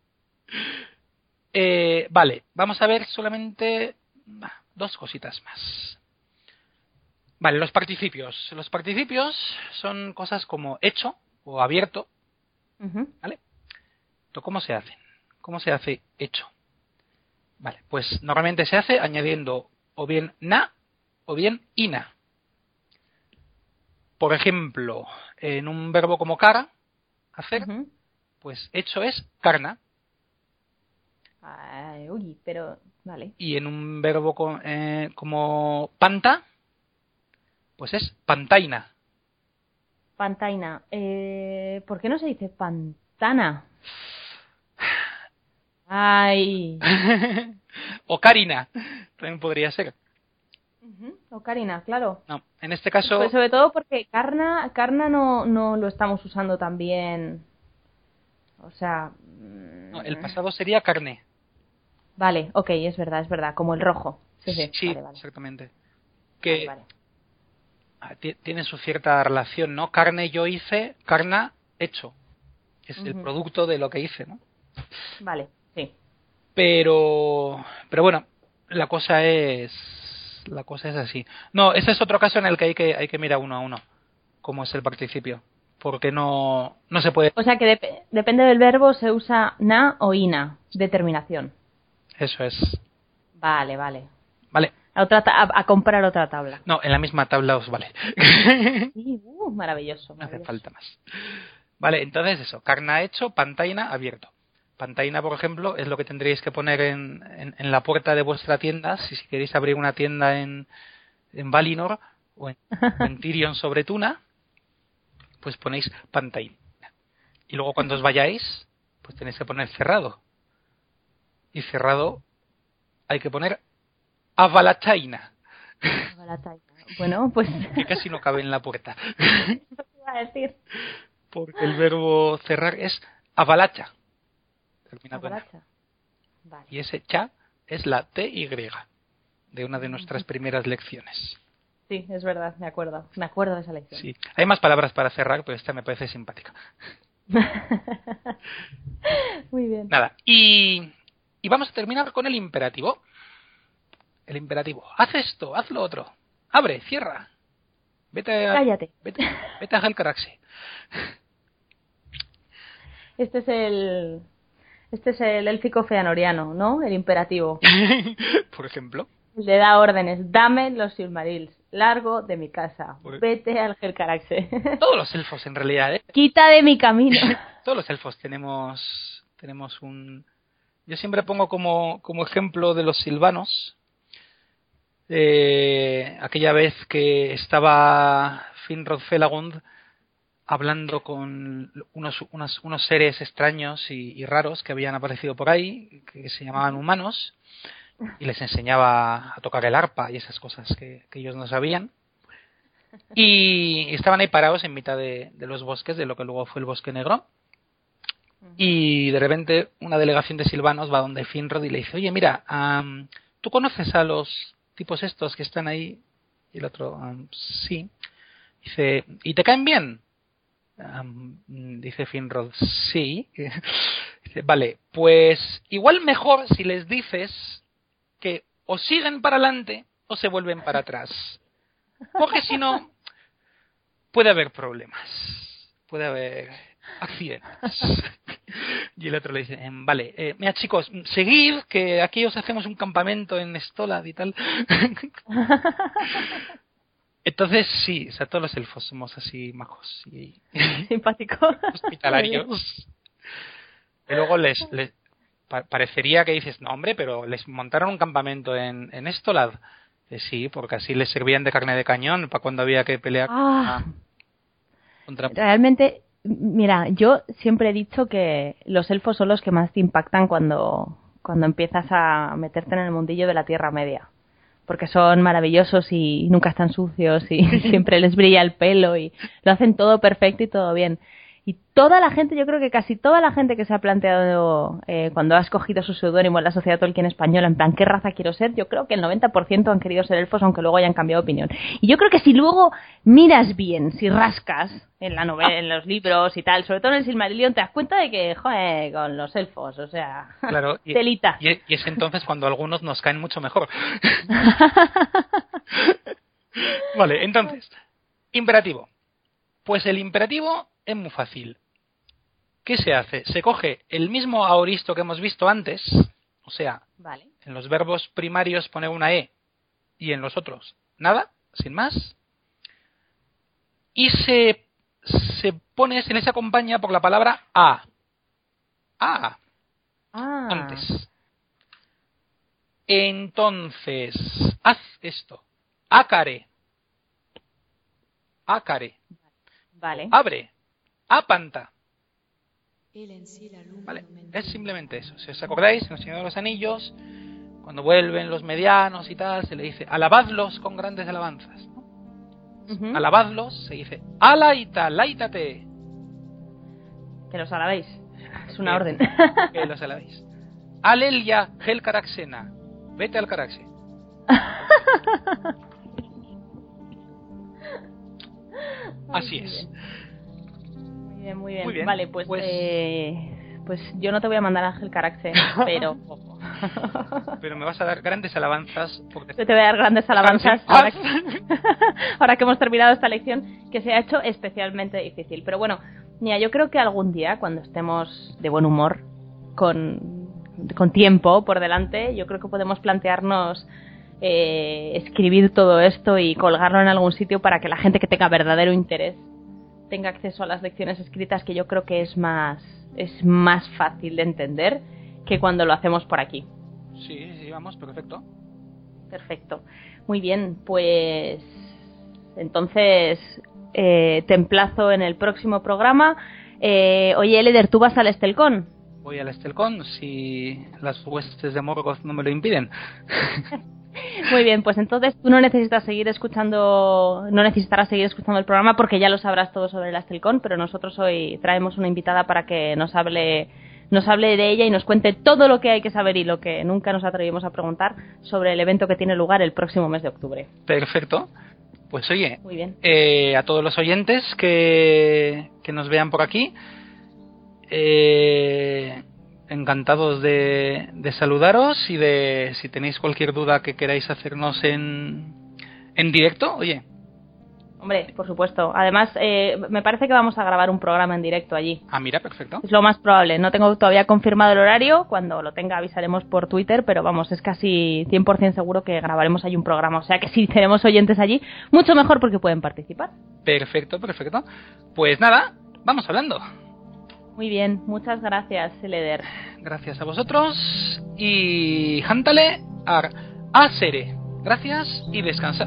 Vale, vamos a ver solamente 2 cositas más. Vale, los participios. Los participios son cosas como hecho o abierto. ¿Vale? ¿Cómo se hacen? ¿Cómo se hace hecho? Vale, pues normalmente se hace añadiendo o bien na o bien ina. Por ejemplo, en un verbo como cara, hacer, pues hecho es carna. Ay, uy, pero vale. Y en un verbo como panta, pues es pantaina. Pantaina. ¿Por qué no se dice pantana? Ay. O carina, también podría ser. O carina, claro. No, en este caso... Pues sobre todo porque carna no lo estamos usando tan bien. O sea... No, el pasado sería carne. Vale, ok, es verdad, como el rojo. Sí, vale. Exactamente. Que vale. Tiene su cierta relación, ¿no? Carne yo hice, carna hecho. Es el producto de lo que hice, ¿no? Vale, sí. Pero bueno, la cosa es así. No, ese es otro caso en el que hay que mirar uno a uno cómo es el participio, porque no se puede. O sea que depende del verbo se usa na o ina, determinación. Eso es. Vale. Vale. A comprar otra tabla. No, en la misma tabla os vale. Sí, maravilloso. No hace falta más. Vale, entonces eso, carna hecho, pantaina abierto. Pantaina, por ejemplo, es lo que tendréis que poner en la puerta de vuestra tienda, si queréis abrir una tienda en Valinor o en Tirion sobre Tuna, pues ponéis pantaina. Y luego cuando os vayáis, pues tenéis que poner cerrado. Y cerrado hay que poner avalachaina. Bueno, pues... Que casi no cabe en la puerta. ¿Qué iba a decir? Porque el verbo cerrar es avalacha. Terminado en A. Vale. Y ese cha es la TY de una de nuestras primeras lecciones. Sí, es verdad, me acuerdo de esa lección. Sí, hay más palabras para cerrar, pero esta me parece simpática. Muy bien. Nada, y vamos a terminar con el imperativo. El imperativo. Haz esto, haz lo otro. Abre, cierra. Cállate. Vete a Helcaraxe. Este es el élfico feanoriano, ¿no? El imperativo. Por ejemplo. Le da órdenes. Dame los Silmarils. Largo de mi casa. Vete al Helcaraxe. Todos los elfos, en realidad, ¿eh? Quita de mi camino. Todos los elfos tenemos un... Yo siempre pongo como ejemplo de los silvanos aquella vez que estaba Finrod Felagund hablando con unos seres extraños y raros que habían aparecido por ahí, que se llamaban humanos, y les enseñaba a tocar el arpa y esas cosas que ellos no sabían. Y estaban ahí parados en mitad de los bosques, de lo que luego fue el Bosque Negro. Y de repente una delegación de silvanos va donde Finrod y le dice: oye, mira, ¿tú conoces a los tipos estos que están ahí? Y el otro, sí. Dice: ¿y te caen bien? Dice Finrod: sí. Dice: vale, pues igual mejor si les dices que o siguen para adelante o se vuelven para atrás. Porque si no, puede haber problemas. Puede haber accidentes. Y el otro le dice: vale, mira chicos, seguid, que aquí os hacemos un campamento en Stolad y tal. Entonces sí, o sea, todos los elfos somos así majos y simpáticos, hospitalarios. Y luego les parecería que dices: no hombre, pero les montaron un campamento en Stolad. Sí, porque así les servían de carne de cañón para cuando había que pelear contra... Realmente, mira, yo siempre he dicho que los elfos son los que más te impactan cuando empiezas a meterte en el mundillo de la Tierra Media. Porque son maravillosos y nunca están sucios y siempre les brilla el pelo y lo hacen todo perfecto y todo bien. Y toda la gente, yo creo que casi toda la gente que se ha planteado cuando ha escogido su seudónimo en la Sociedad Tolkien Española, en plan, ¿qué raza quiero ser? Yo creo que el 90% han querido ser elfos, aunque luego hayan cambiado de opinión. Y yo creo que si luego miras bien, si rascas en la novela, en los libros y tal, sobre todo en el Silmarillion, te das cuenta de que, joder, con los elfos, o sea, claro, telita. Y es entonces cuando algunos nos caen mucho mejor. Vale, entonces, imperativo. Pues el imperativo es muy fácil. ¿Qué se hace? Se coge el mismo aoristo que hemos visto antes, o sea, vale, en los verbos primarios pone una E y en los otros nada, sin más, y se pone, se les acompaña por la palabra a. Antes. Entonces, haz esto. Ácare. Vale. Abre. Apanta. Vale, Vale, es simplemente eso. Si os acordáis, en el Señor de los Anillos, cuando vuelven los medianos y tal, se le dice: alabadlos con grandes alabanzas, ¿no? Uh-huh. Alabadlos, se dice: alaita, láitate. Que los alabéis. Es una orden. Que los alabéis. Alelia, gel caraxena. Vete al caraxe. Así es. Muy bien. Muy bien. Vale, pues yo no te voy a mandar Ángel Caraxe, pero... Pero me vas a dar grandes alabanzas. Porque... Yo te voy a dar grandes alabanzas ahora que hemos terminado esta lección, que se ha hecho especialmente difícil. Pero bueno, mira, yo creo que algún día, cuando estemos de buen humor, con tiempo por delante, yo creo que podemos plantearnos escribir todo esto y colgarlo en algún sitio para que la gente que tenga verdadero interés tenga acceso a las lecciones escritas, que yo creo que es más fácil de entender que cuando lo hacemos por aquí. Sí, vamos, perfecto. Perfecto. Muy bien, pues entonces te emplazo en el próximo programa. Oye, Eleder, ¿tú vas al Estelcón? Voy al Estelcón si las huestes de Morgoth no me lo impiden. Muy bien, pues entonces tú no necesitarás seguir escuchando el programa, porque ya lo sabrás todo sobre el Estelcón, pero nosotros hoy traemos una invitada para que nos hable de ella y nos cuente todo lo que hay que saber y lo que nunca nos atrevimos a preguntar sobre el evento que tiene lugar el próximo mes de octubre. Perfecto. Pues oye, muy bien. A todos los oyentes que nos vean por aquí, encantados de saludaros y de si tenéis cualquier duda que queráis hacernos en directo, oye. Hombre, por supuesto. Además, me parece que vamos a grabar un programa en directo allí. Ah, mira, perfecto. Es lo más probable. No tengo todavía confirmado el horario. Cuando lo tenga avisaremos por Twitter, pero vamos, es casi 100% seguro que grabaremos allí un programa. O sea que si tenemos oyentes allí, mucho mejor porque pueden participar. Perfecto. Pues nada, vamos hablando. Muy bien, muchas gracias, Eleder. Gracias a vosotros y jántale a Sere. Gracias y descansad.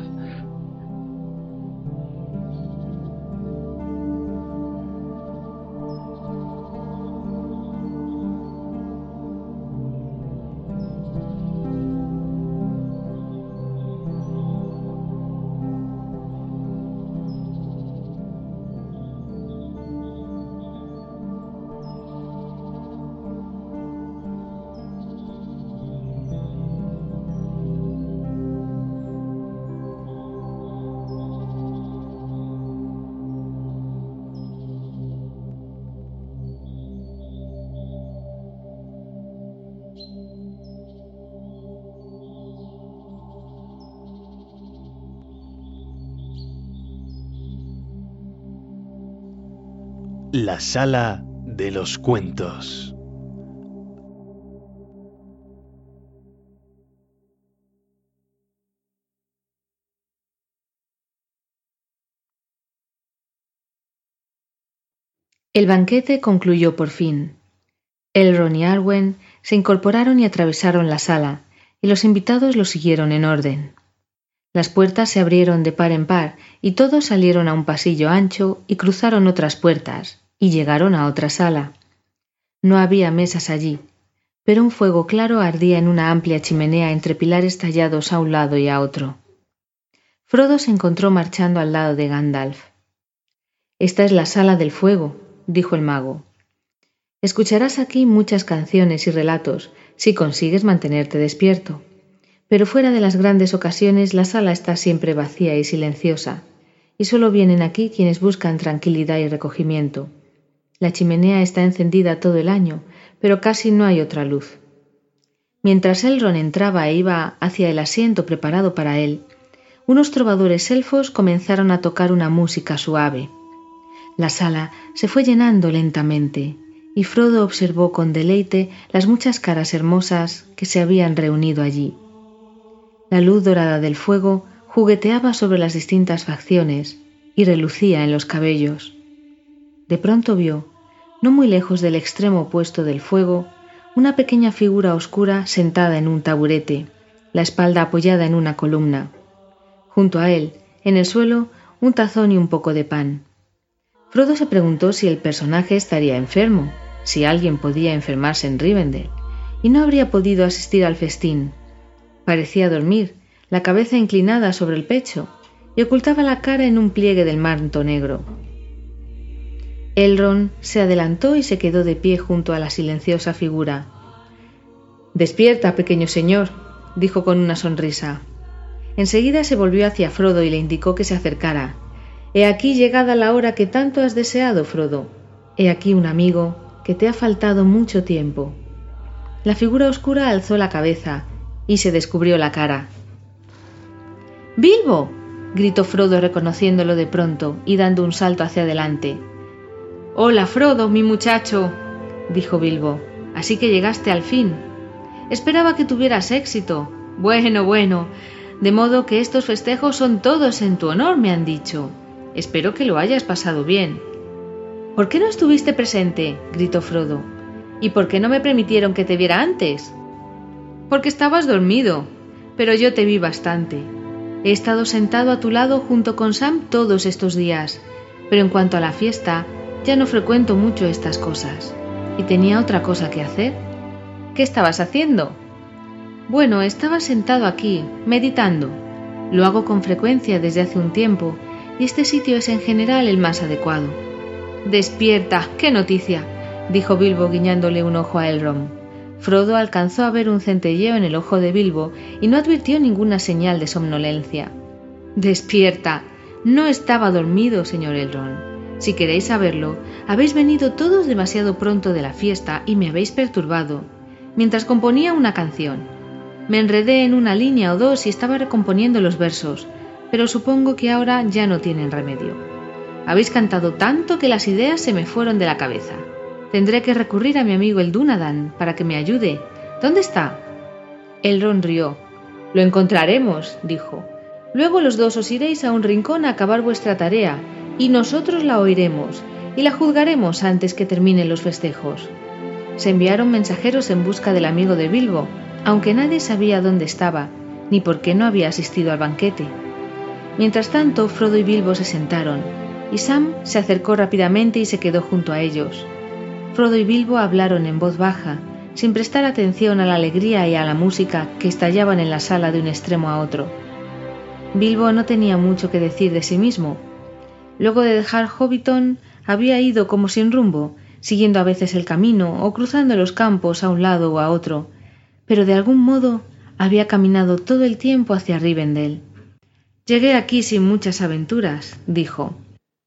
La sala de los cuentos. El banquete concluyó por fin. Elrond y Arwen se incorporaron y atravesaron la sala, y los invitados los siguieron en orden. Las puertas se abrieron de par en par, y todos salieron a un pasillo ancho y cruzaron otras puertas, y llegaron a otra sala. No había mesas allí, pero un fuego claro ardía en una amplia chimenea entre pilares tallados a un lado y a otro. Frodo se encontró marchando al lado de Gandalf. «Esta es la sala del fuego», dijo el mago. «Escucharás aquí muchas canciones y relatos, si consigues mantenerte despierto. Pero fuera de las grandes ocasiones la sala está siempre vacía y silenciosa, y solo vienen aquí quienes buscan tranquilidad y recogimiento. La chimenea está encendida todo el año, pero casi no hay otra luz». Mientras Elrond entraba e iba hacia el asiento preparado para él, unos trovadores elfos comenzaron a tocar una música suave. La sala se fue llenando lentamente, y Frodo observó con deleite las muchas caras hermosas que se habían reunido allí. La luz dorada del fuego jugueteaba sobre las distintas facciones y relucía en los cabellos. De pronto vio, no muy lejos del extremo opuesto del fuego, una pequeña figura oscura sentada en un taburete, la espalda apoyada en una columna. Junto a él, en el suelo, un tazón y un poco de pan. Frodo se preguntó si el personaje estaría enfermo, si alguien podía enfermarse en Rivendell, y no habría podido asistir al festín. Parecía dormir, la cabeza inclinada sobre el pecho, y ocultaba la cara en un pliegue del manto negro. Elrond se adelantó y se quedó de pie junto a la silenciosa figura. «Despierta, pequeño señor», dijo con una sonrisa. Enseguida se volvió hacia Frodo y le indicó que se acercara. «He aquí llegada la hora que tanto has deseado, Frodo. He aquí un amigo que te ha faltado mucho tiempo». La figura oscura alzó la cabeza y se descubrió la cara. «¡Bilbo!», gritó Frodo reconociéndolo de pronto y dando un salto hacia adelante. «Hola, Frodo, mi muchacho», dijo Bilbo. «Así que llegaste al fin. Esperaba que tuvieras éxito. Bueno, de modo que estos festejos son todos en tu honor, me han dicho. Espero que lo hayas pasado bien». «¿Por qué no estuviste presente?», gritó Frodo. «¿Y por qué no me permitieron que te viera antes?». «Porque estabas dormido, pero yo te vi bastante. He estado sentado a tu lado junto con Sam todos estos días, pero en cuanto a la fiesta, ya no frecuento mucho estas cosas. Y tenía otra cosa que hacer». «¿Qué estabas haciendo?». «Bueno, estaba sentado aquí, meditando. Lo hago con frecuencia desde hace un tiempo, y este sitio es en general el más adecuado». «Despierta, qué noticia», dijo Bilbo guiñándole un ojo a Elrond. Frodo alcanzó a ver un centelleo en el ojo de Bilbo y no advirtió ninguna señal de somnolencia. «Despierta. No estaba dormido, señor Elrond. Si queréis saberlo, habéis venido todos demasiado pronto de la fiesta y me habéis perturbado, mientras componía una canción. Me enredé en una línea o dos y estaba recomponiendo los versos, pero supongo que ahora ya no tienen remedio. Habéis cantado tanto que las ideas se me fueron de la cabeza. Tendré que recurrir a mi amigo el Dúnadan para que me ayude. ¿Dónde está?». Elrond rió. «Lo encontraremos», dijo. «Luego los dos os iréis a un rincón a acabar vuestra tarea, y nosotros la oiremos, y la juzgaremos antes que terminen los festejos». Se enviaron mensajeros en busca del amigo de Bilbo, aunque nadie sabía dónde estaba, ni por qué no había asistido al banquete. Mientras tanto, Frodo y Bilbo se sentaron, y Sam se acercó rápidamente y se quedó junto a ellos. Frodo y Bilbo hablaron en voz baja, sin prestar atención a la alegría y a la música que estallaban en la sala de un extremo a otro. Bilbo no tenía mucho que decir de sí mismo. Luego de dejar Hobbiton, había ido como sin rumbo, siguiendo a veces el camino o cruzando los campos a un lado o a otro, pero de algún modo había caminado todo el tiempo hacia Rivendell. «Llegué aquí sin muchas aventuras», dijo.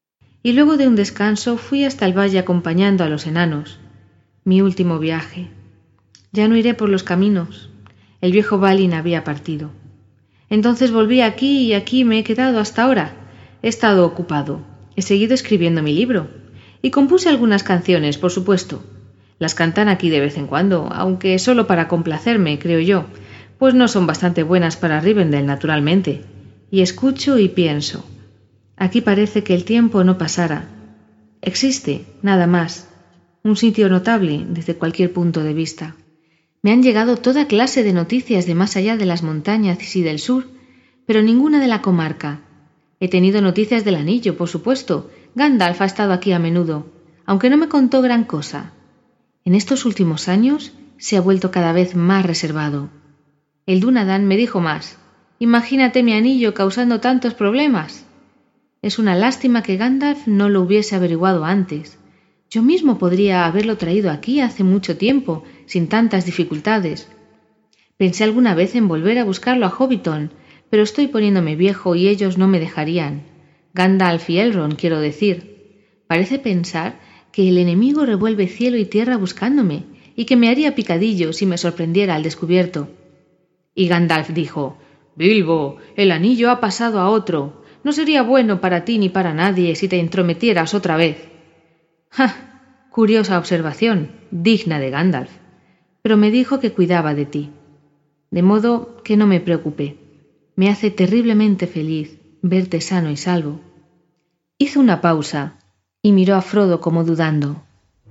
«Y luego de un descanso fui hasta el valle acompañando a los enanos. Mi último viaje. Ya no iré por los caminos. El viejo Balin había partido. Entonces volví aquí y aquí me he quedado hasta ahora. He estado ocupado. He seguido escribiendo mi libro. Y compuse algunas canciones, por supuesto. Las cantan aquí de vez en cuando, aunque solo para complacerme, creo yo, pues no son bastante buenas para Rivendell, naturalmente. Y escucho y pienso. Aquí parece que el tiempo no pasara. Existe, nada más. Un sitio notable desde cualquier punto de vista. Me han llegado toda clase de noticias de más allá de las montañas y del sur, pero ninguna de la comarca. He tenido noticias del anillo, por supuesto. Gandalf ha estado aquí a menudo, aunque no me contó gran cosa. En estos últimos años se ha vuelto cada vez más reservado. El Dúnadan me dijo más. Imagínate mi anillo causando tantos problemas. Es una lástima que Gandalf no lo hubiese averiguado antes. Yo mismo podría haberlo traído aquí hace mucho tiempo, sin tantas dificultades. Pensé alguna vez en volver a buscarlo a Hobbiton, pero estoy poniéndome viejo y ellos no me dejarían. Gandalf y Elrond, quiero decir. Parece pensar que el enemigo revuelve cielo y tierra buscándome, y que me haría picadillo si me sorprendiera al descubierto. Y Gandalf dijo: «Bilbo, el anillo ha pasado a otro. No sería bueno para ti ni para nadie si te entrometieras otra vez». ¡Ja! Curiosa observación, digna de Gandalf. Pero me dijo que cuidaba de ti. De modo que no me preocupé. Me hace terriblemente feliz verte sano y salvo. Hizo una pausa y miró a Frodo como dudando.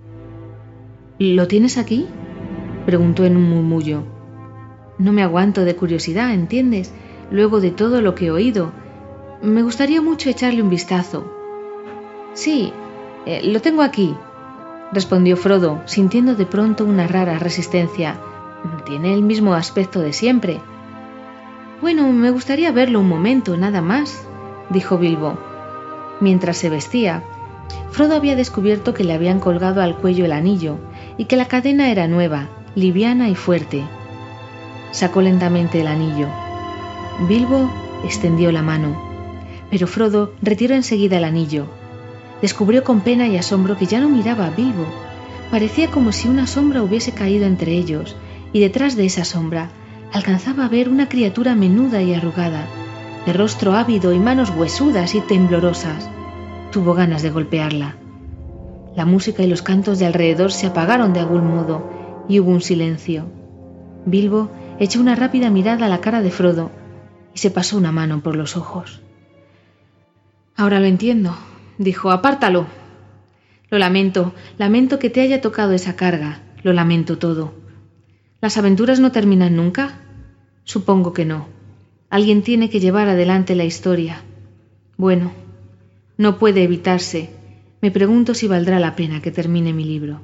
«¿Lo tienes aquí?», preguntó en un murmullo. «No me aguanto de curiosidad, ¿entiendes? Luego de todo lo que he oído. Me gustaría mucho echarle un vistazo». «Sí, lo tengo aquí», respondió Frodo, sintiendo de pronto una rara resistencia. «Tiene el mismo aspecto de siempre». «Bueno, me gustaría verlo un momento, nada más», dijo Bilbo. Mientras se vestía, Frodo había descubierto que le habían colgado al cuello el anillo y que la cadena era nueva, liviana y fuerte. Sacó lentamente el anillo. Bilbo extendió la mano, pero Frodo retiró enseguida el anillo. Descubrió con pena y asombro que ya no miraba a Bilbo. Parecía como si una sombra hubiese caído entre ellos, y detrás de esa sombra alcanzaba a ver una criatura menuda y arrugada, de rostro ávido y manos huesudas y temblorosas. Tuvo ganas de golpearla. La música y los cantos de alrededor se apagaron de algún modo, y hubo un silencio. Bilbo echó una rápida mirada a la cara de Frodo y se pasó una mano por los ojos. «Ahora lo entiendo», dijo. «Apártalo». «Lamento que te haya tocado esa carga, lo lamento todo». «¿Las aventuras no terminan nunca?». «Supongo que no. Alguien tiene que llevar adelante la historia». «Bueno, no puede evitarse. Me pregunto si valdrá la pena que termine mi libro».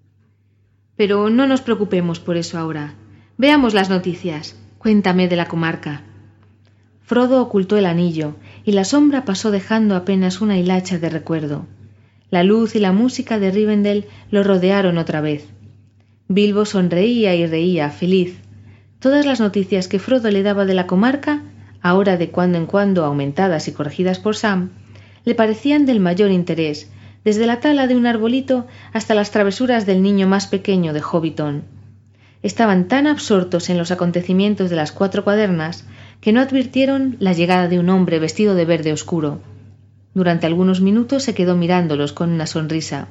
«Pero no nos preocupemos por eso ahora. Veamos las noticias. Cuéntame de la comarca». Frodo ocultó el anillo, y la sombra pasó dejando apenas una hilacha de recuerdo. La luz y la música de Rivendell lo rodearon otra vez. Bilbo sonreía y reía, feliz. Todas las noticias que Frodo le daba de la comarca, ahora de cuando en cuando aumentadas y corregidas por Sam, le parecían del mayor interés, desde la tala de un arbolito hasta las travesuras del niño más pequeño de Hobbiton. Estaban tan absortos en los acontecimientos de las 4 cuadernas que no advirtieron la llegada de un hombre vestido de verde oscuro. Durante algunos minutos se quedó mirándolos con una sonrisa.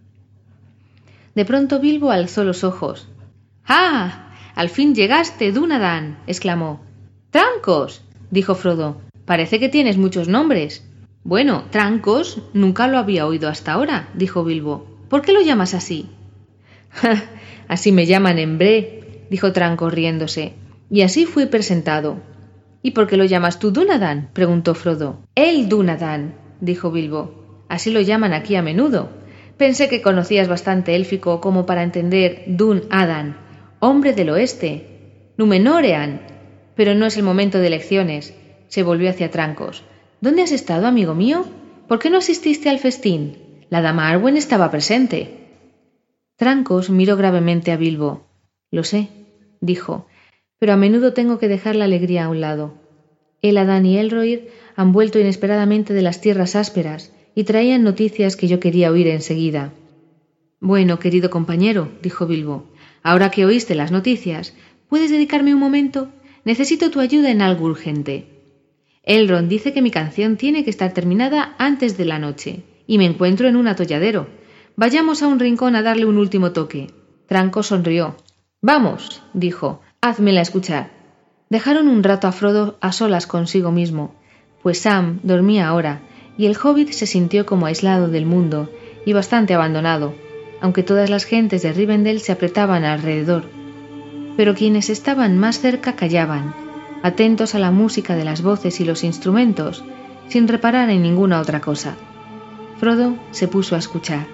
De pronto Bilbo alzó los ojos. «¡Ah! ¡Al fin llegaste, Dúnadan!», exclamó. «¡Trancos!», dijo Frodo. «Parece que tienes muchos nombres». «Bueno, Trancos nunca lo había oído hasta ahora», dijo Bilbo. «¿Por qué lo llamas así?» «Así me llaman en Bree», dijo Trancos riéndose. «Y así fui presentado». «¿Y por qué lo llamas tú Dúnadan?», preguntó Frodo. «El Dúnadan», dijo Bilbo. «Así lo llaman aquí a menudo. Pensé que conocías bastante élfico como para entender Dún-Adan, hombre del oeste, Númenórean. Pero no es el momento de lecciones». Se volvió hacia Trancos. «¿Dónde has estado, amigo mío? ¿Por qué no asististe al festín? La dama Arwen estaba presente». Trancos miró gravemente a Bilbo. «Lo sé», dijo, «pero a menudo tengo que dejar la alegría a un lado. Eladán y Elrohir han vuelto inesperadamente de las tierras ásperas y traían noticias que yo quería oír enseguida». «Bueno, querido compañero», dijo Bilbo, «ahora que oíste las noticias, ¿puedes dedicarme un momento? Necesito tu ayuda en algo urgente. Elrond dice que mi canción tiene que estar terminada antes de la noche, y me encuentro en un atolladero. Vayamos a un rincón a darle un último toque. Tranco sonrió. «Vamos», dijo, «házmela escuchar». Dejaron un rato a Frodo a solas consigo mismo, pues Sam dormía ahora, y el hobbit se sintió como aislado del mundo y bastante abandonado, aunque todas las gentes de Rivendell se apretaban alrededor. Pero quienes estaban más cerca callaban, atentos a la música de las voces y los instrumentos, sin reparar en ninguna otra cosa. Frodo se puso a escuchar.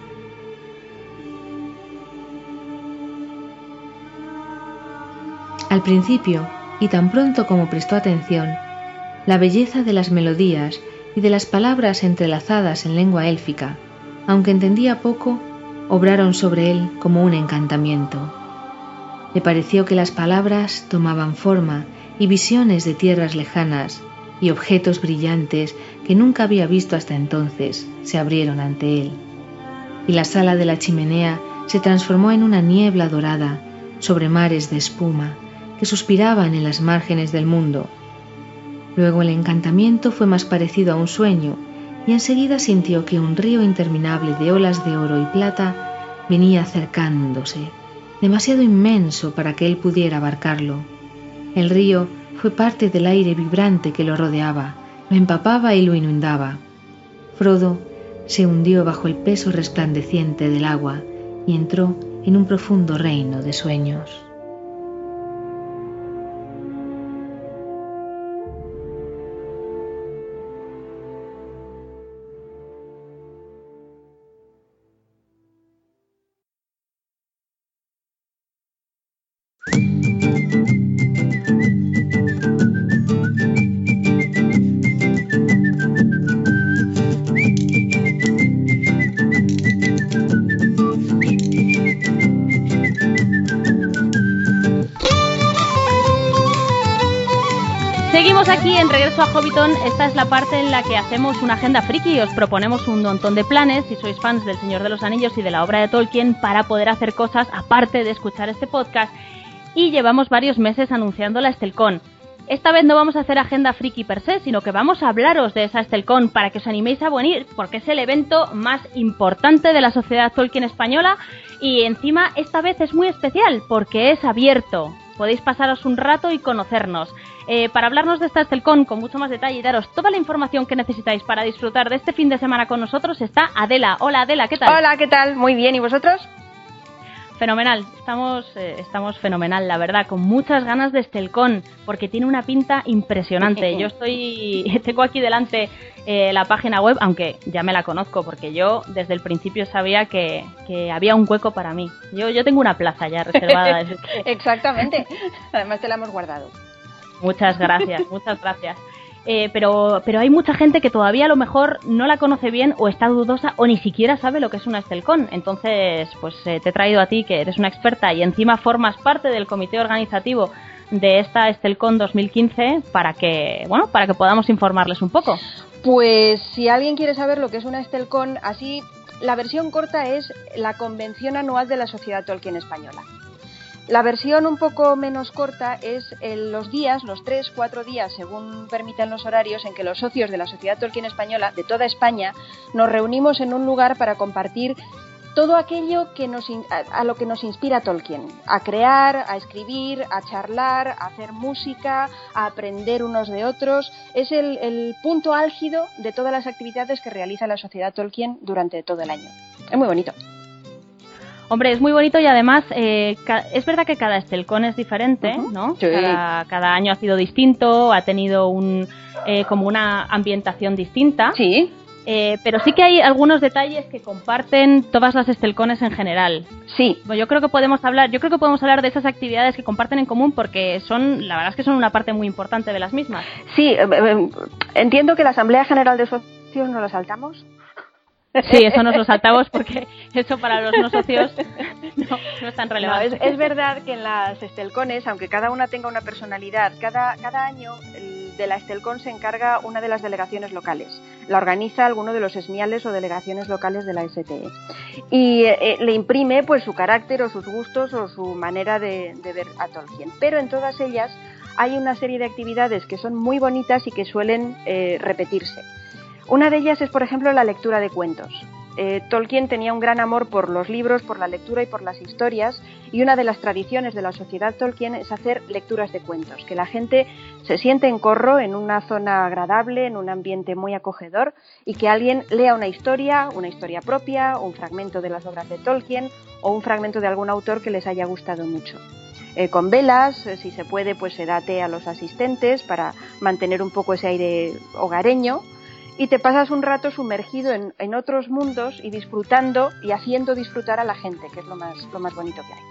Al principio, y tan pronto como prestó atención, la belleza de las melodías y de las palabras entrelazadas en lengua élfica, aunque entendía poco, obraron sobre él como un encantamiento. Le pareció que las palabras tomaban forma y visiones de tierras lejanas y objetos brillantes que nunca había visto hasta entonces se abrieron ante él. Y la sala de la chimenea se transformó en una niebla dorada sobre mares de espuma que suspiraban en las márgenes del mundo. Luego el encantamiento fue más parecido a un sueño y enseguida sintió que un río interminable de olas de oro y plata venía acercándose, demasiado inmenso para que él pudiera abarcarlo. El río fue parte del aire vibrante que lo rodeaba, lo empapaba y lo inundaba. Frodo se hundió bajo el peso resplandeciente del agua y entró en un profundo reino de sueños. Seguimos aquí en Regreso a Hobbiton. Esta es la parte en la que hacemos una agenda friki y os proponemos un montón de planes, si sois fans del Señor de los Anillos y de la obra de Tolkien, para poder hacer cosas aparte de escuchar este podcast. Y llevamos varios meses anunciando la StelCon. Esta vez no vamos a hacer agenda friki per se, sino que vamos a hablaros de esa StelCon para que os animéis a venir, porque es el evento más importante de la sociedad Tolkien española y encima esta vez es muy especial porque es abierto. Podéis pasaros un rato y conocernos. Para hablarnos de esta StelCon con mucho más detalle y daros toda la información que necesitáis para disfrutar de este fin de semana con nosotros está Adela. Hola Adela, ¿qué tal? Hola, ¿qué tal? Muy bien, ¿y vosotros? Fenomenal, estamos fenomenal, la verdad, con muchas ganas de StelCon, porque tiene una pinta impresionante. Yo tengo aquí delante la página web, aunque ya me la conozco, porque yo desde el principio sabía que había un hueco para mí. Yo tengo una plaza ya reservada. Exactamente, además te la hemos guardado. Muchas gracias, muchas gracias. Pero hay mucha gente que todavía a lo mejor no la conoce bien o está dudosa o ni siquiera sabe lo que es una StelCon. Entonces, pues te he traído a ti, que eres una experta y encima formas parte del comité organizativo de esta StelCon 2015 para que podamos informarles un poco. Pues si alguien quiere saber lo que es una StelCon, así la versión corta es la convención anual de la Sociedad Tolkien Española. La versión un poco menos corta es los 3-4 días, según permitan los horarios, en que los socios de la Sociedad Tolkien Española de toda España nos reunimos en un lugar para compartir todo aquello a lo que nos inspira Tolkien, a crear, a escribir, a charlar, a hacer música, a aprender unos de otros. Es el punto álgido de todas las actividades que realiza la Sociedad Tolkien durante todo el año. Es muy bonito. Hombre, es muy bonito y además es verdad que cada StelCon es diferente, ¿no? Sí. Cada año ha sido distinto, ha tenido como una ambientación distinta. Sí. Pero sí que hay algunos detalles que comparten todas las StelCones en general. Sí. Bueno, yo creo que podemos hablar de esas actividades que comparten en común porque la verdad es que son una parte muy importante de las mismas. Sí, entiendo que la Asamblea General de Socios nos la saltamos. Sí, eso nos lo saltamos porque eso para los no socios no es tan relevante. No, es verdad que en las StelCones, aunque cada una tenga una personalidad, cada año de la StelCon se encarga una de las delegaciones locales. La organiza alguno de los esmiales o delegaciones locales de la STE. Y le imprime pues su carácter o sus gustos o su manera de ver a Tolkien. Pero en todas ellas hay una serie de actividades que son muy bonitas y que suelen repetirse. Una de ellas es, por ejemplo, la lectura de cuentos. Tolkien tenía un gran amor por los libros, por la lectura y por las historias, y una de las tradiciones de la sociedad Tolkien es hacer lecturas de cuentos, que la gente se siente en corro, en una zona agradable, en un ambiente muy acogedor, y que alguien lea una historia propia, un fragmento de las obras de Tolkien o un fragmento de algún autor que les haya gustado mucho. Con velas, si se puede, pues se da té a los asistentes para mantener un poco ese aire hogareño, y te pasas un rato sumergido en otros mundos y disfrutando y haciendo disfrutar a la gente, que es lo más bonito que hay.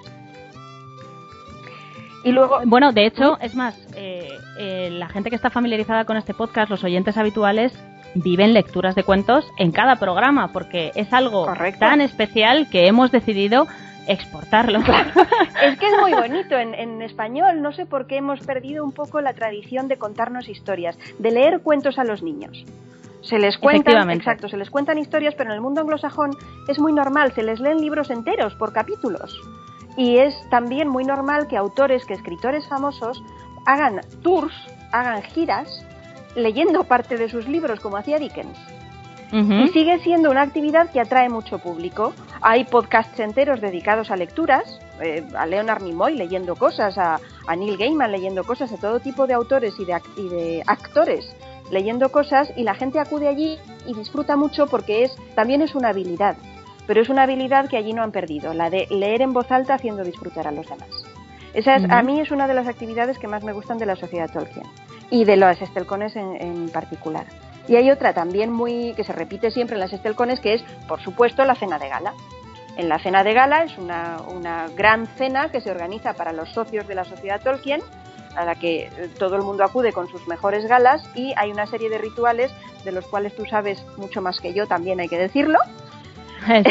Y luego, bueno, de hecho, es más, la gente que está familiarizada con este podcast, los oyentes habituales, viven lecturas de cuentos en cada programa, porque es algo tan especial que hemos decidido exportarlo. Claro. Es que es muy bonito en español. No sé por qué hemos perdido un poco la tradición de contarnos historias, de leer cuentos a los niños. Se les cuentan historias, pero en el mundo anglosajón es muy normal, se les leen libros enteros por capítulos. Y es también muy normal que autores, que escritores famosos hagan tours, hagan giras, leyendo parte de sus libros, como hacía Dickens. Y sigue siendo una actividad que atrae mucho público. Hay podcasts enteros dedicados a lecturas, a Leonard Nimoy leyendo cosas, a Neil Gaiman leyendo cosas, a todo tipo de autores y de actores leyendo cosas, y la gente acude allí y disfruta mucho porque también es una habilidad, pero es una habilidad que allí no han perdido, la de leer en voz alta haciendo disfrutar a los demás. Esa es, a mí es una de las actividades que más me gustan de la Sociedad Tolkien y de las Estelcones en particular. Y hay otra también que se repite siempre en las Estelcones, que es, por supuesto, la cena de gala. En la cena de gala es una gran cena que se organiza para los socios de la Sociedad Tolkien, a la que todo el mundo acude con sus mejores galas, y hay una serie de rituales de los cuales tú sabes mucho más que yo, también hay que decirlo. Sí.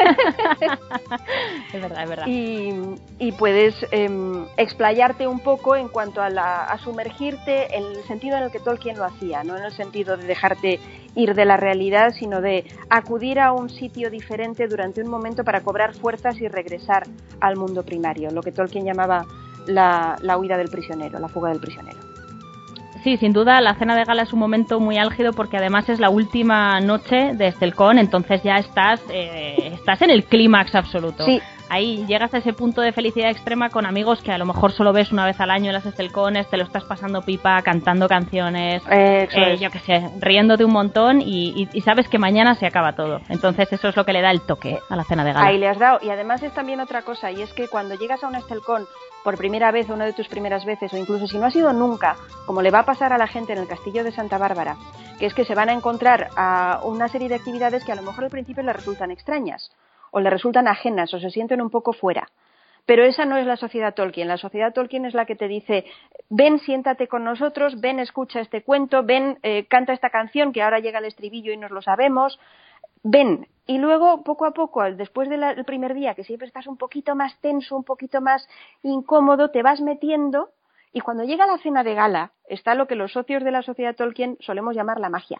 Es verdad. Y puedes explayarte un poco en cuanto a sumergirte en el sentido en el que Tolkien lo hacía, no en el sentido de dejarte ir de la realidad, sino de acudir a un sitio diferente durante un momento para cobrar fuerzas y regresar al mundo primario, lo que Tolkien llamaba la huida del prisionero, la fuga del prisionero. Sí, sin duda la cena de gala es un momento muy álgido porque además es la última noche de Estelcón, entonces ya estás en el clímax absoluto. Sí. Ahí llegas a ese punto de felicidad extrema con amigos que a lo mejor solo ves una vez al año en las Estelcones, te lo estás pasando pipa, cantando canciones, yo qué sé, riéndote un montón y sabes que mañana se acaba todo. Entonces eso es lo que le da el toque a la cena de gala. Ahí le has dado. Y además es también otra cosa, y es que cuando llegas a una Estelcón por primera vez, una de tus primeras veces, o incluso si no has ido nunca, como le va a pasar a la gente en el Castillo de Santa Bárbara, que es que se van a encontrar a una serie de actividades que a lo mejor al principio les resultan extrañas, o les resultan ajenas, o se sienten un poco fuera. Pero esa no es la Sociedad Tolkien. La Sociedad Tolkien es la que te dice: ven, siéntate con nosotros, ven, escucha este cuento, ven, canta esta canción que ahora llega el estribillo y nos lo sabemos, ven. Y luego, poco a poco, después del primer día, que siempre estás un poquito más tenso, un poquito más incómodo, te vas metiendo, y cuando llega la cena de gala, está lo que los socios de la Sociedad Tolkien solemos llamar la magia.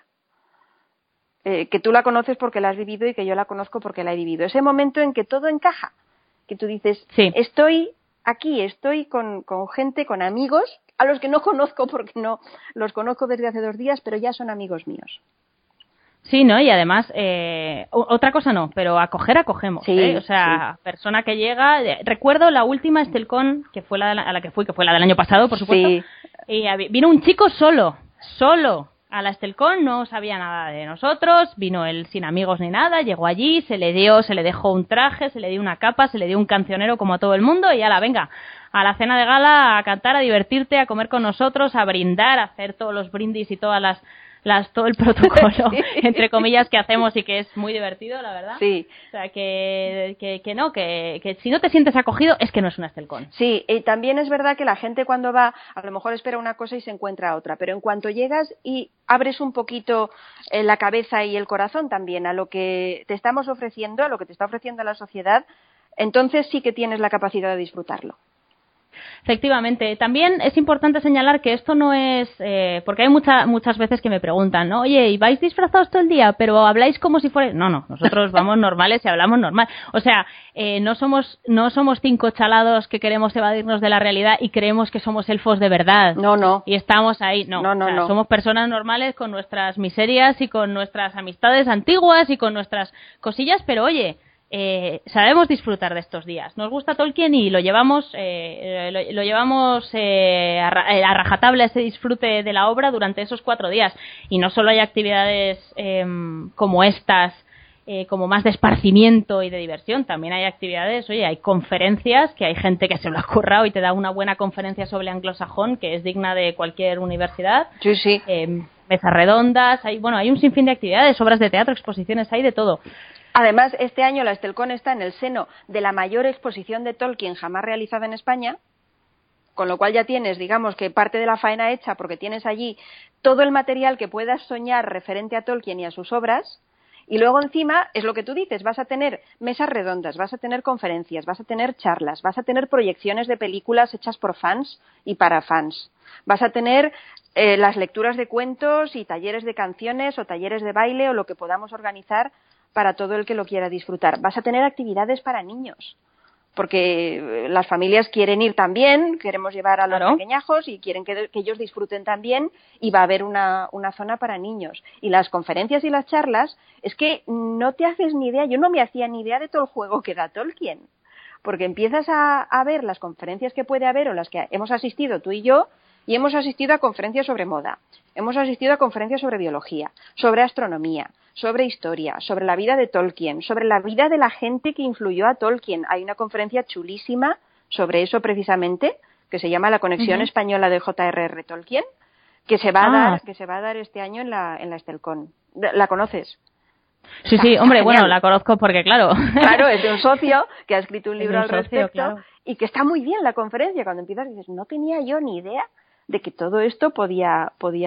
Que tú la conoces porque la has vivido y que yo la conozco porque la he vivido. Ese momento en que todo encaja, que tú dices, sí, estoy aquí, estoy con gente, con amigos, a los que no conozco porque no los conozco desde hace 2 días, pero ya son amigos míos. Sí, ¿no? Y además, otra cosa no, pero acogemos, sí, o sea, sí. Persona que llega, recuerdo la última Estelcón, que fue a la que fui, que fue la del año pasado, por supuesto, sí. Y vino un chico solo, a la Estelcón, no sabía nada de nosotros, vino él sin amigos ni nada, llegó allí, se le dejó un traje, se le dio una capa, se le dio un cancionero como a todo el mundo, y ala, venga, a la cena de gala, a cantar, a divertirte, a comer con nosotros, a brindar, a hacer todos los brindis y todas todo el protocolo, sí. Entre comillas, que hacemos y que es muy divertido, la verdad. Sí. O sea, que si no te sientes acogido es que no es una Estelcón. Sí, y también es verdad que la gente cuando va, a lo mejor espera una cosa y se encuentra otra, pero en cuanto llegas y abres un poquito la cabeza y el corazón también a lo que te estamos ofreciendo, a lo que te está ofreciendo la sociedad, entonces sí que tienes la capacidad de disfrutarlo. Efectivamente. También es importante señalar que esto no es... porque hay muchas veces que me preguntan, ¿no? Oye, ¿y vais disfrazados todo el día? Pero habláis como si fuera... No, nosotros vamos normales y hablamos normal. O sea, no somos 5 chalados que queremos evadirnos de la realidad y creemos que somos elfos de verdad. No. Y estamos ahí. No. Somos personas normales con nuestras miserias y con nuestras amistades antiguas y con nuestras cosillas, pero oye... sabemos disfrutar de estos días. Nos gusta Tolkien y lo llevamos a rajatabla ese disfrute de la obra durante esos 4 días. Y no solo hay actividades como estas, como más de esparcimiento y de diversión, también hay actividades, hay conferencias, que hay gente que se lo ha currado y te da una buena conferencia sobre anglosajón que es digna de cualquier universidad. Sí. Mesas redondas, hay un sinfín de actividades, obras de teatro, exposiciones, hay de todo. Además, este año la Estelcon está en el seno de la mayor exposición de Tolkien jamás realizada en España, con lo cual ya tienes, digamos, que parte de la faena hecha, porque tienes allí todo el material que puedas soñar referente a Tolkien y a sus obras, y luego encima, es lo que tú dices, vas a tener mesas redondas, vas a tener conferencias, vas a tener charlas, vas a tener proyecciones de películas hechas por fans y para fans, vas a tener las lecturas de cuentos y talleres de canciones o talleres de baile o lo que podamos organizar para todo el que lo quiera disfrutar. Vas a tener actividades para niños, porque las familias quieren ir también, queremos llevar a los pequeñajos y quieren que ellos disfruten también, y va a haber una zona para niños. Y las conferencias y las charlas, es que no te haces ni idea, yo no me hacía ni idea de todo el juego que da Tolkien, porque empiezas a ver las conferencias que puede haber o las que hemos asistido tú y yo, y hemos asistido a conferencias sobre moda, hemos asistido a conferencias sobre biología, sobre astronomía, sobre historia, sobre la vida de Tolkien, sobre la vida de la gente que influyó a Tolkien. Hay una conferencia chulísima sobre eso precisamente, que se llama La conexión española de J.R.R. Tolkien, que se va a dar este año en la Estelcon. ¿La conoces? Sí, hombre, bueno, la conozco porque, claro. Claro, es de un socio que ha escrito un libro al respecto, claro. Y que está muy bien la conferencia. Cuando empiezas dices, no tenía yo ni idea de que todo esto podía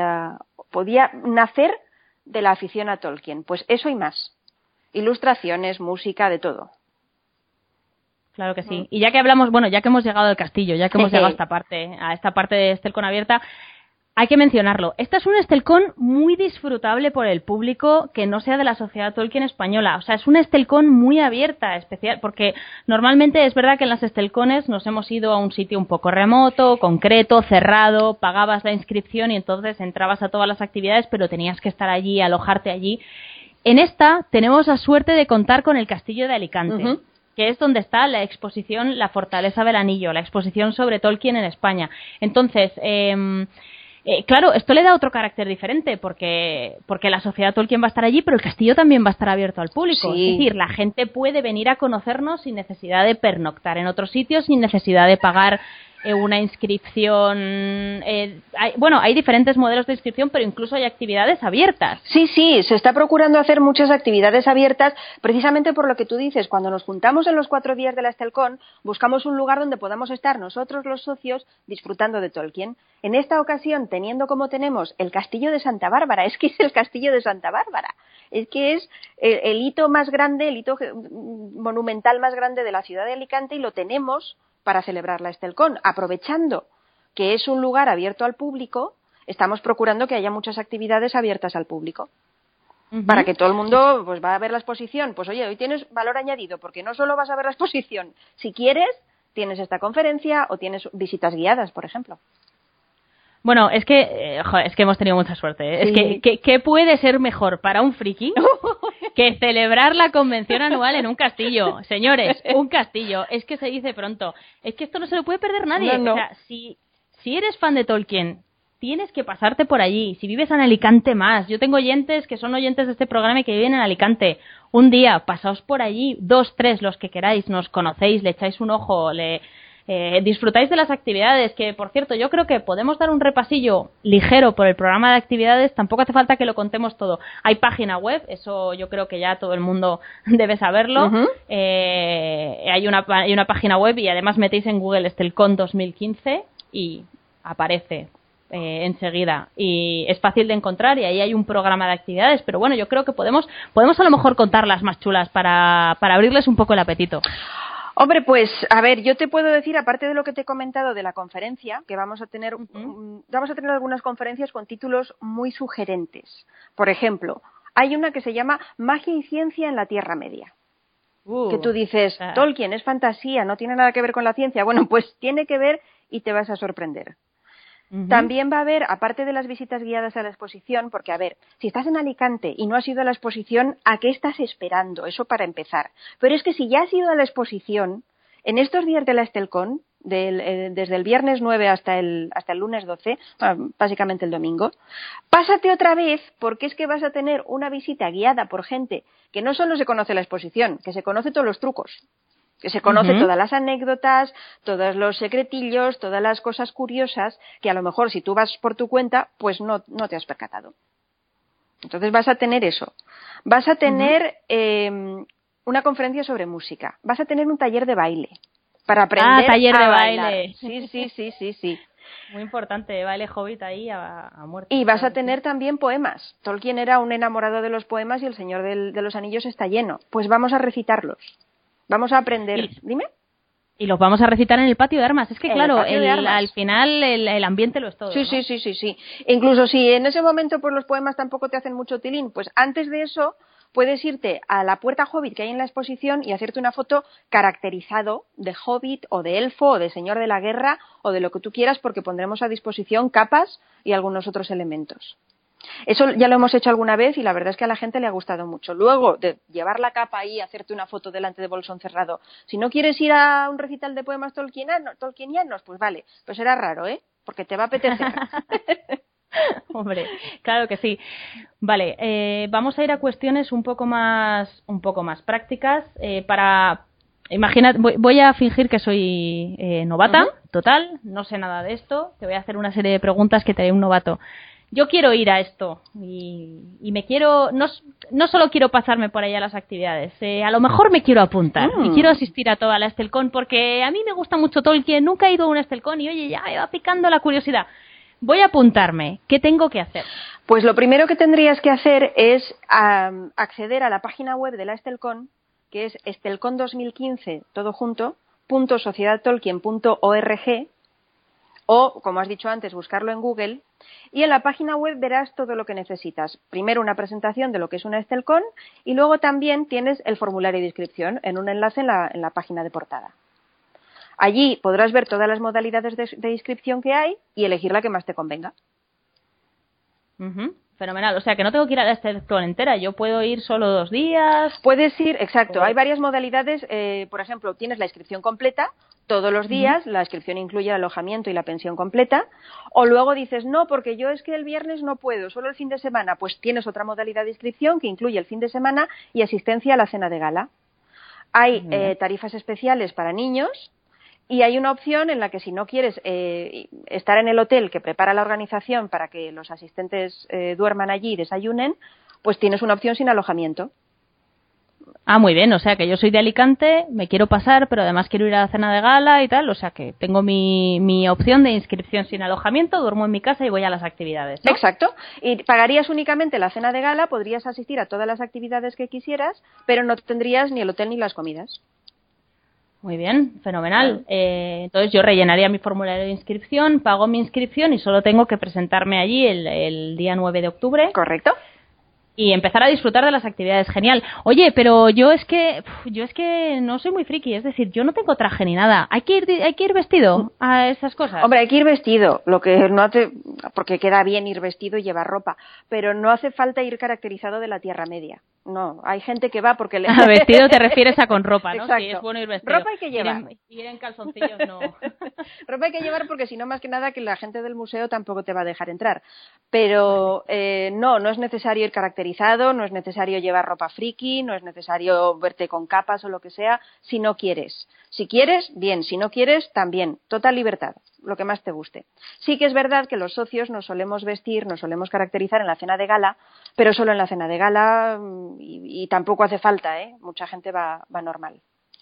nacer de la afición a Tolkien. Pues eso y más. Ilustraciones, música, de todo. Claro que sí. Y ya que hablamos, ya que hemos llegado al castillo, ya que hemos llegado a esta parte de Estelcon abierta, hay que mencionarlo. Esta es una Estelcon muy disfrutable por el público que no sea de la Sociedad Tolkien Española. O sea, es una Estelcon muy abierta, especial, porque normalmente es verdad que en las Estelcones nos hemos ido a un sitio un poco remoto, concreto, cerrado, pagabas la inscripción y entonces entrabas a todas las actividades, pero tenías que estar allí, alojarte allí. En esta tenemos la suerte de contar con el Castillo de Alicante. Que es donde está la exposición La Fortaleza del Anillo, la exposición sobre Tolkien en España. Entonces, claro, esto le da otro carácter diferente porque la Sociedad Tolkien va a estar allí, pero el castillo también va a estar abierto al público. Sí. Es decir, la gente puede venir a conocernos sin necesidad de pernoctar en otros sitios, sin necesidad de pagar una inscripción. Hay diferentes modelos de inscripción, pero incluso hay actividades abiertas. Sí, se está procurando hacer muchas actividades abiertas, precisamente por lo que tú dices. Cuando nos juntamos en los 4 días de la Estelcon, buscamos un lugar donde podamos estar nosotros los socios disfrutando de Tolkien. En esta ocasión, teniendo como tenemos el Castillo de Santa Bárbara, es que es el Castillo de Santa Bárbara, es que es el hito más grande, el hito monumental más grande de la ciudad de Alicante, y lo tenemos para celebrar la Estelcon. Aprovechando que es un lugar abierto al público, estamos procurando que haya muchas actividades abiertas al público. Para que todo el mundo pues va a ver la exposición. Pues oye, hoy tienes valor añadido, porque no solo vas a ver la exposición. Si quieres, tienes esta conferencia o tienes visitas guiadas, por ejemplo. Bueno, es que hemos tenido mucha suerte. Sí. Es que ¿qué puede ser mejor para un friki que celebrar la convención anual en un castillo? Señores, un castillo. Es que se dice pronto. Es que esto no se lo puede perder nadie. No. O sea, si eres fan de Tolkien, tienes que pasarte por allí. Si vives en Alicante, más. Yo tengo oyentes que son oyentes de este programa y que viven en Alicante. Un día, pasaos por allí, 2, 3, los que queráis, nos conocéis, le echáis un ojo, disfrutáis de las actividades, que por cierto yo creo que podemos dar un repasillo ligero por el programa de actividades, tampoco hace falta que lo contemos todo. Hay página web, eso yo creo que ya todo el mundo debe saberlo. Hay una página web y además metéis en Google Estelcon 2015 y aparece enseguida, y es fácil de encontrar, y ahí hay un programa de actividades, pero bueno, yo creo que podemos a lo mejor contar las más chulas para abrirles un poco el apetito. Hombre, pues a ver, yo te puedo decir, aparte de lo que te he comentado de la conferencia, que vamos a tener algunas conferencias con títulos muy sugerentes. Por ejemplo, hay una que se llama Magia y Ciencia en la Tierra Media. Que tú dices, Tolkien, es fantasía, no tiene nada que ver con la ciencia. Bueno, pues tiene que ver y te vas a sorprender. También va a haber, aparte de las visitas guiadas a la exposición, porque a ver, si estás en Alicante y no has ido a la exposición, ¿a qué estás esperando? Eso para empezar. Pero es que si ya has ido a la exposición, en estos días de la Estelcon, desde el viernes 9 hasta el lunes 12, básicamente el domingo, pásate otra vez, porque es que vas a tener una visita guiada por gente que no solo se conoce la exposición, que se conoce todos los trucos, que se conoce todas las anécdotas, todos los secretillos, todas las cosas curiosas que a lo mejor si tú vas por tu cuenta, pues no te has percatado. Entonces vas a tener eso. Vas a tener una conferencia sobre música. Vas a tener un taller de baile para aprender taller de bailar. baile. Sí. Muy importante, baile hobbit ahí a muerte. Y vas a tener también poemas. Tolkien era un enamorado de los poemas y El Señor de los Anillos está lleno. Pues vamos a recitarlos. Vamos a aprender. Dime. Y los vamos a recitar en el patio de armas. Es que, claro, al final el ambiente lo es todo. Sí, ¿no? sí. Incluso si en ese momento pues los poemas tampoco te hacen mucho tilín, pues antes de eso puedes irte a la puerta Hobbit que hay en la exposición y hacerte una foto caracterizado de Hobbit o de Elfo o de Señor de la Guerra o de lo que tú quieras, porque pondremos a disposición capas y algunos otros elementos. Eso ya lo hemos hecho alguna vez y la verdad es que a la gente le ha gustado mucho. Luego de llevar la capa ahí y hacerte una foto delante de bolsón cerrado, si no quieres ir a un recital de poemas tolkienianos, pues vale, pues será raro, porque te va a apetecer. Hombre, claro que sí. Vale, vamos a ir a cuestiones un poco más prácticas. Voy a fingir que soy novata, total, no sé nada de esto. Te voy a hacer una serie de preguntas que te haré un novato. Yo quiero ir a esto y me quiero, no solo quiero pasarme por allá a las actividades, a lo mejor me quiero apuntar y quiero asistir a toda la Estelcon porque a mí me gusta mucho Tolkien, nunca he ido a una Estelcon y oye, ya me va picando la curiosidad. Voy a apuntarme, ¿qué tengo que hacer? Pues lo primero que tendrías que hacer es acceder a la página web de la Estelcon, que es estelcon2015, todo junto, .sociedadtolkien.org, o, como has dicho antes, buscarlo en Google, y en la página web verás todo lo que necesitas. Primero una presentación de lo que es una Estelcon, y luego también tienes el formulario de inscripción en un enlace en la página de portada. Allí podrás ver todas las modalidades de inscripción que hay y elegir la que más te convenga. Fenomenal, o sea que no tengo que ir a la Estelcon entera, yo puedo ir solo 2 días. Puedes ir, exacto, hay varias modalidades, por ejemplo, tienes la inscripción completa, todos los días, la inscripción incluye el alojamiento y la pensión completa, o luego dices, no, porque yo es que el viernes no puedo, solo el fin de semana, pues tienes otra modalidad de inscripción que incluye el fin de semana y asistencia a la cena de gala. Hay tarifas especiales para niños. Y hay una opción en la que si no quieres estar en el hotel que prepara la organización para que los asistentes duerman allí y desayunen, pues tienes una opción sin alojamiento. Ah, muy bien, o sea que yo soy de Alicante, me quiero pasar, pero además quiero ir a la cena de gala y tal, o sea que tengo mi opción de inscripción sin alojamiento, duermo en mi casa y voy a las actividades, ¿no? Exacto, y pagarías únicamente la cena de gala, podrías asistir a todas las actividades que quisieras, pero no tendrías ni el hotel ni las comidas. Muy bien, fenomenal. Entonces yo rellenaría mi formulario de inscripción, pago mi inscripción y solo tengo que presentarme allí el día 9 de octubre. Correcto. Y empezar a disfrutar de las actividades. Genial. Oye, pero yo es que no soy muy friki, es decir, yo no tengo traje ni nada. ¿Hay que ir vestido a esas cosas? Hombre, hay que ir vestido, lo que no hace, porque queda bien ir vestido y llevar ropa, pero no hace falta ir caracterizado de la Tierra Media. No, hay gente que va porque A vestido te refieres a con ropa, ¿no? Exacto. Sí, es bueno ir vestido. Ropa hay que llevar. Ir en calzoncillos no. Ropa hay que llevar porque si no, más que nada, que la gente del museo tampoco te va a dejar entrar. Pero no es necesario ir caracterizado, no es necesario llevar ropa friki, no es necesario verte con capas o lo que sea, si no quieres. Si quieres, bien, si no quieres, también. Total libertad, lo que más te guste. Sí que es verdad que los socios nos solemos vestir, nos solemos caracterizar en la cena de gala, pero solo en la cena de gala y tampoco hace falta, mucha gente va normal.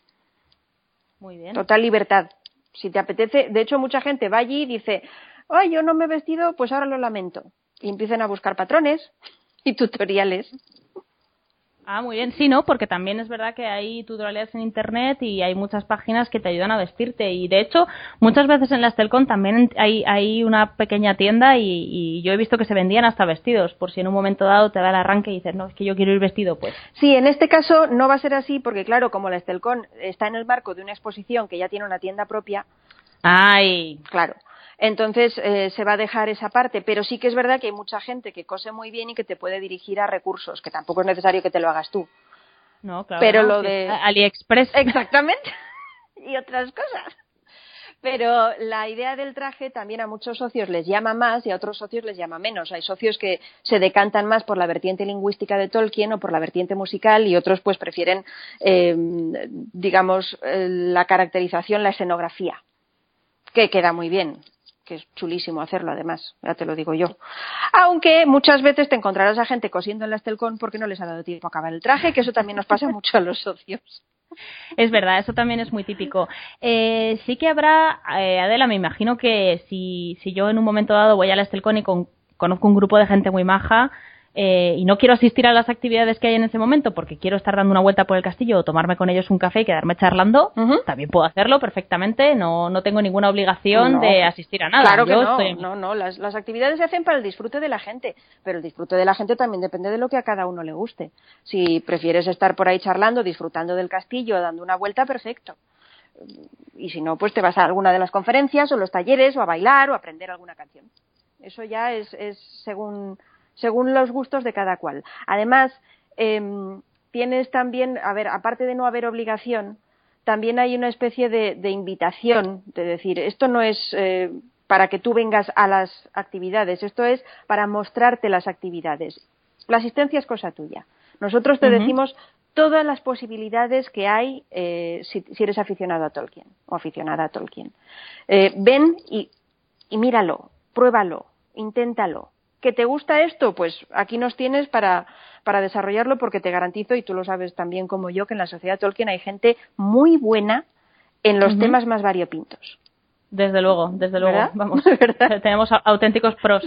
Muy bien. Total libertad. Si te apetece, de hecho mucha gente va allí y dice, ay, yo no me he vestido, pues ahora lo lamento. Y empiezan a buscar patrones y tutoriales. Ah, muy bien. Sí, ¿no? Porque también es verdad que hay tutoriales en internet y hay muchas páginas que te ayudan a vestirte. Y de hecho, muchas veces en la Estelcon también hay una pequeña tienda y yo he visto que se vendían hasta vestidos, por si en un momento dado te da el arranque y dices, no, es que yo quiero ir vestido, pues. Sí, en este caso no va a ser así porque, claro, como la Estelcon está en el marco de una exposición que ya tiene una tienda propia. ¡Ay! Claro. Entonces se va a dejar esa parte, pero sí que es verdad que hay mucha gente que cose muy bien y que te puede dirigir a recursos, que tampoco es necesario que te lo hagas tú. No, claro. Pero no, lo si de AliExpress. Exactamente. Y otras cosas. Pero la idea del traje también a muchos socios les llama más y a otros socios les llama menos. Hay socios que se decantan más por la vertiente lingüística de Tolkien o por la vertiente musical y otros pues prefieren, la caracterización, la escenografía, que queda muy bien, que es chulísimo hacerlo además, ya te lo digo yo. Aunque muchas veces te encontrarás a gente cosiendo en la Estelcon porque no les ha dado tiempo a acabar el traje, que eso también nos pasa mucho a los socios. Es verdad, eso también es muy típico. Sí que habrá, Adela, me imagino que si yo en un momento dado voy a la Estelcon y conozco un grupo de gente muy maja y no quiero asistir a las actividades que hay en ese momento porque quiero estar dando una vuelta por el castillo o tomarme con ellos un café y quedarme charlando, también puedo hacerlo perfectamente, no tengo ninguna obligación de asistir a nada. Claro que no, las actividades se hacen para el disfrute de la gente, pero el disfrute de la gente también depende de lo que a cada uno le guste. Si prefieres estar por ahí charlando, disfrutando del castillo, dando una vuelta, perfecto. Y si no, pues te vas a alguna de las conferencias o los talleres o a bailar o a aprender alguna canción. Eso ya es según los gustos de cada cual. Además, tienes también, aparte de no haber obligación, también hay una especie de invitación, de decir, esto no es para que tú vengas a las actividades, esto es para mostrarte las actividades. La asistencia es cosa tuya. Nosotros te decimos todas las posibilidades que hay si eres aficionado a Tolkien o aficionada a Tolkien. Ven y míralo, pruébalo, inténtalo. ¿Que te gusta esto? Pues aquí nos tienes para desarrollarlo porque te garantizo, y tú lo sabes también como yo, que en la sociedad Tolkien hay gente muy buena en los temas más variopintos. Desde luego, ¿verdad? Vamos, ¿verdad? Tenemos auténticos pros.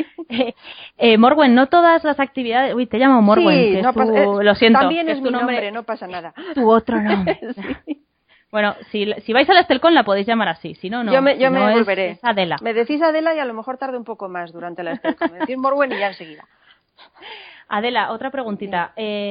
Sí. Morwen, no todas las actividades... Uy, te llamo Morwen, sí, que no pasa, lo siento. También es tu mi nombre, no pasa nada. Tu otro nombre. Sí. Bueno, si vais a la Estelcon la podéis llamar así, si no, no. Yo me volveré. Es Adela. Me decís Adela y a lo mejor tarde un poco más durante la Estelcon. Me decís Morwen y ya enseguida. Adela, otra preguntita.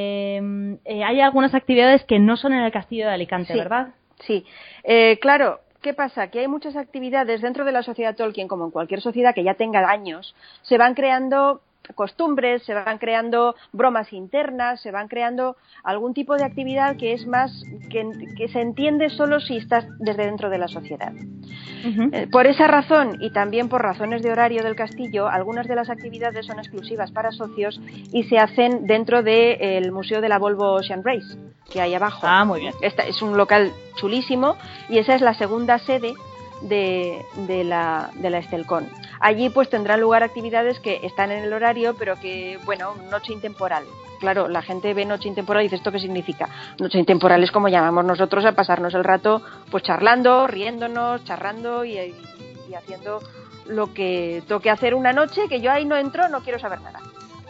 Hay algunas actividades que no son en el Castillo de Alicante, sí, ¿verdad? Sí. Claro, ¿qué pasa? Que hay muchas actividades dentro de la sociedad Tolkien, como en cualquier sociedad que ya tenga años, se van creando costumbres, se van creando bromas internas, se van creando algún tipo de actividad que es más que se entiende solo si estás desde dentro de la sociedad. Por esa razón y también por razones de horario del castillo, algunas de las actividades son exclusivas para socios y se hacen dentro del Museo de la Volvo Ocean Race, que hay abajo. Ah, muy bien. Es un local chulísimo y esa es la segunda sede de la Estelcon. Allí pues tendrán lugar actividades que están en el horario, pero que, bueno, noche intemporal. Claro, la gente ve noche intemporal y dice, ¿esto qué significa? Noche intemporal es como llamamos nosotros a pasarnos el rato pues charlando, riéndonos, charrando y haciendo lo que toque hacer una noche, que yo ahí no entro, no quiero saber nada.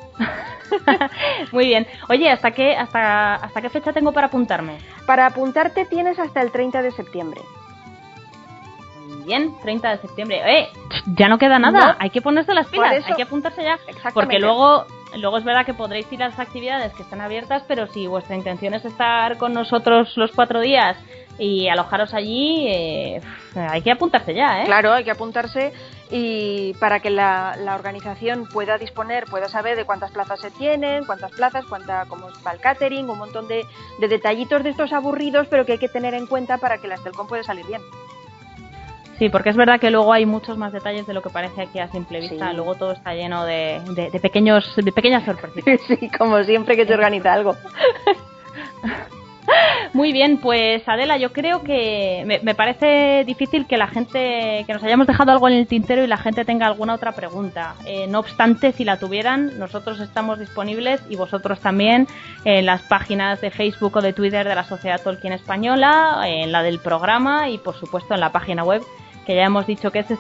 Muy bien. Oye, ¿hasta qué fecha tengo para apuntarme? Para apuntarte tienes hasta el 30 de septiembre. Bien, 30 de septiembre. Ya no queda nada, no. Hay que ponerse las pilas, hay que apuntarse ya. Porque luego es verdad que podréis ir a las actividades que están abiertas, pero si vuestra intención es estar con nosotros los 4 días y alojaros allí, hay que apuntarse ya, ¿eh? Claro, hay que apuntarse, y para que la organización pueda saber de cuántas plazas se tienen, cómo va el catering, un montón de detallitos de estos aburridos, pero que hay que tener en cuenta para que la Estelcon pueda salir bien. Sí, porque es verdad que luego hay muchos más detalles de lo que parece aquí a simple vista. Sí. Luego todo está lleno de pequeñas sorpresitas. Sí, como siempre que se organiza algo. Muy bien, pues Adela, yo creo que me parece difícil que la gente, que nos hayamos dejado algo en el tintero y la gente tenga alguna otra pregunta. No obstante, si la tuvieran, nosotros estamos disponibles y vosotros también en las páginas de Facebook o de Twitter de la Sociedad Tolkien Española, en la del programa y por supuesto en la página web, que ya hemos dicho que es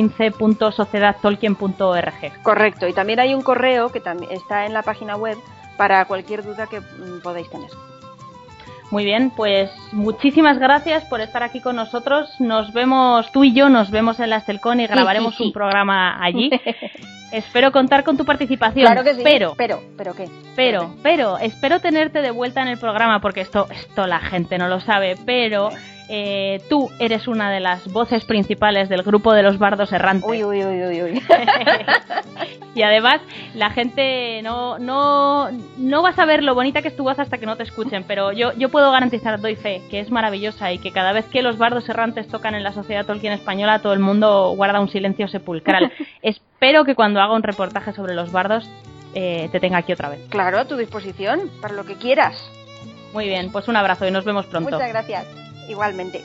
estelcon2015.sociedadtolkien.org. Correcto, y también hay un correo que también está en la página web para cualquier duda que podáis tener. Muy bien, pues muchísimas gracias por estar aquí con nosotros. Nos vemos, tú y yo nos vemos en la Estelcon y grabaremos un programa allí. Espero contar con tu participación. Claro que sí, pero ¿qué? Pero espero tenerte de vuelta en el programa, porque esto la gente no lo sabe, pero tú eres una de las voces principales del grupo de los bardos errantes. Uy. Y además la gente no va a saber lo bonita que es tu voz hasta que no te escuchen, pero yo puedo garantizar, doy fe, que es maravillosa y que cada vez que los bardos errantes tocan en la Sociedad Tolkien Española, todo el mundo guarda un silencio sepulcral. Espero que cuando haga un reportaje sobre los bardos te tenga aquí otra vez. Claro, a tu disposición, para lo que quieras. Muy bien, pues un abrazo y nos vemos pronto. Muchas gracias, igualmente.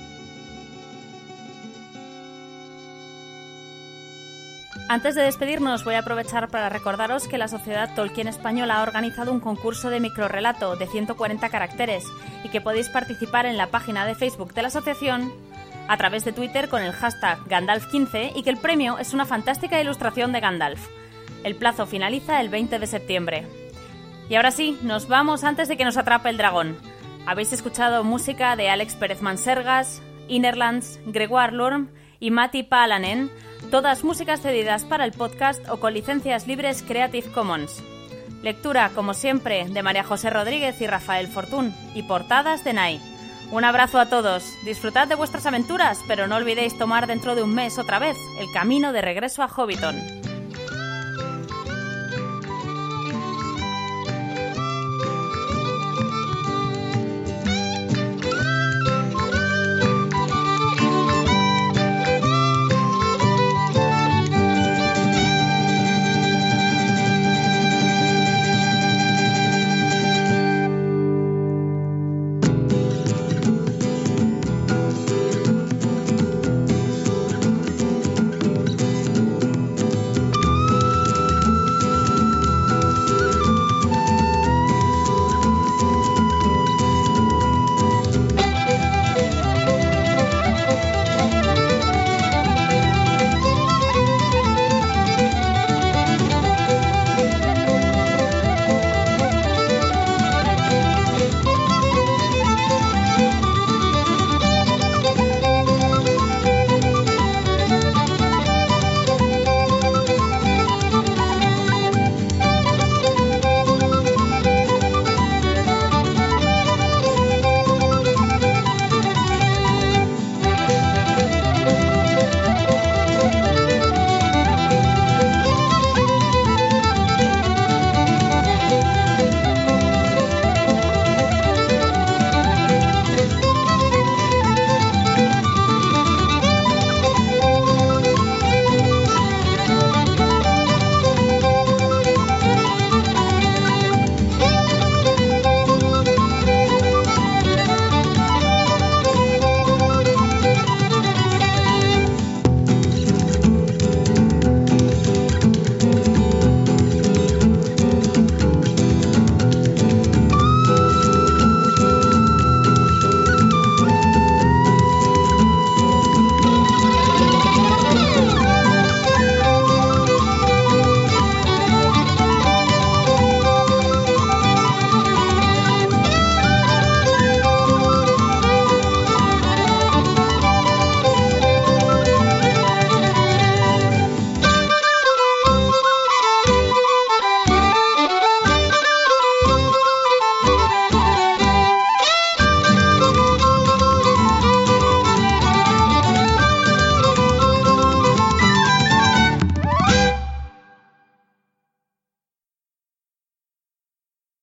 Antes de despedirnos, voy a aprovechar para recordaros que la Sociedad Tolkien Española ha organizado un concurso de microrrelato de 140 caracteres y que podéis participar en la página de Facebook de la asociación, a través de Twitter con el hashtag Gandalf15, y que el premio es una fantástica ilustración de Gandalf. El plazo finaliza el 20 de septiembre. Y ahora sí, nos vamos antes de que nos atrape el dragón. Habéis escuchado música de Alex Pérez Mansergas, Innerlands, Gregoire Lorme y Matti Paalanen, todas músicas cedidas para el podcast o con licencias libres Creative Commons. Lectura, como siempre, de María José Rodríguez y Rafael Fortún, y portadas de Nai. Un abrazo a todos, disfrutad de vuestras aventuras, pero no olvidéis tomar dentro de un mes otra vez el camino de regreso a Hobbiton.